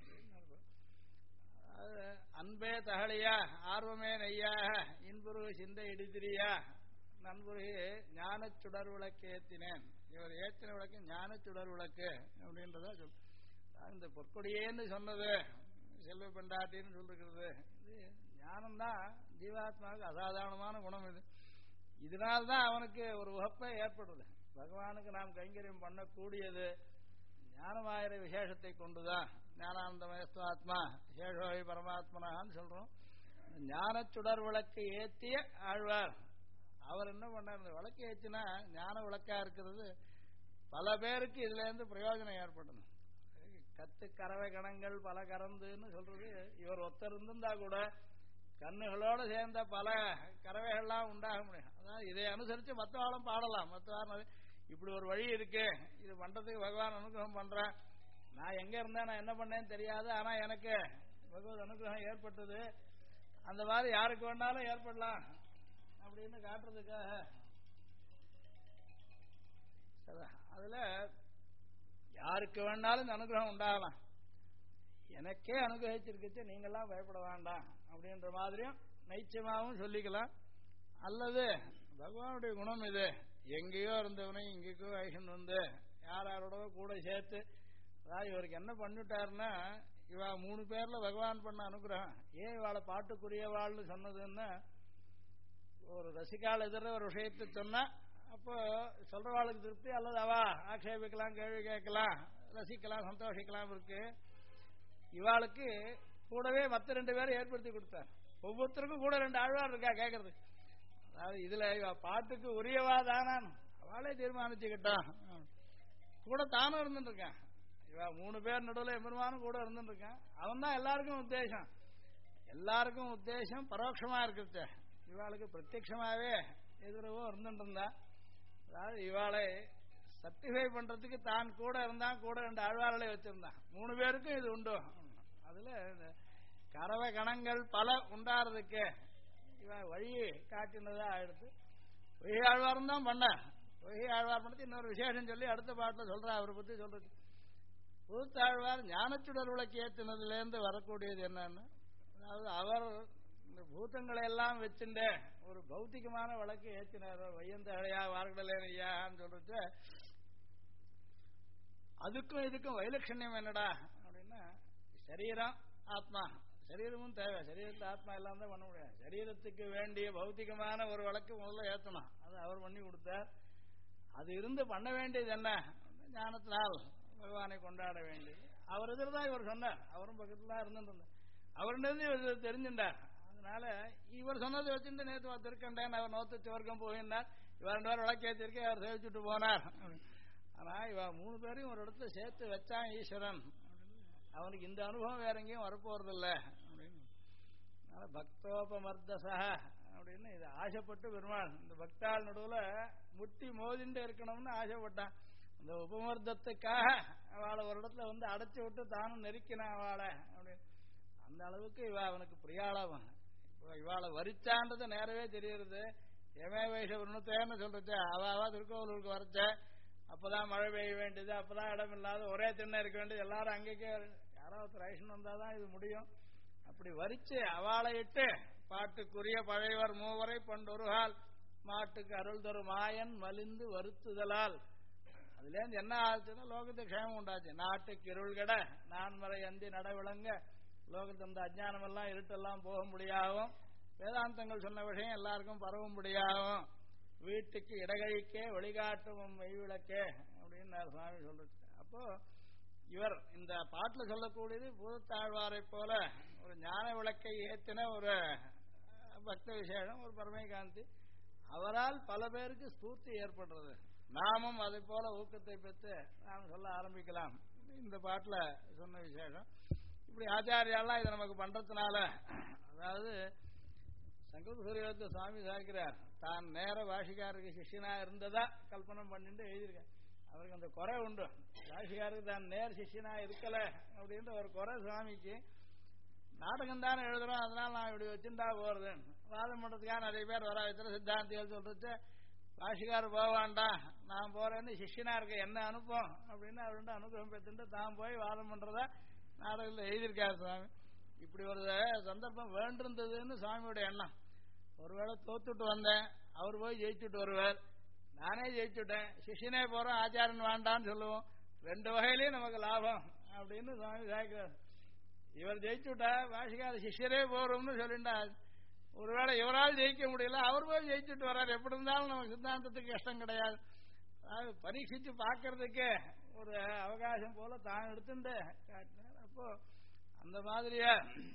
A: அன்பே தகழியா ஆர்வமே நெய்யாக இன்புரு சிந்தை இடிதிரியா நண்புரு ஞான சுடர் விளக்கு ஏத்தினேன். இவர் ஏத்தின விளக்கு ஞான சுடர் விளக்கு அப்படின்றத சொல். இந்த பொற்கொடியேன்னு சொன்னது செல்வ பெண்டாட்டின்னு சொல்லிருக்கிறது. இது ஞானம்தான் ஜீவாத்மாவுக்கு அசாதாரணமான குணம். இதனால்தான் அவனுக்கு ஒரு உகப்பை ஏற்படுது. பகவானுக்கு நாம் கைங்கரியம் பண்ணக்கூடியது ஞானமாயிர விசேஷத்தை கொண்டுதான். ஞானானந்தமயஸ்துவாத்மா விசேஷோகி பரமாத்மனான்னு சொல்றோம். ஞான சுடர் விளக்கு ஏத்திய ஆழ்வார் அவர் என்ன பண்ணார், இந்த விளக்கு ஏற்றினா ஞான விளக்கா இருக்கிறது பல பேருக்கு இதுல இருந்து பிரயோஜனம் ஏற்படணும். கத்து கறவை கணங்கள் பல கறந்துன்னு சொல்றது இவர் ஒத்தர் இருந்தா கூட கண்ணுகளோட சேர்ந்த பல கறவைகள்லாம் உண்டாக முடியும். அதாவது இதை அனுசரிச்சு மற்றவாளும் பாடலாம். மற்றவாள் இப்படி ஒரு வழி இருக்கு, இது பண்றதுக்கு பகவான் அனுகிரகம் பண்றேன். நான் எங்க இருந்தேன், நான் என்ன பண்ணேன்னு தெரியாது, ஆனா எனக்கு பகவத் அனுகிரகம் ஏற்பட்டது. அந்த மாதிரி யாருக்கு வேணாலும் ஏற்படலாம் அப்படின்னு காட்டுறதுக்காக அதுல யாருக்கு வேணாலும் இந்த அனுகிரகம் உண்டாகலாம். எனக்கே அனுகிரகிச்சிருக்கச்சு நீங்கெல்லாம் பயப்பட வேண்டாம் அப்படின்ற மாதிரியும் நைச்சமாவும் சொல்லிக்கலாம். அல்லது பகவானுடைய குணம் இது, எங்கேயோ இருந்தவனை இங்கேயோ ஐஷன் வந்து யாரோட கூட சேர்த்து அதாவது இவருக்கு என்ன பண்ணிட்டாருன்னா, இவ 3 பேர்ல பகவான் பண்ண அனுகிரகம். ஏன் இவாளை பாட்டுக்குரியவாள்னு சொன்னதுன்னா, ஒரு ரசிகால் எதிர ஒரு விஷயத்தை சொன்னா அப்போ சொல்றவாளுக்கு திருப்தி, அல்லது அவ ஆக்ஷேபிக்கலாம், கேள்வி கேட்கலாம், ரசிக்கலாம், சந்தோஷிக்கலாம் இருக்கு. இவாளுக்கு கூடவே மற்ற 2 பேரும் ஏற்படுத்தி கொடுத்தார். ஒவ்வொருத்தருக்கும் கூட 2 ஆழ்வார் இருக்கா கேட்கறது. அதாவது இதுல இவ பாட்டுக்கு உரியவா தானான் அவளே தீர்மானிச்சுக்கிட்டான். கூட தானும் இருந்துருக்கான். இவ 3 பேர் நடுவில் எம்பெருமானும் கூட இருந்துருக்கான். அவன் தான் எல்லாருக்கும் உத்தேசம். எல்லாருக்கும் உத்தேசம் பரோட்சமா இருக்கிறது. இவாளுக்கு பிரத்யட்சமாவே எதிரவும் இருந்துட்டு இருந்தா. அதாவது இவாளை சர்டிஃபை பண்றதுக்கு தான் கூட இருந்தான், கூட 2 ஆழ்வார்களை வச்சிருந்தான். 3 பேருக்கும் இது உண்டு. அதுல கறவை கணங்கள் பல உண்டாறதுக்கு இவ வழியை காட்டினதா ஆயிடுத்து. பொய்கை ஆழ்வாரம் தான் பண்ண. பொய்கை ஆழ்வார் பண்ணது இன்னொரு விசேஷம் சொல்லி அடுத்த பாட்டில் சொல்ற. அவரை பத்தி சொல்றது, புதுத்தாழ்வார் ஞானச்சுடர் விளக்கு ஏற்றினதுலேருந்து வரக்கூடியது என்னன்னு, அதாவது அவர் இந்த பூதங்களை எல்லாம் வச்சுட்டு ஒரு பௌத்திகமான விளக்கு ஏற்றினார். வையந்த அழையா வார்கடலையான்னு சொல்றது. அதுக்கும் இதுக்கும் வைலட்சண்யம் என்னடா அப்படின்னா, சரீரம் ஆத்மா, சரீரமும் தேவை. சரீரத்தில் ஆத்மா எல்லாம் தான் பண்ண முடியாது. சரீரத்துக்கு வேண்டிய பௌத்திகமான ஒரு வழக்கு முதல்ல ஏற்றணும். அது அவர் பண்ணி கொடுத்தார். அது இருந்து பண்ண வேண்டியது என்ன, ஞானத்தினால் பகவானை கொண்டாட வேண்டியது. அவர் எதிர்தான் இவர் சொன்னார். அவரும் பக்கத்துல தான் இருந்துட்டு அவருடைய இவர் தெரிஞ்சுட்டார். அதனால இவர் சொன்னதை வச்சுட்டு நேற்று திருக்கண்டேன் அவர் நோத்து சுவர்க்கம் போகின்றார். இவர் 2 பேர் விளக்கேற்றிருக்கே அவர் சேவிச்சுட்டு போனார். ஆனா இவ 3 பேரையும் ஒரு இடத்துல சேர்த்து வச்சான் ஈஸ்வரன். அவனுக்கு இந்த அனுபவம் வேற எங்கேயும் வரப்போறதில்ல அப்படின்னு. பக்தோபமர்தசா அப்படின்னு இது ஆசைப்பட்டு பெருமாள் இந்த பக்தாள் நடுவுல முட்டி மோதிண்டு இருக்கணும்னு ஆசைப்பட்டான். அந்த உபமர்த்தத்துக்காக அவளை ஒரு இடத்துல வந்து அடைச்சி விட்டு தானும் நெருக்கினான் அவளை அப்படின்னு. அந்த அளவுக்கு இவ அவனுக்கு பிரியாளவன். இவாளை வரிச்சான்றது நேரவே தெரியுது. எமே வைஷ விருணுத்தேன்னு சொல்றது. அவ திருக்கோவிலூருக்கு வரைச்ச அப்பதான் மழை பெய்ய வேண்டியது, அப்பதான் இடம் இல்லாத ஒரே திண்ணை இருக்க வேண்டியது. எல்லாரும் அங்கேயே யாராவது ரைஷன் வந்தாதான் இது முடியும். அப்படி வரிச்சு அவளை இட்டு பாட்டுக்குரிய பழையவர் 3 பண்டொருகால் மாட்டுக்கு அருள் தரும் மாயன் மலிந்து வருத்துதலால். அதுல இருந்து என்ன ஆச்சுன்னா லோகத்துக்கு க்ஷேமம் உண்டாச்சு. நாட்டுக்கு இருள் கட நான்மறை அந்தி நடவிளங்க லோகத்து அந்த அஜ்ஞானம் எல்லாம் இருட்டெல்லாம் போக முடியாகும். வேதாந்தங்கள் சொன்ன விஷயம் எல்லாருக்கும் பரவ முடியாகும். வீட்டுக்கு இடகழிக்கே வழிகாட்டும் மெய்விளக்கே அப்படின்னு சுவாமி சொல்றது. அப்போ இவர் இந்த பாட்டில் சொல்லக்கூடியது பூதத்தாழ்வாரை போல ஒரு ஞான விளக்கை ஏற்றின ஒரு பக்த விசேஷம், ஒரு பரமேகாந்தி. அவரால் பல பேருக்கு ஸ்பூர்த்தி ஏற்படுறது. நாமும் அதை போல ஊக்கத்தை பெற்று நாம் சொல்ல ஆரம்பிக்கலாம். இந்த பாட்டில் சொன்ன விசேஷம். இப்படி ஆச்சாரியாலாம் இதை நமக்கு பண்றதுனால, அதாவது சங்கல்ப சூரியத்தை சுவாமி சாய்க்கிறார். தான் நேர பாஷிகாருக்கு சிஷ்யனா இருந்ததா கல்பனை பண்ணிட்டு எழுதியிருக்கார். அவருக்கு அந்த குறை உண்டு. பாஷிகாருக்கு தான் நேர் சிஷ்யனா இருக்கல அப்படின்ற ஒரு குறை சுவாமிக்கு. நாடகம் தானே எழுதுறோம், அதனால நான் இப்படி வச்சுட்டா போறது. வாதம் பண்றதுக்காக நிறைய பேர் வர இத்தர சித்தாந்திகள் சொல்றது. பாஷிகார் போவான்டா, நான் போறேன்னு சிஷ்யனா இருக்க என்ன அனுப்போம் அப்படின்னு அவர்கிட்ட அனுகிரகம் பெற்றுட்டு தான் போய் வாதம் பண்றதா நாடகத்தில் எழுதியிருக்காரு சுவாமி. இப்படி ஒரு சந்தர்ப்பம் வேண்டிருந்ததுன்னு சுவாமியோட எண்ணம். ஒருவேளை தோத்துட்டு வந்தேன், அவர் போய் ஜெயிச்சுட்டு வருவார், நானே ஜெயிச்சுட்டேன், சிஷியனே போறோம் ஆச்சாரன் வேண்டான்னு சொல்லுவோம். 2 வகையிலையும் நமக்கு லாபம் அப்படின்னு சுவாமி சாய்க்கிறார். இவர் ஜெயிச்சுட்டா பாஷிகார சிஷ்யரே போறோம்னு சொல்லிண்டா, ஒருவேளை இவரால் ஜெயிக்க முடியல, அவர் போய் ஜெயிச்சுட்டு வர்றாரு. எப்படி இருந்தாலும் நமக்கு சித்தாந்தத்துக்கு கஷ்டம் கிடையாது. அதாவது பரீட்சிச்சு பார்க்கறதுக்கு ஒரு அவகாசம் போல தான் எடுத்துட்டு காட்டினார். அப்போ அந்த மாதிரியா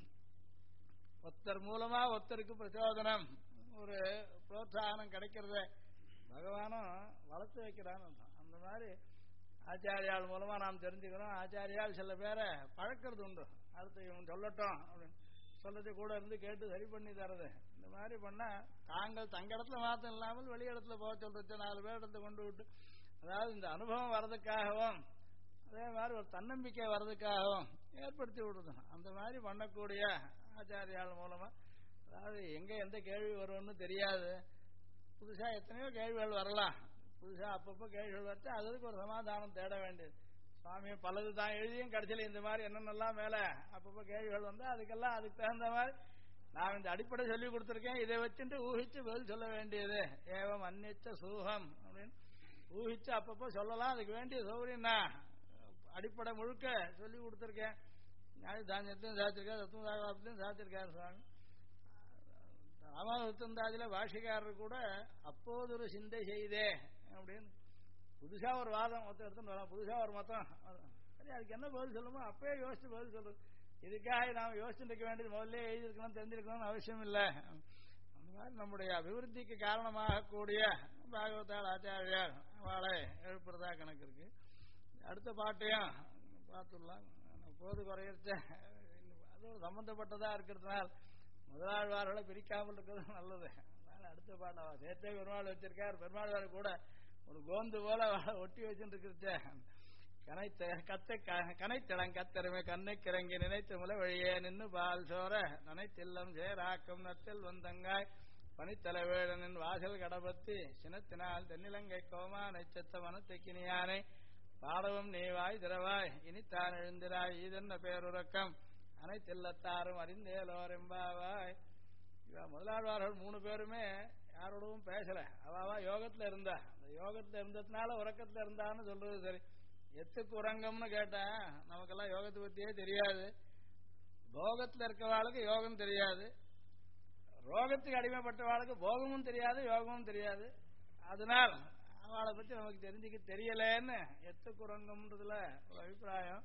A: ஒருத்தர் மூலமா ஒருத்தருக்கு பிரச்சோதனம், ஒரு புரோத்சாகனம் கிடைக்கிறத பகவானும் வளர்த்து வைக்கிறான்னு. அந்த மாதிரி ஆச்சாரியால் மூலமா நாம் தெரிஞ்சுக்கிறோம். ஆச்சாரியால் சில பேரை பழக்கிறது உண்டு. அடுத்து இவன் சொல்லட்டும் அப்படின்னு சொல்றது கூட இருந்து கேட்டு சரி பண்ணி தரது. இந்த மாதிரி பண்ணா தாங்கள் தங்க இடத்துல மாத்தம் இல்லாமல் வெளி இடத்துல போக சொல்றது, 4 பேர் இடத்துல கொண்டு விட்டு, அதாவது இந்த அனுபவம் வர்றதுக்காகவும் அதே மாதிரி ஒரு தன்னம்பிக்கை வர்றதுக்காகவும் ஏற்படுத்தி விடுறது. அந்த மாதிரி பண்ணக்கூடிய ஆச்சாரியால் மூலமா, அதாவது எங்க எந்த கேள்வி வரும்னு தெரியாது. புதுசா எத்தனையோ கேள்விகள் வரலாம். புதுசா அப்பப்போ கேள்விகள் வச்சு அதுக்கு ஒரு சமாதானம் தேட வேண்டியது. சுவாமி பலது தான் எழுதியும் கடைசியில் இந்த மாதிரி என்னென்னலாம் மேல அப்பப்போ கேள்விகள் வந்து அதுக்கெல்லாம் அதுக்கு தகுந்த மாதிரி நான் இந்த அடிப்படை சொல்லி கொடுத்துருக்கேன், இதை வச்சுட்டு ஊகிச்சு பதில் சொல்ல வேண்டியது. ஏவம் அந்நிச்ச சூகம் அப்படின்னு ஊகிச்சு அப்பப்போ சொல்லலாம். அதுக்கு வேண்டிய சௌகரியம் அடிப்படை முழுக்க சொல்லி கொடுத்துருக்கேன். நியாய தானியத்தையும் சாத்திருக்காரு, தத்துவதாகத்தையும் சாத்திருக்காரு சுவாமி. ராமானுத்தந்தாதியில பாஷிகாரர் கூட அப்போது ஒரு சிந்தை செய்தே அப்படின்னு புதுசா ஒரு வாதம் மொத்தம் எடுத்துன்னு வரலாம், புதுசா ஒரு மொத்தம். சரி, அதுக்கு என்ன பதில் சொல்லுமோ அப்பயே யோசிச்சு பதில் சொல்றது. இதுக்காக நாம் யோசிச்சுட்டு இருக்க வேண்டியது முதல்ல எழுதியிருக்கணும், தெரிஞ்சிருக்கணும்னு அவசியம் இல்லை. அந்த மாதிரி நம்முடைய அபிவிருத்திக்கு காரணமாக கூடிய பாகவதால் ஆச்சாரியார் அவளை எழுப்புறதா கணக்கு இருக்கு. அடுத்த பாட்டையும் பார்த்துடலாம். போது குறையச்ச அது சம்பந்தப்பட்டதா இருக்கிறதுனால முதலாழ்வார்களை பிரிக்காமல் இருக்கிறது நல்லது. அதனால அடுத்த பாட்டை சேர்த்தே பெருமாள் வச்சிருக்கார். பெருமாள் வேறு கூட ஒரு கோந்து போல ஒட்டி வச்சுட்டு இருக்கிறச்ச கனைத்திளங் கத்தருமை கண்ணை கிறங்கி நினைத்து முலை வழியே நின்று பால் சோர நனைத்தில்லம் சேராக்கும் நத்தில் வந்தங்காய் பனித்தலைவேழனின் வாசல் கடபத்தி சினத்தினால் தென்னிலங்கை கோமா நெச்சத்த மனத்தைக்கினியானை பாடவும் நீவாய் திரவாய் இனித்தான் எழுந்திராய் ஈதன்ன பேருறக்கம் அனைத்தில்லத்தாரும் அறிந்தேலோர் எம்பாவாய். முதலாழ்வார்கள் 3 பேருமே யாரோடவும் பேசல, அவாவா யோகத்துல இருந்தா. அந்த யோகத்துல இருந்ததுனால உறக்கத்துல இருந்தான்னு சொல்றது சரி. எத்துக்கு உறங்கம்னு கேட்டா நமக்கெல்லாம் யோகத்தை பத்தியே தெரியாது. போகத்துல இருக்கவாளுக்கு யோகம் தெரியாது, ரோகத்துக்கு அடிமைப்பட்டவாளுக்கு போகமும் தெரியாது யோகமும் தெரியாது. அதனால் அவளை பத்தி நமக்கு தெரிஞ்சுக்க தெரியலன்னு எத்துக்கு உறங்கம்ன்றதுல ஒரு அபிப்பிராயம்.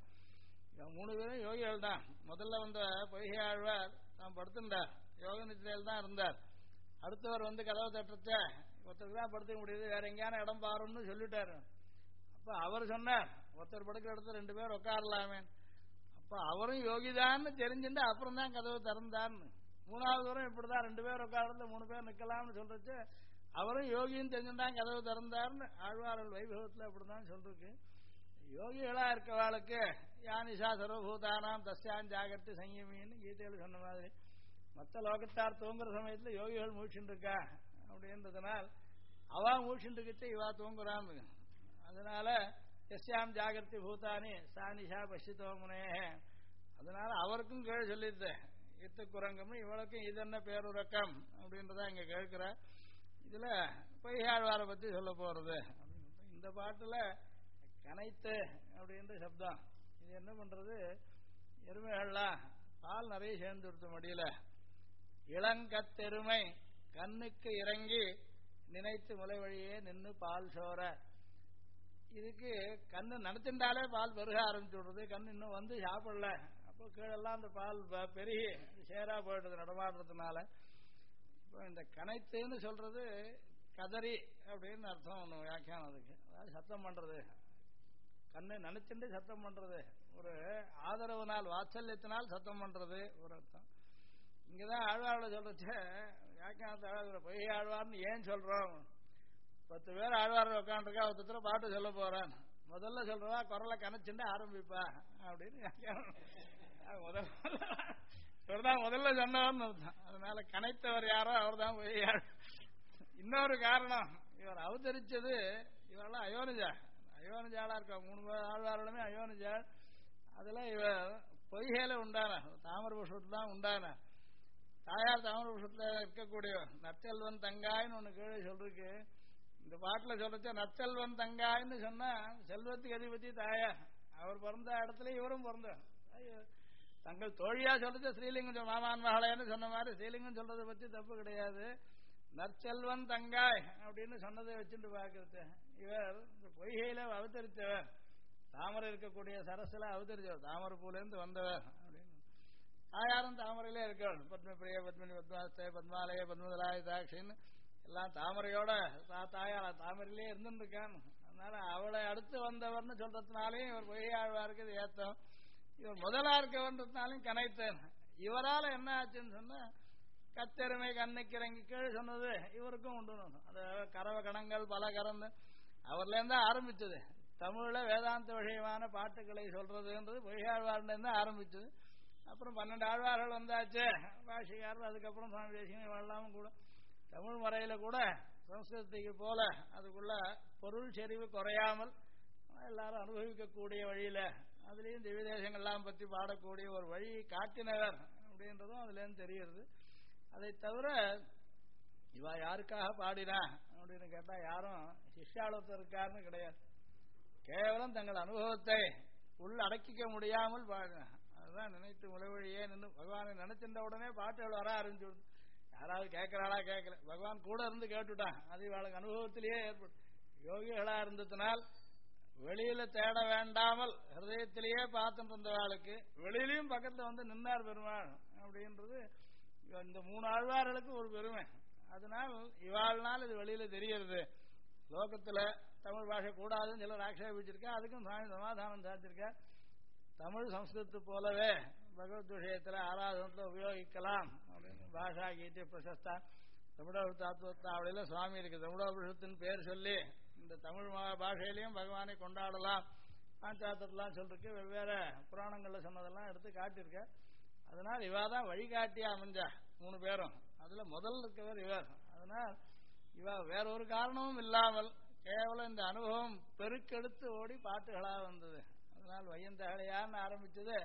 A: 3 பேரும் யோகிகள் தான். முதல்ல வந்த பொய்கை ஆழ்வார் தான் படுத்துட்டார், யோக நித்திரையில் தான் இருந்தார். அடுத்தவர் வந்து கதவை தட்டுறச்ச ஒருத்தருக்கு தான் படுத்துக்க முடியுது, வேற எங்கேயான இடம் பாருன்னு சொல்லிட்டாரு. அப்ப அவர் சொன்னார், ஒருத்தர் படுக்கிற இடத்துல 2 பேர் உட்காரலாமே. அப்ப அவரும் யோகிதான்னு தெரிஞ்சுட்டு அப்புறம் தான் கதவு திறந்தார்னு. 3வது வரும் இப்படிதான் 2 பேர் உட்கார்ந்து 3 பேர் நிக்கலாம்னு சொல்றச்சு அவரும் யோகின்னு தெரிஞ்சுட்டான் கதவு திறந்தார்னு ஆழ்வார்கள் வைபவத்தில் அப்படிதான் சொல்றதுக்கு. யோகிகளா இருக்கவாளுக்கு யானிஷா சர்வபூதானாம் தஸ்யான் ஜாகர்த்தி சங்கமின்னு கீதையில் சொன்ன மாதிரி மற்ற லோகத்தார் தூங்குற சமயத்துல யோகிகள் மூழ்கிட்டு இருக்கா அப்படின்றதுனால் அவா மூழ்கிட்டு இருக்கச்சு இவா தூங்குறான்னு. அதனால எஸ்யாம் ஜாகர்த்தி பூதானி சானிஷா பசித்தோமுனே. அதனால அவருக்கும் கேள்வி சொல்லிட்டு இத்து குரங்கம் இவளுக்கும் இதென்ன பேருறக்கம் அப்படின்றத இங்க கேட்கிற. இதுல பொய்யாழ்வாரை பத்தி சொல்ல போறது. இந்த பாட்டுல கனைத்து அப்படின்ற சப்தம் இது என்ன பண்றது, எருமைகள்லாம் பால் நிறைய சேர்ந்து கொடுத்த முடியல. இளங்கத்தெருமை கண்ணுக்கு இறங்கி நினைத்து முலை வழியே நின்று பால் சோர. இதுக்கு கண்ணு நடத்தின்றாலே பால் பெருக ஆரம்பிச்சு விடுறது. கண்ணு இன்னும் வந்து சாப்பிடல, அப்போ கீழெல்லாம் அந்த பால் பெருகி சேரா போயிடுது நடமாடுறதுனால. இப்போ இந்த கனைத்துன்னு சொல்றது கதறி அப்படின்னு அர்த்தம் ஒன்று வியாக்கியானம் அதுக்கு. அதாவது சத்தம் பண்றது, கண்ணு நினைச்சுட்டு சத்தம் பண்றது, ஒரு ஆதரவுனால் வாத்சல்யத்தினால் சத்தம் பண்றது ஒரு அர்த்தம். இங்கதான் ஆழ்வார்ல சொல்றச்ச வியாக்கியானத்தை பொய் ஆழ்வார்னு ஏன் சொல்றோம். 10 பேர் ஆழ்வார் உட்காந்துருக்கா, ஒருத்தர் பாட்டு சொல்ல போறான். முதல்ல சொல்றதா குரலை கணச்சுட்டு ஆரம்பிப்பா அப்படின்னு முதல்ல சொன்னவர்னு அர்த்தம். அதனால கனைத்தவர் யாரோ அவர் தான் பொய்யாள். இன்னொரு காரணம், இவர் அவதரிச்சது இவரெல்லாம் அயோனிஜா, அயோனிஜாளா இருக்க 3 ஆழ்வார்களுமே அயோனிஜாள். அதுல இவர் பொய்கையில உண்டான தாமர புஷ்பத்துல தான் உண்டான. தாயார் தாமர புஷ்பத்துல இருக்கக்கூடிய நற்செல்வன் தங்காயின்னு ஒண்ணு கீழே சொல்றதுக்கு. இந்த பாட்டுல சொல்றச்ச நற்செல்வன் தங்காயின்னு சொன்னா செல்வத்துக்கு அதிபதி தாயார். அவர் பிறந்த இடத்துல இவரும் பிறந்தார். தங்கள் தோழியா சொல்றது ஸ்ரீலிங்கம் மாமான் மகளேன்னு சொன்ன மாதிரி ஸ்ரீலிங்கம் சொல்றதை பத்தி தப்பு கிடையாது. நற்செல்வன் தங்காய் அப்படின்னு சொன்னதை வச்சுட்டு பாக்குறது. இவர் பொய்கையில அவதரித்தவர், தாமரை இருக்கக்கூடிய சரஸ்ல அவதரிச்சவர், தாமரை பூலேருந்து வந்தவர் அப்படின்னு. தாயாரும் தாமரையிலே இருக்கவர். பத்மபிரிய பத்மினி பத்மாஸ்தே பத்மாலய பத்மதலாய தாட்சின்னு எல்லாம் தாமரையோட தாயார் தாமரையிலே இருந்துட்டு இருக்கான். அதனால அவளை அடுத்து வந்தவர்னு சொல்றதுனாலையும் இவர் பொய்கை ஆழ்வாருக்கு இது ஏத்தம். இவர் முதலா இருக்கவன்றதுனாலையும் கனைத்தேன். இவரால என்ன ஆச்சுன்னு சொன்னா கத்தெருமை கண்ணுக்கு இறங்கி கீழே சொன்னது இவருக்கும் உண்டு. அந்த கரவ கணங்கள் பல கறந்து அவர்ல இருந்தா ஆரம்பிச்சது. தமிழ்ல வேதாந்த விஷயமான பாட்டுக்களை சொல்றதுன்றது பொய்கை ஆழ்வார்ல இருந்தா ஆரம்பிச்சது. அப்புறம் 12 ஆழ்வார்கள் வந்தாச்சு பாஷிகாரர். அதுக்கப்புறம் சுவாமி தேசிகன் இவெல்லாம் கூட தமிழ் முறையில கூட சம்ஸ்கிருதத்துக்கு போல அதுக்குள்ள பொருள் செறிவு குறையாமல் எல்லாரும் அனுபவிக்கக்கூடிய வழியில அதுலயும் திவ்ய தேசங்கள்லாம் பத்தி பாடக்கூடிய ஒரு வழி காட்டினவர் அப்படின்றதும் அதுல இருந்து தெரிகிறது. அதை தவிர இவ யாருக்காக பாடினா அப்படின்னு கேட்டா யாரும் சிஷ்யாளத்தில் இருக்காருன்னு கிடையாது. கேவலம் தங்கள் அனுபவத்தை உள்ள அடக்கிக்க முடியாமல் பாடுறேன். அதுதான் நினைத்து முளைவழியே நின்று பகவானை நினைச்சிருந்த உடனே பாட்டுகள் வர ஆரம்பிச்சு. யாராவது கேட்கிறாளா கேட்கல, பகவான் கூட இருந்து கேட்டுட்டான். அது இவளுக்கு அனுபவத்திலேயே ஏற்படும். யோகிகளா இருந்ததுனால் வெளியில தேட வேண்டாமல் ஹிருதயத்திலேயே பார்த்துட்டு இருந்தவாளுக்கு வெளியிலையும் பக்கத்துல வந்து நின்னார் பெருமாள் அப்படின்றது இந்த 3 ஆழ்வார்களுக்கு ஒரு பெருமை. அதனால் இவாள்னால் இது வெளியில தெரியறது. லோகத்துல தமிழ் பாஷை கூடாதுன்னு சிலர் ஆட்சேபிச்சிருக்கா. அதுக்கும் சுவாமி சமாதானம் சாதிச்சிருக்கா. தமிழ் சம்ஸ்கிருத்து போலவே பகவத் விஷயத்துல ஆராதனத்துல உபயோகிக்கலாம் அப்படின்னு பாஷா கீதை பிரசஸ்தா தமிழோபத்தாத்துவத்தாவளியில சுவாமி இருக்கு. தமிழோபனிஷத்தின் பேர் சொல்லி இந்த தமிழ் பாஷையிலையும் பகவானை கொண்டாடலாம் பாஞ்சாத்தத்தெல்லாம் சொல்லிருக்கு. வெவ்வேறு புராணங்கள்ல சொன்னதெல்லாம் எடுத்து காட்டியிருக்க. அதனால் இவாதான் வழிகாட்டியா அமைஞ்சா 3 பேரும். அதுல முதல் இருக்கவர் இவர். அதனால் இவ வேற ஒரு காரணமும் இல்லாமல் கேவலம் இந்த அனுபவம் பெருக்கெடுத்து ஓடி பாட்டுகளா வந்தது. அதனால் வையந்தகளையான்னு ஆரம்பிச்சது.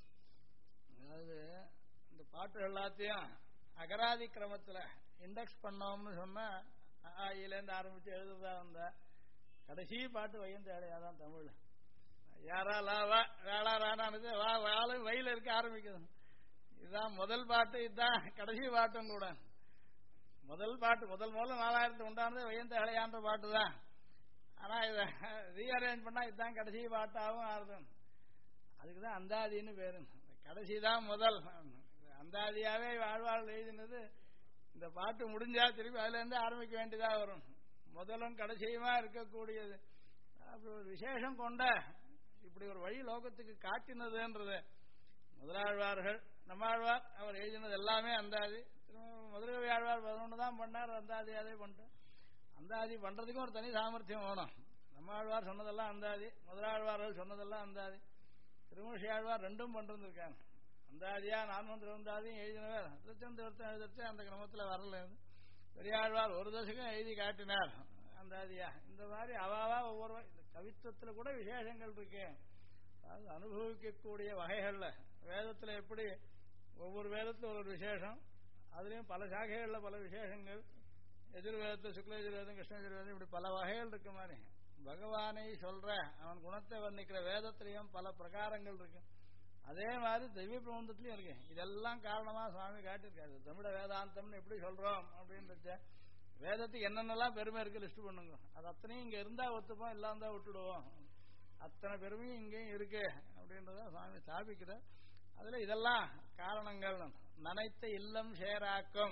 A: அதாவது இந்த பாட்டுகள் எல்லாத்தையும் அகராதி கிரமத்துல இண்டெக்ஸ் பண்ணோம்னு சொன்னா இருந்து ஆரம்பிச்சு எழுதுறதா வந்த கடைசி பாட்டு வையந்தகளையாதான் தமிழ்ல. யாரா லாவா வேளா ராணானது வா வாழும் வயல இருக்க ஆரம்பிக்குது. இதுதான் முதல் பாட்டு, இதுதான் கடைசி பாட்டும் கூட. முதல் பாட்டு முதல் 4000 உண்டானது வையந்தகளையான்ற பாட்டு தான். ஆனா இதை ரீஅரேஞ்ச் பண்ணா இதுதான் கடைசி பாட்டாகவும் ஆறுது. அதுக்குதான் அந்தாதின்னு பேரு. கடைசிதான் முதல். அந்தாதியாவே ஆழ்வாள் எழுதினது. இந்த பாட்டு முடிஞ்சா திருப்பி அதுல இருந்து ஆரம்பிக்க வேண்டியதா வரும். முதலும் கடைசியுமா இருக்கக்கூடியது. அப்படி ஒரு விசேஷம் கொண்ட இப்படி ஒரு வழி லோகத்துக்கு காட்டினதுன்றது. முதலாழ்வார்கள் நம்மாழ்வார் அவர் எழுதினது எல்லாமே அந்தாதி. மதுரகவி ஆழ்வார் 11 தான் பண்ணார். அந்தாதியாவே பண்ணிட்டார். அந்தாதி பண்றதுக்கும் ஒரு தனி சாமர்த்தியம் வேணும். நம்மாழ்வார் சொன்னதெல்லாம் அந்தாதி, முதலாழ்வார்கள் சொன்னதெல்லாம் அந்தாதி. திருமூஷி ஆழ்வார் 2ம் பண்ணிருந்திருக்காங்க. அந்தாதியா நான்மந்திரந்தாதியும் எழுதினவர். திருச்செந்தூர்த்தம் எழுதிச்சு அந்த கிரமத்துல வரல. பெரியாழ்வார் ஒரு தசகம் எழுதி காட்டினார் அந்தாதியா. இந்த மாதிரி அவாவா ஒவ்வொரு இந்த கவித்துவத்துல கூட விசேஷங்கள் இருக்கு. அதாவது அனுபவிக்கக்கூடிய வகைகள்ல வேதத்துல எப்படி ஒவ்வொரு வேதத்துல ஒரு விசேஷம், அதுலயும் பல சாகைகள்ல பல விசேஷங்கள். எதிர்வேதத்துல சுக்ல எதிர்வேதம் கிருஷ்ண எதிர்வேதம் இப்படி பல வகைகள் இருக்க மாதிரி பகவானை சொல்ற அவன் குணத்தை வர்ணிக்கிற வேதத்திலையும் பல பிரகாரங்கள் இருக்கு. அதே மாதிரி திவ்ய பிரபந்தத்திலையும் இருக்கு. இதெல்லாம் காரணமா சுவாமி காட்டியிருக்காரு. தமிழ வேதாந்தம்னு எப்படி சொல்றோம் அப்படின்னு வேதத்துக்கு என்னென்னலாம் பெருமை இருக்கு லிஸ்ட் பண்ணுங்க. அது அத்தனையும் இங்க இருந்தா ஒத்துப்போம், இல்லாம தான் விட்டுடுவோம். அத்தனை பெருமையும் இங்கேயும் இருக்கு அப்படின்றத சுவாமி ஸ்தாபிக்கிற. அதுல இதெல்லாம் காரணங்கள். நனைத்த இல்லம் சேராக்கும்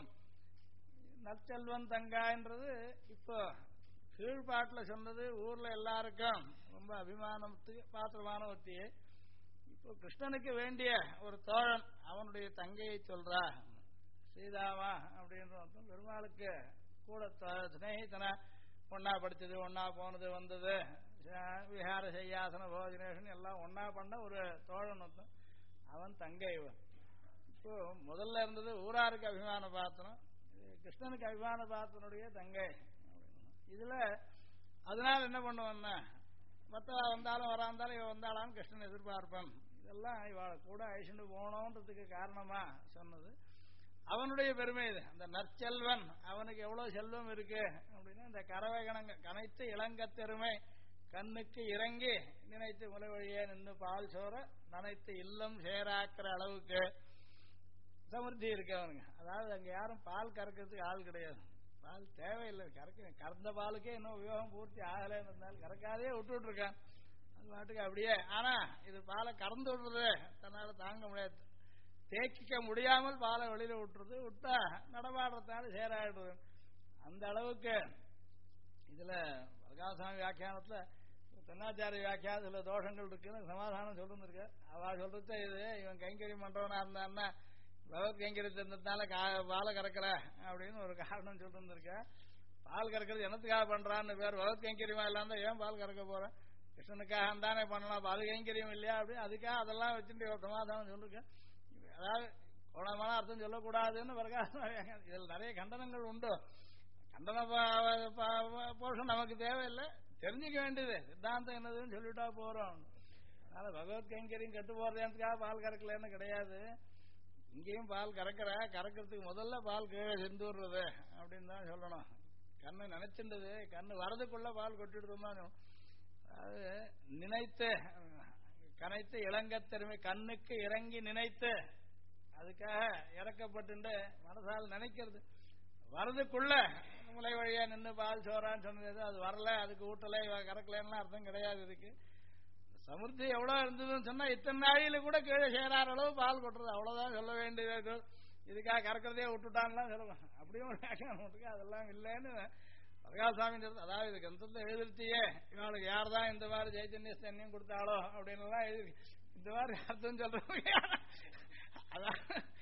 A: நற்செல்வன் தங்கான்றது இப்போ கீழ்பாட்டுல சொன்னது. ஊர்ல எல்லாருக்கும் ரொம்ப அபிமானத்துக்கு பாத்திரமான ஒத்தியை. இப்போ கிருஷ்ணனுக்கு வேண்டிய ஒரு தோழன் அவனுடைய தங்கையை சொல்றா சீதாவா அப்படின்ற பெருமாளுக்கு கூட சிநேகிதனா ஒன்னா படிச்சது, ஒன்னா போனது வந்தது, விஹார செய்யாசன போஜனேஷன் எல்லாம் ஒன்னா பண்ண ஒரு தோழன் ஒருத்தன். அவன் தங்கை இவன். இப்போ முதல்ல இருந்தது ஊராருக்கு அபிமான பாத்திரம், கிருஷ்ணனுக்கு அபிமான பாத்திரனுடைய தங்கை. இதுல அதனால என்ன பண்ணுவான்னா மற்ற வந்தாலும் வராந்தாலும் இவன் வந்தாலும் கிருஷ்ணன் எதிர்பார்ப்பான். இதெல்லாம் இவாளை கூட அழிச்சுட்டு போனோன்றதுக்கு காரணமா சொன்னது. அவனுடைய பெருமை இது. அந்த நற்செல்வன் அவனுக்கு எவ்வளவு செல்வம் இருக்கு அப்படின்னா இந்த கறவை கனைத்து இளங்கத்தெருமை கண்ணுக்கு இறங்கி நினைத்து முலை வழியே நின்று பால் சோற நனைத்து இல்லம் சேராக்கிற அளவுக்கு சமர்த்தி இருக்கு அவனுங்க. அதாவது அங்க யாரும் பால் கறக்கிறதுக்கு ஆள் கிடையாது. பால் தேவையில்லை. கறந்த பாலுக்கே இன்னும் உபயோகம் பூர்த்தி ஆகலைன்னு இருந்தாலும் கறக்காதே விட்டுட்டு இருக்கான். அது பாட்டுக்கு அப்படியே. ஆனா இது பாலை கறந்து விடுறது தன்னால தாங்க முடியாது. தேக்கிக்க முடியாமல் பாலை வெளியில விட்டுறது. விட்டா நடமாடுறதுனால சேராயிடுறது. அந்த அளவுக்கு இதுல வரகாசாமி வியாக்கியானத்துல தென்னாச்சாரிய வியாக்கியானத்துல தோஷங்கள் இருக்குன்னு சமாதானம் சொல்லிருக்க. அவ சொல்றது இது இவன் கைங்கரியம் பண்றவனா இருந்தான்னா பகவத் கைங்கரியத்தை இருந்ததுனால பாலை கறக்கல அப்படின்னு ஒரு காரணம் சொல்லிருக்க. பால் கறக்கிறது என்னத்துக்காக பண்றான்னு பேர் பகவத் கைங்கரியமா இல்லாம ஏன் பால் கறக்க போறேன், கிருஷ்ணனுக்காக தானே பண்ணலாம், அது கைங்கரியம் இல்லையா அப்படின்னு அதுக்காக அதெல்லாம் வச்சுட்டு ஒரு சமாதானம் சொல்லிருக்க. அதாவது கோணமான அர்த்தம் சொல்லக்கூடாதுன்னு வரகாசம். இதில் நிறைய கண்டனங்கள் உண்டு. கண்டன போஷம் நமக்கு தேவையில்லை, தெரிஞ்சுக்க வேண்டியது சித்தாந்தம் என்னதுன்னு சொல்லிட்டா போறோம். அதனால பகவத் கைங்கரியம் கட்டு போறதுக்காக பால் கறக்கலன்னு கிடையாது. இங்கேயும் பால் கறக்கிறதுக்கு முதல்ல பால் கீழே செந்துடுறது அப்படின்னு தான் சொல்லணும். கண்ணு நினைச்சின்றது கண்ணு வரதுக்குள்ள பால் கொட்டிடுதுன்னு. அதாவது நினைத்து கனைத்து இளங்கத்தெருமை கண்ணுக்கு இறங்கி நினைத்து அதுக்காக இறக்கப்பட்டு மனசால் நினைக்கிறது வரதுக்குள்ள முளை வழியா நின்று பால் சோறான்னு சொன்னது அது வரல அதுக்கு ஊட்டல கறக்கலன்னு அர்த்தம் கிடையாது. இதுக்கு சமுர்த்தி எவ்வளவு இருந்ததுன்னு சொன்னா இத்தனை நாளையில கூட கீழே சேராத அளவு பால் கொட்டுறது அவ்வளவுதான் சொல்ல வேண்டியது. இதுக்காக கறக்கிறதே விட்டுட்டான்லாம் சொல்லுவாங்க. அப்படியும் விட்டுருக்கு அதெல்லாம் இல்லைன்னு பரகாசாமி சொல்றது. அதாவது இது கந்தத்தை எழுதிருத்தியே இவனுக்கு யார் தான் இந்த மாதிரி சைத்தன்ய ஸ்தன்யம் கொடுத்தாளோ அப்படின்னு எல்லாம் எழுதி இந்த மாதிரி அர்த்தம் சொல்றவங்க அதான்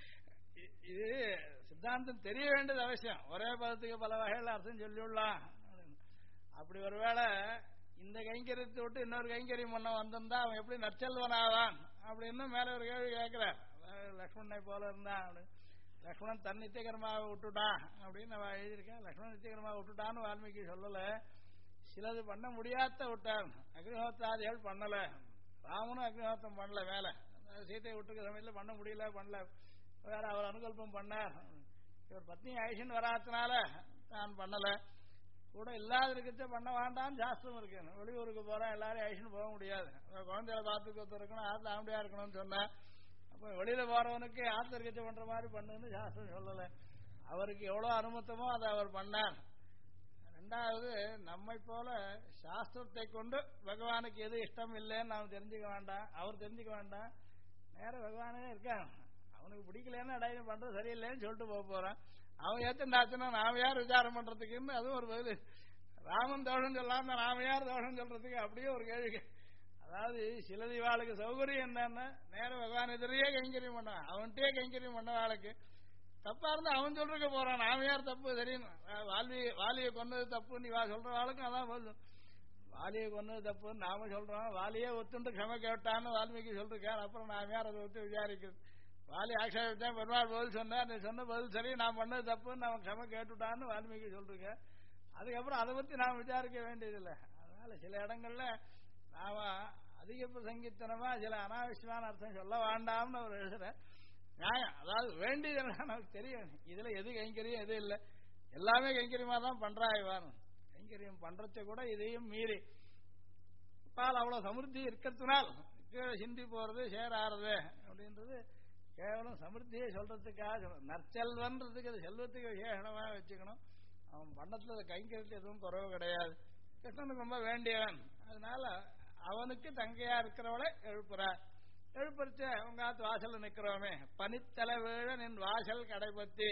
A: இது சித்தாந்தம் தெரிய வேண்டியது அவசியம். ஒரே பதத்துக்கு பல வகைகள் அர்த்தம் சொல்லிவிடலாம். அப்படி ஒருவேளை இந்த கைங்கரியத்தை விட்டு இன்னொரு கைங்கரியம் பண்ண வந்திருந்தா அவன் எப்படி நற்செல்வனாவான் அப்படின்னு மேல ஒரு கேள்வி கேட்கிறார். லக்ஷ்மணனை போல இருந்தான். லக்ஷ்மணன் தன் நித்தியகரமாக விட்டுட்டான் அப்படின்னு அவன் எழுதியிருக்கேன். லக்ஷ்மணன் நித்தியகரமாக விட்டுட்டான்னு வால்மீகி சொல்லல. சிலது பண்ண முடியாத விட்டான். அக்னிஹோத்திராதிகள் பண்ணல. ராமனும் அக்னிஹோத்திரம் பண்ணல. மேல சீத்தையை விட்டுக்க சமயத்தில் பண்ண முடியல பண்ணல. வேற அவர் அனுகல்பம் பண்ணார். இவர் பத்னி ஐஷன் வராதனால தான் பண்ணல. கூட இல்லாத இருக்கிறத பண்ண வேண்டாம்னு சாஸ்திரம் இருக்கு. வெளியூருக்கு போறேன் எல்லாரும் ஐஷன் போக முடியாது. குழந்தைய பார்த்துக்கு இருக்கணும் ஆத்துல ஆம்படியா இருக்கணும்னு சொன்னேன். அப்ப வெளியில போறவனுக்கு ஆத்துல இருக்கச்ச பண்ற மாதிரி பண்ணுன்னு சாஸ்திரம் சொல்லல. அவருக்கு எவ்வளவு அனுமத்தமோ அதை அவர் பண்ணார். ரெண்டாவது நம்மை போல சாஸ்திரத்தை கொண்டு பகவானுக்கு எது இஷ்டம் இல்லைன்னு நாம் தெரிஞ்சுக்க வேண்டாம். அவர் தெரிஞ்சுக்க வேண்டாம். நேர பகவானே இருக்கான். அவனுக்கு பிடிக்கலன்னு அடையம் பண்றது சரியில்லைன்னு சொல்லிட்டு போக போறான். அவன் ஏத்துண்டாச்சுன்னா நாம யார் விசாரம் பண்றதுக்குன்னு அதுவும் ஒரு பதில். ராமன் தோஷம் சொல்லாம நாம யார் தோஷம் சொல்றதுக்கு அப்படியே ஒரு கேள்வி. அதாவது சில தீவாளுக்கு சௌகரியம் என்னன்னா நேர பகவான் எதிரையே கைங்கரியம் பண்ணான். அவன்கிட்டயே கைங்கரியம் பண்ண வாளுக்கு தப்பா இருந்தா அவன் சொல்றதுக்கு போறான். நாம யார் தப்பு தெரியும். வாலியை கொன்னது தப்பு நீ சொல்ற வாளுக்கும் அதான் போதும். வாலியை கொன்னது தப்புன்னு நாம சொல்றோம். வாலியே ஒத்துண்டு க்ஷம கேட்டான்னு வால்மீகி சொல்லிருக்காரு. அப்புறம் நாம யார் அதை ஒத்து விசாரிக்கிறது. வாலி ஆக்ஷேபித்தான் பெருமாள் பதில் சொன்னார். நீ சொன்ன பதில் சரி நான் பண்ணது தப்புன்னு அவன் க்ஷம கேட்டுட்டான்னு வால்மீகி சொல்லிருக்கேன். அதுக்கப்புறம் அதை பத்தி நாம் விசாரிக்க வேண்டியதில்லை. அதனால சில இடங்கள்ல நாம அதிக பிரசங்கித்தனமா சில அனாவசியமான அர்த்தம் சொல்ல வேண்டாம்னு அவர் எழுதுற நியாயம். அதாவது வேண்டியதெல்லாம் நமக்கு தெரியும். இதுல எது கைங்கரியம் எது இல்லை எல்லாமே கைங்கரியமா தான் பண்றா. இவான் கைங்கரியம் பண்றத கூட இதையும் மீறி பால் அவ்வளவு சமிருத்தி இருக்கிறதுனால் கீழே சிந்தி போறது சேராறது அப்படின்றது கேவலம் சமிருத்தியை சொல்றதுக்காக நற்செல்வன்றதுக்கு அது செல்வத்துக்கு விசேஷமா வச்சுக்கணும். அவன் பண்ணத்துல கைங்கரியத்துல எதுவும் குறவு கிடையாது. கிருஷ்ணனுக்கு ரொம்ப வேண்டியவன். அதனால அவனுக்கு தங்கையா இருக்கிறவளை எழுப்புறார். எழுப்பறிச்ச உங்க ஆத்து வாசல்ல நிக்கிறோமே பனித்தலை வீழ நின் வாசல் கடைபத்தி.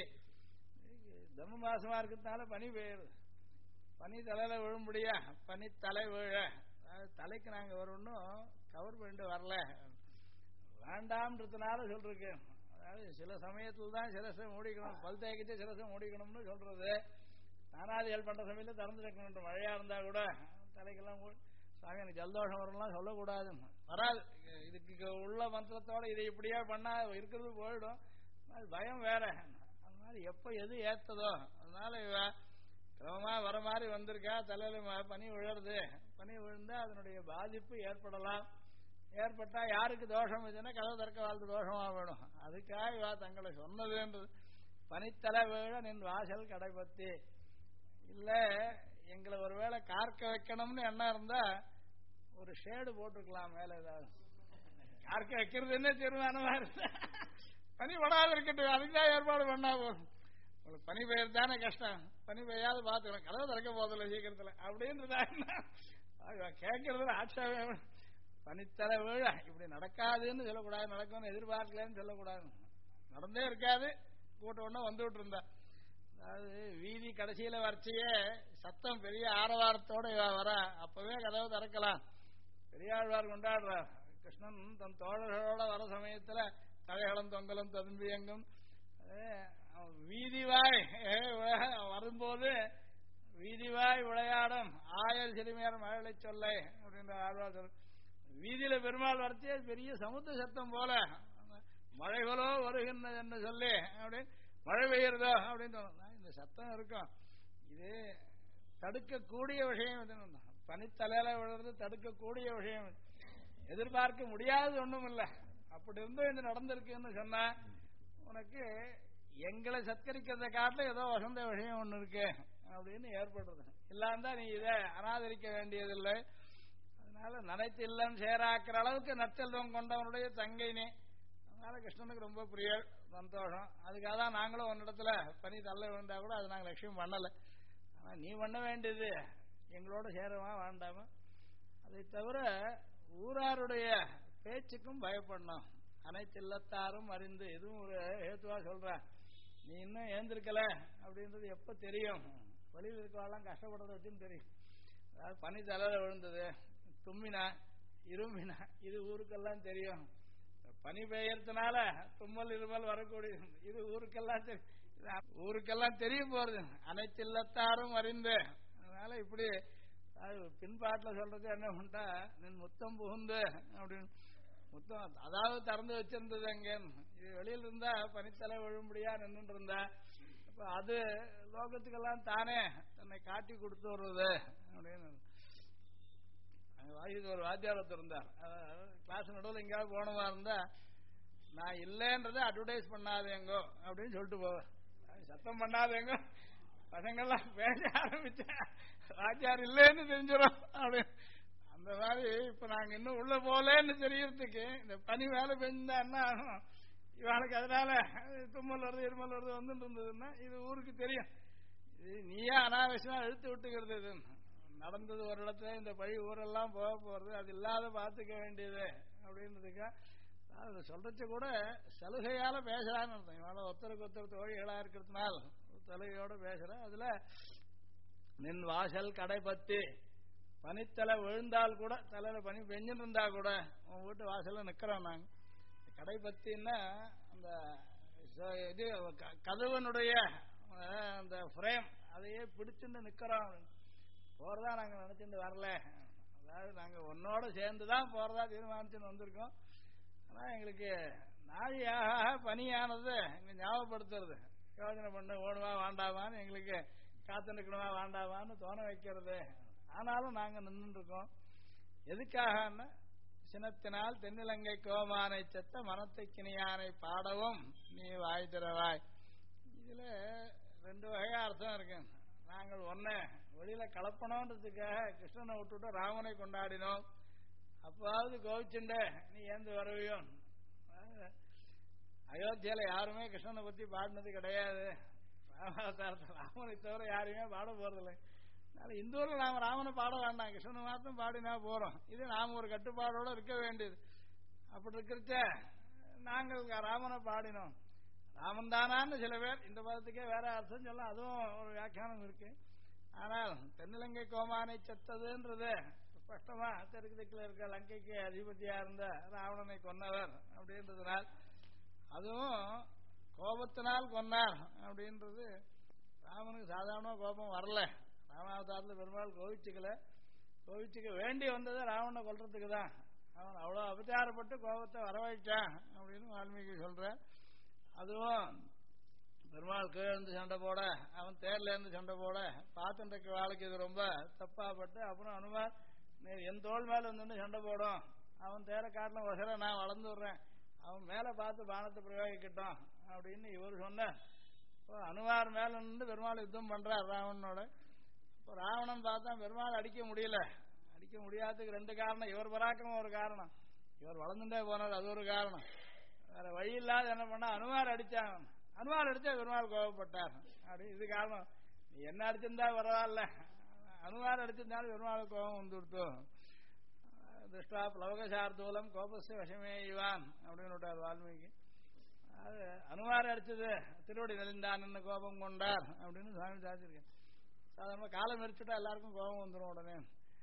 A: தம்ம மாசமா இருக்கிறதுனால பனி பெய்யுது. பனி தலையில விழும்படியா பனித்தலை வீழ. தலைக்கு நாங்க வரணும் கவர் பண்ணிட்டு வரல வேண்டாம்ன்றதுனால சொல்றேன். அதாவது சில சமயத்துல தான் சிரசை மூடிக்கணும். பல் தேய்க்கிட்டு சிரசை மூடிக்கணும்னு சொல்றது. நானாதிகள் பண்ற சமயத்துல திறந்து வைக்கணும். மழையா இருந்தா கூட தலைக்கெல்லாம் சாமி எனக்கு ஜலதோஷம் வரலாம் சொல்லக்கூடாது. வராது. இதுக்கு உள்ள மந்திரத்தோட இதை இப்படியே பண்ணா இருக்கிறது போயிடும். அது பயம் வேற. அது மாதிரி எப்ப எது ஏத்ததோ அதனால இவ கிரமமா வர மாதிரி வந்திருக்கா. தலையில பனி விழுறது. பனி விழுந்தா அதனுடைய பாதிப்பு ஏற்படலாம். ஏற்பட்டா யாருக்கு தோஷம் இதுன்னா கதவு திறக்க வாழ்த்து தோஷமா வேணும். அதுக்காக இவா தங்களை சொன்னதுன்றது. பனித்தலை வீழ நின் வாசல் கடைபத்தி. இல்ல எங்களை ஒருவேளை கார்க்க வைக்கணும்னு என்ன இருந்தா ஒரு ஷேடு போட்டுக்கலாம் மேல. ஏதாவது கார்க்க வைக்கிறது என்ன தீர்மானமா இருந்தா பனி படாத இருக்கட்டும். அதுக்குதான் ஏற்பாடு பண்ணா போதும். உங்களுக்கு பனி பெய்யறது தானே கஷ்டம். பனி பெய்யாது பாத்துக்கலாம். கதவு திறக்க போதில்லை சீக்கிரத்துல அப்படின்றதா கேட்கறதுல ஆட்சேபம். பனித்தலை வீழ இப்படி நடக்காதுன்னு சொல்லக்கூடாது. நடக்கும்னு எதிர்பார்க்கலன்னு சொல்லக்கூடாது. நடந்தே இருக்காது. கூட்டம் ஒண்ணு வந்துட்டு இருந்தா. அதாவது வீதி கடைசியில வரைச்சையே சத்தம் பெரிய ஆரவாரத்தோட வர அப்பவே கதவு திறக்கலாம். பெரியாழ்வார் கொண்டாடுறார். கிருஷ்ணன் தன் தோழர்களோட வர சமயத்துல தலைகளும் தொங்கலும் ததும்பி எங்கும் வீதிவாய் வரும்போது வீதிவாய் விளையாடும் ஆயர் சிறுமியார் மழலை சொல்லை அப்படின்ற ஆழ்வார் சொல். வீதியில பெருமாள் வரச்சே பெரிய சமுத்திர சத்தம் போல மழைகளோ வருகின்றது என்று சொல்லி அப்படி மழை பெய்யறதோ அப்படின்னு இந்த சத்தம் இருக்கும். இது தடுக்கக்கூடிய விஷயம். பனித்தலையில விழுறது தடுக்கக்கூடிய விஷயம். எதிர்பார்க்க முடியாதது ஒண்ணும் இல்லை. அப்படி இருந்தும் இது நடந்திருக்குன்னு சொன்னா உனக்கு எங்களை சத்கரிக்கிறத காட்டில ஏதோ வசந்த விஷயம் ஒண்ணு இருக்கு அப்படின்னு ஏற்படுறது. இல்லாந்தா நீ இதை அனாதரிக்க வேண்டியதில்லை. அதனால நினைத்து இல்லம் சேராக்கிற அளவுக்கு நற்செல்வம் கொண்டவனுடைய தங்கைனே. அதனால கிருஷ்ணனுக்கு ரொம்ப பிரிய சந்தோஷம். அதுக்காக தான் நாங்களும் ஒன்னிடத்துல பனி தள்ள விழுந்தா கூட அது நாங்கள் லட்சியம் பண்ணலை. ஆனால் நீ பண்ண வேண்டியது எங்களோட சேரவா வேண்டாமா. அதை தவிர ஊராருடைய பேச்சுக்கும் பயப்படணும். அனைத்து இல்லத்தாரும் அறிந்து இதுவும் ஒரு ஹேத்துவா சொல்ற. நீ இன்னும் ஏந்திருக்கல அப்படின்றது எப்ப தெரியும்? வழியில் இருக்கவாலாம் கஷ்டப்படுறத வச்சுன்னு தெரியும். அதாவது பனி தலையில விழுந்தது, தும்மினா, இரும்பினா, இது ஊருக்கெல்லாம் தெரியும். பனி பெய்யறதுனால தும்மல் இருமல் வரக்கூடிய இது ஊருக்கெல்லாம் ஊருக்கெல்லாம் தெரிய போறது. அனைத்து இல்லத்தாரும் அறிந்து. அதனால இப்படி பின்பாட்டில் சொல்றது என்ன பண்ணிட்டா, நின் முத்தம் புகுந்து அப்படின்னு முத்தம் அதாவது திறந்து வச்சிருந்தது அங்க. இது வெளியில இருந்தா பனித்தலை விழும்படியா நின்று இருந்தா அப்ப அது லோகத்துக்கெல்லாம் தானே தன்னை காட்டி கொடுத்து வருவது அப்படின்னு. ஒரு வாத்தியார் ஒருத்தர் இருந்தார். கிளாஸ் நடுவில் எங்கேயாவது போனதா இருந்தா நான் இல்லைன்றதை அட்வர்டைஸ் பண்ணாதேங்கோ அப்படின்னு சொல்லிட்டு போவேன். சத்தம் பண்ணாதேங்கோ, பசங்கள்லாம் பேச ஆரம்பிச்ச வாத்தியார் இல்லைன்னு தெரிஞ்சிடும் அப்படின்னு. அந்த மாதிரி இப்ப நாங்க இன்னும் உள்ள போலேன்னு தெரியறதுக்கு இந்த பனி வேலை பெஞ்சா என்ன ஆகும்? இவளுக்கு அதனால தும்மல் வருது இருமல் வருது வந்துட்டு இருந்ததுன்னா இது ஊருக்கு தெரியும். இது நீயா அனாவசியமா இழுத்து விட்டுக்கிறது. இது நடந்தது ஒரு இடத்துல, இந்த பழி ஊரெல்லாம் போக போறது, அது இல்லாத பார்த்துக்க வேண்டியது அப்படின்றதுக்கா அது சொல்றச்சு கூட சலுகையால பேசுறான்னு அர்த்தம். இவனால ஒருத்தருக்கு ஒருத்தர் தோழிகளா இருக்கிறதுனால சலுகையோட பேசுற. அதுல நின் வாசல் கடை பத்தி பனித்தலை விழுந்தால் கூட, தலையில பனி பெஞ்சுட்டு இருந்தா கூட உன் வீட்டு வாசல்ல நிக்கிறோம் நாங்க. கடை பத்தின்னா அந்த இது கதவனுடைய அந்த ஃப்ரேம் அதையே பிடிச்சுட்டு நிக்கிறோம். போறதா நாங்க நினைச்சுட்டு வரல. அதாவது நாங்க உன்னோட சேர்ந்துதான் போறதா தீர்மானிச்சுன்னு வந்திருக்கோம். ஆனா எங்களுக்கு நாழியாக பனியானது எங்க ஞாபகப்படுத்துறது. யோசனை பண்ண ஓடுவா வேண்டாமான்னு, எங்களுக்கு காத்து நிற்கணுமா வேண்டாமான்னு தோண வைக்கிறது. ஆனாலும் நாங்க நின்று இருக்கோம். எதுக்காக? சினத்தினால் தென்னிலங்கை கோமானை செத்த மனத்தை கிணியானை பாடவும் நீ வாய் திறவாய். இதுல ரெண்டு வகை அர்த்தம் இருக்கு. நாங்கள் ஒன்னு வெளியில கலப்பணும்ன்றதுக்காக கிருஷ்ணனை விட்டுட்டு ராமனை கொண்டாடினோம். அப்பாவது கோவிச்சுண்ட நீ ஏந்து வரவையோ. அயோத்தியால யாருமே கிருஷ்ணனை பத்தி பாடினது கிடையாது. ராமனை தவிர யாருமே பாட போறதில்லை. இந்த ஊர்ல நாம ராமனை பாட வேண்டாம், கிருஷ்ணனை மாத்திரம் பாடினா போறோம். இது நாம ஒரு கட்டுப்பாடோட இருக்க வேண்டியது. அப்படி இருக்கிறச்ச நாங்கள் ராமனை பாடினோம். ராமன் தானான்னு சில பேர் இந்த பதத்துக்கே வேற அர்த்தம் சொல்ல, அதுவும் ஒரு வியாக்கியானம் இருக்கு. ஆனால் தென்னிலங்கை கோமானை செத்ததுன்றது ஸ்பஷ்டமா தெற்கு திக்கில் இருக்க லங்கைக்கு அதிபதியா இருந்த ராவணனை கொன்னவர் அப்படின்றதுனால், அதுவும் கோபத்தினால் கொன்னார் அப்படின்றது. ராமனுக்கு சாதாரண கோபம் வரல. ராமாவதாரத்தில் பெரும்பாலும் கோவிச்சுக்க வேண்டி வந்தது ராவணனை கொல்றதுக்கு தான். அவன் அவ்வளவு அபச்சாரப்பட்டு கோபத்தை வரவழைச்சான் அப்படின்னு வால்மீகி சொல்ற. அதுவும் பெருமாள் கீழே இருந்து சண்டை போட, அவன் தேர்ல இருந்து சண்டை போட பார்த்துட்டு வாழ்க்கை இது ரொம்ப தப்பாப்பட்டு, அப்புறம் அனுமார் என் தோல் மேல வந்து சண்டை போடும், அவன் தேர காட்டின வசர நான் வளர்ந்து விடுறேன், அவன் மேல பார்த்து பானத்தை பிரயோகிக்கட்டும் அப்படின்னு இவர் சொன்ன. அனுமார் மேல நின்று பெருமாள் யுத்தம் பண்றார் ராவணனோட. இப்போ ராவணன் பார்த்தா பெருமாள் அடிக்க முடியல. அடிக்க முடியாததுக்கு ரெண்டு காரணம். இவர் பராக்கிரமம் ஒரு காரணம், இவர் வளர்ந்துட்டே போனார் அது ஒரு காரணம். வேற வழி இல்லாத என்ன பண்ணா அனுமார் அடிச்சான். அனுமார் அடிச்சா பெருமாள் கோபப்பட்டார். அப்படி இது காரணம். நீ என்ன அடிச்சிருந்தா பரவாயில்ல, அனுமார் அடிச்சிருந்தாலும் பெருமாள் கோபம் வந்துடுத்தோம். திருஷ்டா பிளவகசார்தூலம் கோபஸ்ய வசமே இவான் அப்படின்னு விட்டார் வால்மீகி. அது அனுமார் அடிச்சது திருவடி நெளிந்தான் கோபம் கொண்டார் அப்படின்னு சுவாமி சாதிச்சிருக்கேன். சாதாரண காலம் எரிச்சுட்டா எல்லாருக்கும் கோபம் வந்துடும் உடனே.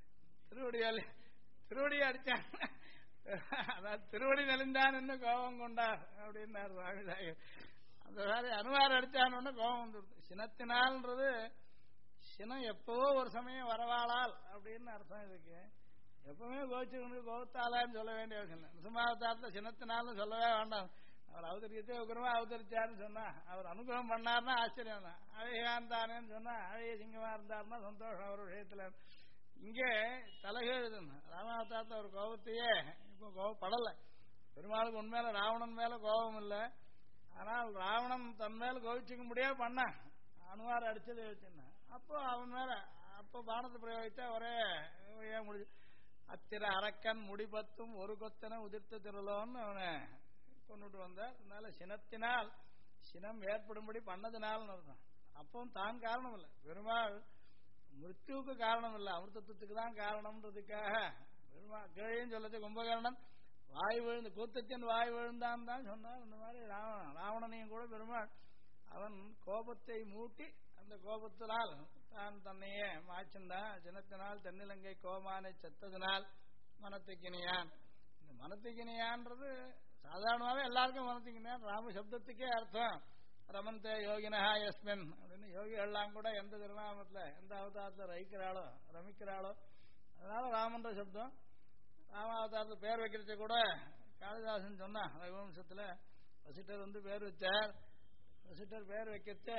A: திருவடியை அடிச்சான், அதாவது திருவடி நெளிந்தான் கோபம் கொண்டார் அப்படின்னார் சுவாமி சாகர். அந்த மாதிரி அனுமார் அடிச்சான்னு கோபம் வந்துடுது. சினத்தினால்ன்றது சினம் எப்பவோ ஒரு சமயம் வரவாளால் அப்படின்னு அர்த்தம். இதுக்கு எப்பவுமே கோவிச்சுக்கணும் கோபத்தாலான்னு சொல்ல வேண்டிய அவசியம் இல்லை. நிசமாவதாரத்தில் சினத்தினாலும் சொல்லவே வேண்டாம். அவர் அவதரிக்கத்தே உக்கிரமா அவதரிச்சாருன்னு சொன்னா, அவர் அனுகிரகம் பண்ணார்னா ஆச்சரியம் தான். அழகாந்தானேன்னு சொன்னா அழகிய சிங்கமா இருந்தாருன்னா சந்தோஷம் அவர் விஷயத்துல. இங்கே தலைகெழுதுன்னு ராமாவதாரத்தில் ஒரு கோபத்தையே இப்போ கோபப்படலை. பெருமாளுக்கு உண்மையில ராவணன் மேல கோபம் இல்லை. ஆனால் ராவணன் தன் மேல கோவிச்சுக்க முடியாது பண்ண அனுமார் அடிச்சது வச்சுன்னா, அப்போ அவன் மேல அப்போ பானத்தை பிரயோகிச்சா ஒரே முடிஞ்சு. அத்திர அரக்கன் முடிபத்தும் ஒரு கொத்தனை உதிர்த்த திருளோன்னு அவனை கொண்டுட்டு வந்தார். அதனால சினத்தினால் சினம் ஏற்படும்படி பண்ணதுனால அர்த்தம். அப்பவும் தான் காரணம் இல்லை, பெருமாள் மிருத்யுவுக்கு காரணம் இல்லை, அமிர்தத்துக்கு தான் காரணம்ன்றதுக்காக பெருமாள் கீழையும் சொல்லது கும்பகர்ணன் வாய் விழுந்து கூத்தத்தின் வாய் விழுந்தான் தான் சொன்னார். அந்த மாதிரி ராவணனையும் கூட பெருமாள் அவன் கோபத்தை மூட்டி அந்த கோபத்தினால் தான் தன்னையே மாய்ச்சின்றான். சினத்தினால் தென்னிலங்கை கோமானை செத்ததினால் மனத்துக்கினியான். இந்த மனத்துக்கினியான்றது சாதாரணமாகவே எல்லாருக்கும் மனத்துக்கினியான் ராம சப்தத்துக்கே அர்த்தம். ரமந்தே யோகினா யஸ்மின் அப்படின்னு யோகிகள்லாம் கூட எந்த திருநாமத்தில் எந்த அவதாரத்தில் ரமிக்கிறாளோ அதனால ராமன்ற சப்தம். ராமாவதாரத்தில் பேர் வைக்கிறத கூட காளிதாசன் சொன்னான். ரகுவம்சத்தில் வசிட்டர் பேர் வச்சார். வசிட்டர் பேர் வைக்கிறத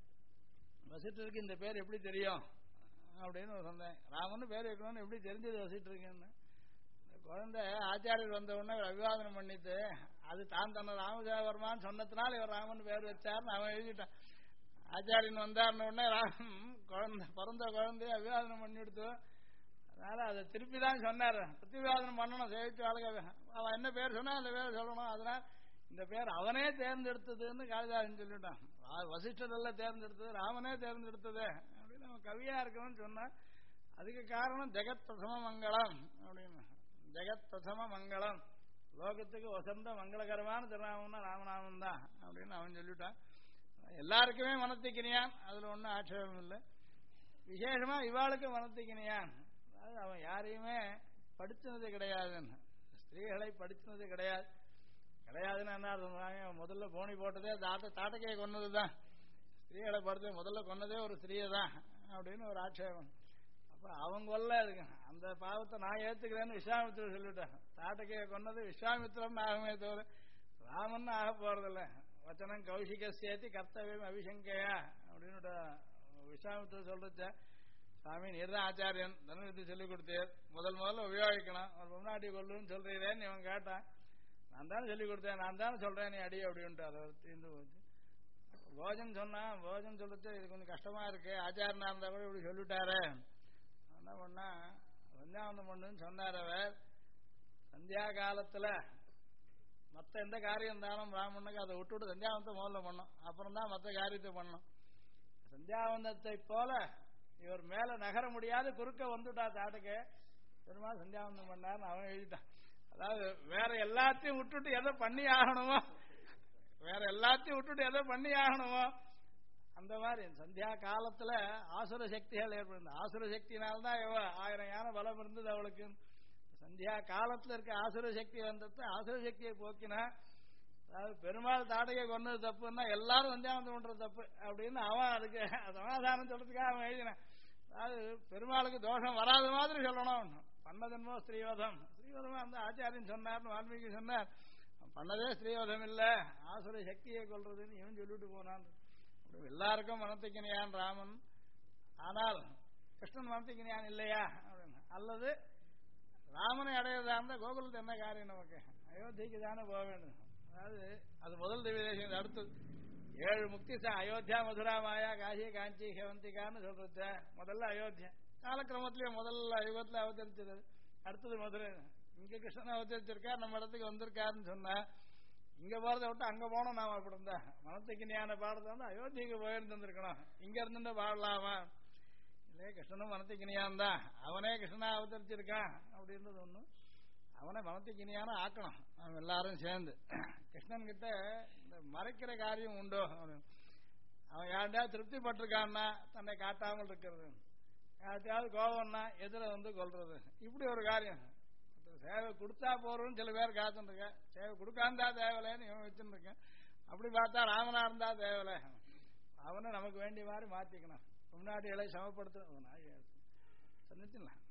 A: வசிட்டருக்கு இந்த பேர் எப்படி தெரியும் அப்படின்னு சொன்னேன். ராமன் பேர் வைக்கணும்னு எப்படி தெரிஞ்சது வசிட்டருக்குன்னு. குழந்தை ஆச்சாரியர் வந்த உடனே அபிவாதனம் பண்ணிட்டு அது தான் தன்னை ராமதேவர்மான்னு சொன்னதுனால இவர் ராமன் பேர் வச்சார்னு அவன் எழுதிட்டான். ஆச்சாரியன் வந்தார்னு உடனே ராமன் குழந்தை பிறந்த குழந்தைய அபிவாதனம் பண்ணிவிடுத்து. அதனால அதை திருப்பி தான் சொன்னார். பிரதிவாதனம் பண்ணணும், சேவிச்சு வாழ்க்கை அவன் என்ன பேர் சொன்னா அந்த பேர் சொல்லணும். அதனால் இந்த பேர் அவனே தேர்ந்தெடுத்ததுன்னு காளிதாசன் சொல்லிட்டான். வசிஷ்டர் எல்லாம் தேர்ந்தெடுத்தது ராமனே தேர்ந்தெடுத்தது அப்படின்னு அவன் கவியா இருக்கணும்னு சொன்னான். அதுக்கு காரணம் ஜெகத் பிரசம மங்களம் அப்படின்னு. ஜெகத் பிரசம மங்களம், லோகத்துக்கு வசந்த மங்களகரமான திருநாமம்னா ராமநாமம் தான் அப்படின்னு அவன் சொல்லிட்டான். எல்லாருக்குமே மனத்துக்கினியான், அதுல ஒன்றும் ஆட்சேபம் இல்லை. விசேஷமா இவாளுக்கு மனத்துக்கினியான். அதாவது அவன் யாரையுமே படிச்சினது கிடையாதுன்னு, ஸ்திரீகளை படிச்சினது கிடையாதுன்னு என்ன சொல்றாங்க. முதல்ல போனி போட்டதே தாட்டக்கையை கொன்னதுதான், ஸ்திரீகளை படுத்து முதல்ல கொன்னதே ஒரு ஸ்திரீயை தான் அப்படின்னு ஒரு ஆட்சேபம். அப்ப அவங்க இருக்கு அந்த பாவத்தை நான் ஏத்துக்கிறேன்னு விஸ்வாமித்திரர் சொல்லிட்டேன். தாட்டக்கையை கொன்னது விஸ்வாமித்திரன் ஆகுமே தவிர ராமன் ஆக போறதில்ல. வச்சனம் கௌசிக சேர்த்தி கர்த்தவியம் அபிசங்கையா அப்படின்னு விஸ்வாமித்திரர் சொல்றச்ச, சாமி நீர் தான் ஆச்சாரியன், தனுவித்தை சொல்லிக் கொடுத்தேன், முதல்ல உபயோகிக்கணும், ஒரு பொம்னாட்டி கொல்லுன்னு சொல்றீரேன்னு இவன் கேட்டான். நான் தானே சொல்லிக் கொடுத்தேன், நான் தானே சொல்றேன் நீ அடி அப்படின்ட்டு. அதை தீர்ந்து போச்சு. போஜன் சொன்னான், போஜன் சொல்லிட்டு இது கொஞ்சம் கஷ்டமா இருக்கு, ஆச்சாரனா இருந்தா கூட இப்படி சொல்லிட்டாரு. என்ன பண்ணா சந்தியாவந்தம் பண்ணுன்னு சொன்னார் அவர். சந்தியா காலத்துல மற்ற எந்த காரியம் இருந்தாலும் பிராமணனுக்கு அதை விட்டுவிட்டு சந்தியாவந்தத்தை முதல்ல பண்ணும், அப்புறம் தான் மற்ற காரியத்தை பண்ணணும். சந்தியாவந்தத்தை போல இவர் மேல நகர முடியாது, குறுக்க வந்துட்டா தாட்டுக்கு. பெருமாள் சந்தியாவந்தம் பண்ணார்னு அவன் எழுதிட்டான். அதாவது வேற எல்லாத்தையும் விட்டுட்டு எதை பண்ணி ஆகணுமோ அந்த மாதிரி சந்தியா காலத்துல ஆசுர சக்திகள் ஏற்படுது. ஆசுர சக்தினால்தான் 1000 யானை பலம் இருந்தது அவளுக்கு. சந்தியா காலத்துல இருக்க ஆசுர சக்தி வந்தது, ஆசுர சக்தியை போக்கினா. அதாவது பெருமாள் தாடகை கொண்டது தப்புன்னா எல்லாரும் சந்தியாவந்தம் பண்றது தப்பு அப்படின்னு அவன் அதுக்கு சமாதானம் சொல்றதுக்காக அவன் எழுதினான். அதாவது பெருமாளுக்கு தோஷம் வராத மாதிரி சொல்லணும். பண்ணதென்மோ ஸ்ரீயோதம், ஸ்ரீயோதமா அந்த ஆச்சாரியன் சொன்னார்னு வால்மீகி சொன்னார். பண்ணதே ஸ்ரீயோதம் இல்ல, ஆசுர சக்தியை கொள்றதுன்னு இவன் சொல்லிட்டு போனான். எல்லாருக்கும் மனத்துக்கினியான் ராமன், ஆனால் கிருஷ்ணன் மனத்துக்கினியான் இல்லையா அப்படின்னு. அல்லது ராமனை அடையதா இருந்தா கோகுலத்து என்ன காரியம், நமக்கு அயோத்திக்கு தானே போக வேண்டும். அதாவது அது முதல் திவ்யதேசம். அடுத்தது 7 முக்தி அயோத்தியா மதுரா மாயா காசி காஞ்சி ஹேவந்திகான்னு சொல்றது. முதல்ல அயோத்தியா காலக்கிரமத்திலேயே முதல்ல யுகத்துல அவதரிச்சது, அடுத்தது மதுரை. இங்க கிருஷ்ணன் அவதரிச்சிருக்கார், நம்ம இடத்துக்கு வந்திருக்காருன்னு சொன்ன. இங்க போறதை விட்டு அங்க போனோம். நாம அப்படி இருந்தா மனத்துக்கு ஞான பாடத்தை வந்து அயோத்திக்கு போயிருந்துருக்கணும், இங்க இருந்து பாடலாமா இல்லையே. கிருஷ்ணனும் மனத்துக்கு இனியான் தான், அவனே கிருஷ்ணனா அவதரிச்சிருக்கான் அப்படின்றது ஒண்ணு. அவனை மனத்துக்கு இனியான ஆக்கணும் அவன் எல்லாரும் சேர்ந்து. கிருஷ்ணன் கிட்ட இந்த மறைக்கிற காரியம் உண்டோ, அவன் யார்டா திருப்தி பட்டிருக்கான்னா தன்னை காட்டாமல் இருக்கிறது, யார்ட்டையாவது கோபம்னா எதிர வந்து கொள்றது, இப்படி ஒரு காரியம். சேவை கொடுத்தா போறோம்னு சில பேர் காத்துட்டு இருக்க, சேவை கொடுக்காந்தா தேவலைன்னு இவன் வச்சுட்டு இருக்கேன். அப்படி பார்த்தா ராமனா இருந்தா தேவலை, அவனை நமக்கு வேண்டிய மாதிரி மாத்திக்கணும். முன்னாடிகளை சமப்படுத்த சொன்னிச்சுலாம்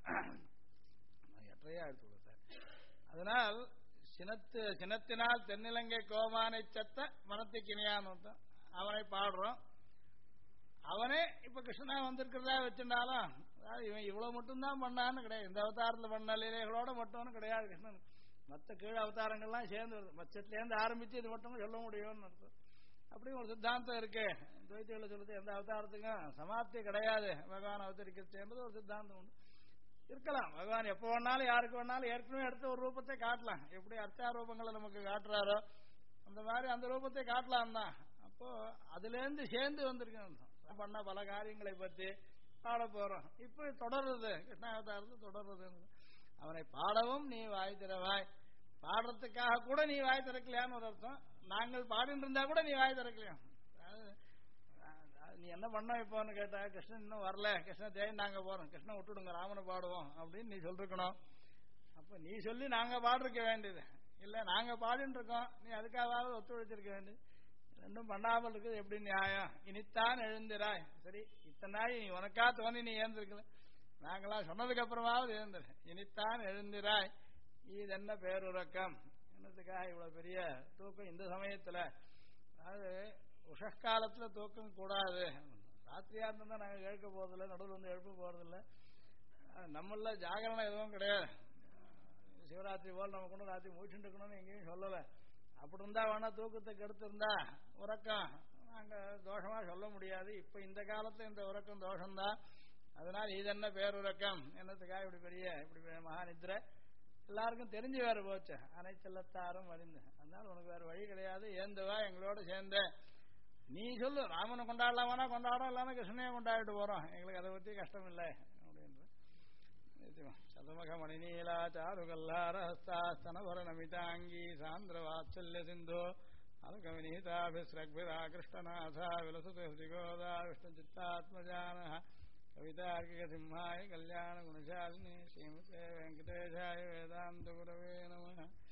A: எட்டையா எடுத்து கொடுத்தார். அதனால் சினத்தினால் தென்னிலங்கை கோமானை செத்த மனத்துக்கு இனியான்னு அவனை பாடுறோம். அவனே இப்ப கிருஷ்ணனா வந்திருக்கிறதா வச்சிருந்தாலும், அதாவது இவன் இவ்வளவு மட்டும்தான் பண்ணான்னு கிடையாது. இந்த அவதாரத்தில் பண்ண லீலைகளோட மட்டும்னு கிடையாது கிருஷ்ணன். மற்ற கீழ் அவதாரங்கள்லாம் சேர்ந்து வருது, மச்சத்திலேருந்து ஆரம்பிச்சு இது மட்டும் சொல்ல முடியும்னு அர்த்தம். அப்படி ஒரு சித்தாந்தம் இருக்கு. துவைத்திகளை சொல்றது எந்த அவதாரத்துக்கும் சமாப்தி கிடையாது, பகவான் அவதரிக்கிறது ஒரு சித்தாந்தம் உண்டு. இருக்கலாம். பகவான் எப்போ வேணாலும் யாருக்கு வேணாலும் ஏற்கனவே எடுத்த ஒரு ரூபத்தை காட்டலாம். எப்படி அர்ச்சாரூபங்களை நமக்கு காட்டுறாரோ அந்த மாதிரி அந்த ரூபத்தை காட்டலாம் தான். அப்போ அதுல இருந்து சேர்ந்து வந்திருக்கணும். பண்ண பல காரியங்களை பற்றி பாட போறோம். இப்ப தொடருது, கிருஷ்ணாவதாரத்தில் தொடருது. அவனை பாடவும் நீ வாய் திறவாய், பாடுறதுக்காக கூட நீ வாய் திறக்கலையான்னு ஒரு அர்த்தம். நாங்கள் பாடிட்டு இருந்தா கூட நீ வாய் திறக்கலையா. நீ என்ன பண்ண இப்போன்னு கேட்டா, கிருஷ்ணன் இன்னும் வரல, கிருஷ்ணன் தேடி நாங்க போறோம், கிருஷ்ணன் விட்டுடுங்க ராமனை பாடுவோம் அப்படின்னு நீ சொல்லிருக்கணும். அப்ப நீ சொல்லி நாங்க பாடிருக்க வேண்டியது இல்ல, நாங்க பாடிட்டு இருக்கோம், நீ அதுக்காவது ஒத்துழைச்சிருக்க வேண்டியது. ரெண்டும் பண்ணாமல் இருக்குது எப்படி நியாயம்? இனித்தான் எழுந்திராய். சரி, இத்தனை நாள் நீ உனக்கா தோணி நீ ஏந்திருக்கல, நாங்களா சொன்னதுக்கு அப்புறமாவது எழுந்துரு. இனித்தான் எழுந்திராய், இது என்ன பேருறக்கம்? என்னத்துக்காக இவ்வளவு பெரிய தூக்கம் இந்த சமயத்துல? அதாவது உஷக்காலத்துல தூக்கம் கூடாது. ராத்திரியா இருந்தா நாங்க கேட்க போறதில்லை, நடுவில் வந்து எழுப்ப போறதில்லை. நம்மள ஜாகரணம் எதுவும் கிடையாது. சிவராத்திரி போல் நம்ம கொண்டு ராத்திரி முடிச்சுட்டு இருக்கணும்னு எங்கேயும் சொல்லலை. அப்படி இருந்தா வேணா தூக்கத்தை கெடுத்திருந்தா உறக்கம் நாங்க தோஷமா சொல்ல முடியாது. இப்ப இந்த காலத்துல இந்த உறக்கம் தோஷம்தான். அதனால இது என்ன பேருறக்கம்? என்னத்துக்காக இப்படி பெரிய மகாநித்ரை? எல்லாருக்கும் தெரிஞ்சு வேற போச்சு, அனைச்செல்லத்தாரும் அறிந்து. அதனால உனக்கு வேற வழி கிடையாது, ஏந்துவா எங்களோட சேர்ந்த. நீ சொல்லு, ராமனை கொண்டாடலாமானா கொண்டாடும், இல்லாம கிருஷ்ணனையும் கொண்டாடிட்டு போறோம், எங்களுக்கு அதை பத்தி கஷ்டம் இல்லை அப்படின்ற. சதுமக மணிநீலா சாருகல்லாரஹஸ்தாஸ்தனபர நமிதாங்கி சாந்திர வாத்சல்ய சிந்தோ அலகவினீதாபிஸ்ரக்பிரா கிருஷ்ணநாதா விலசுத ஹிருதிகோதா விஷ்ணு சித்தாத்மஜான கவிதார்க்கிக சிம்ஹாய கல்யாண குணசாலினி ஸ்ரீமதே வெங்கடேஷாய வேதாந்த குரவே நமः.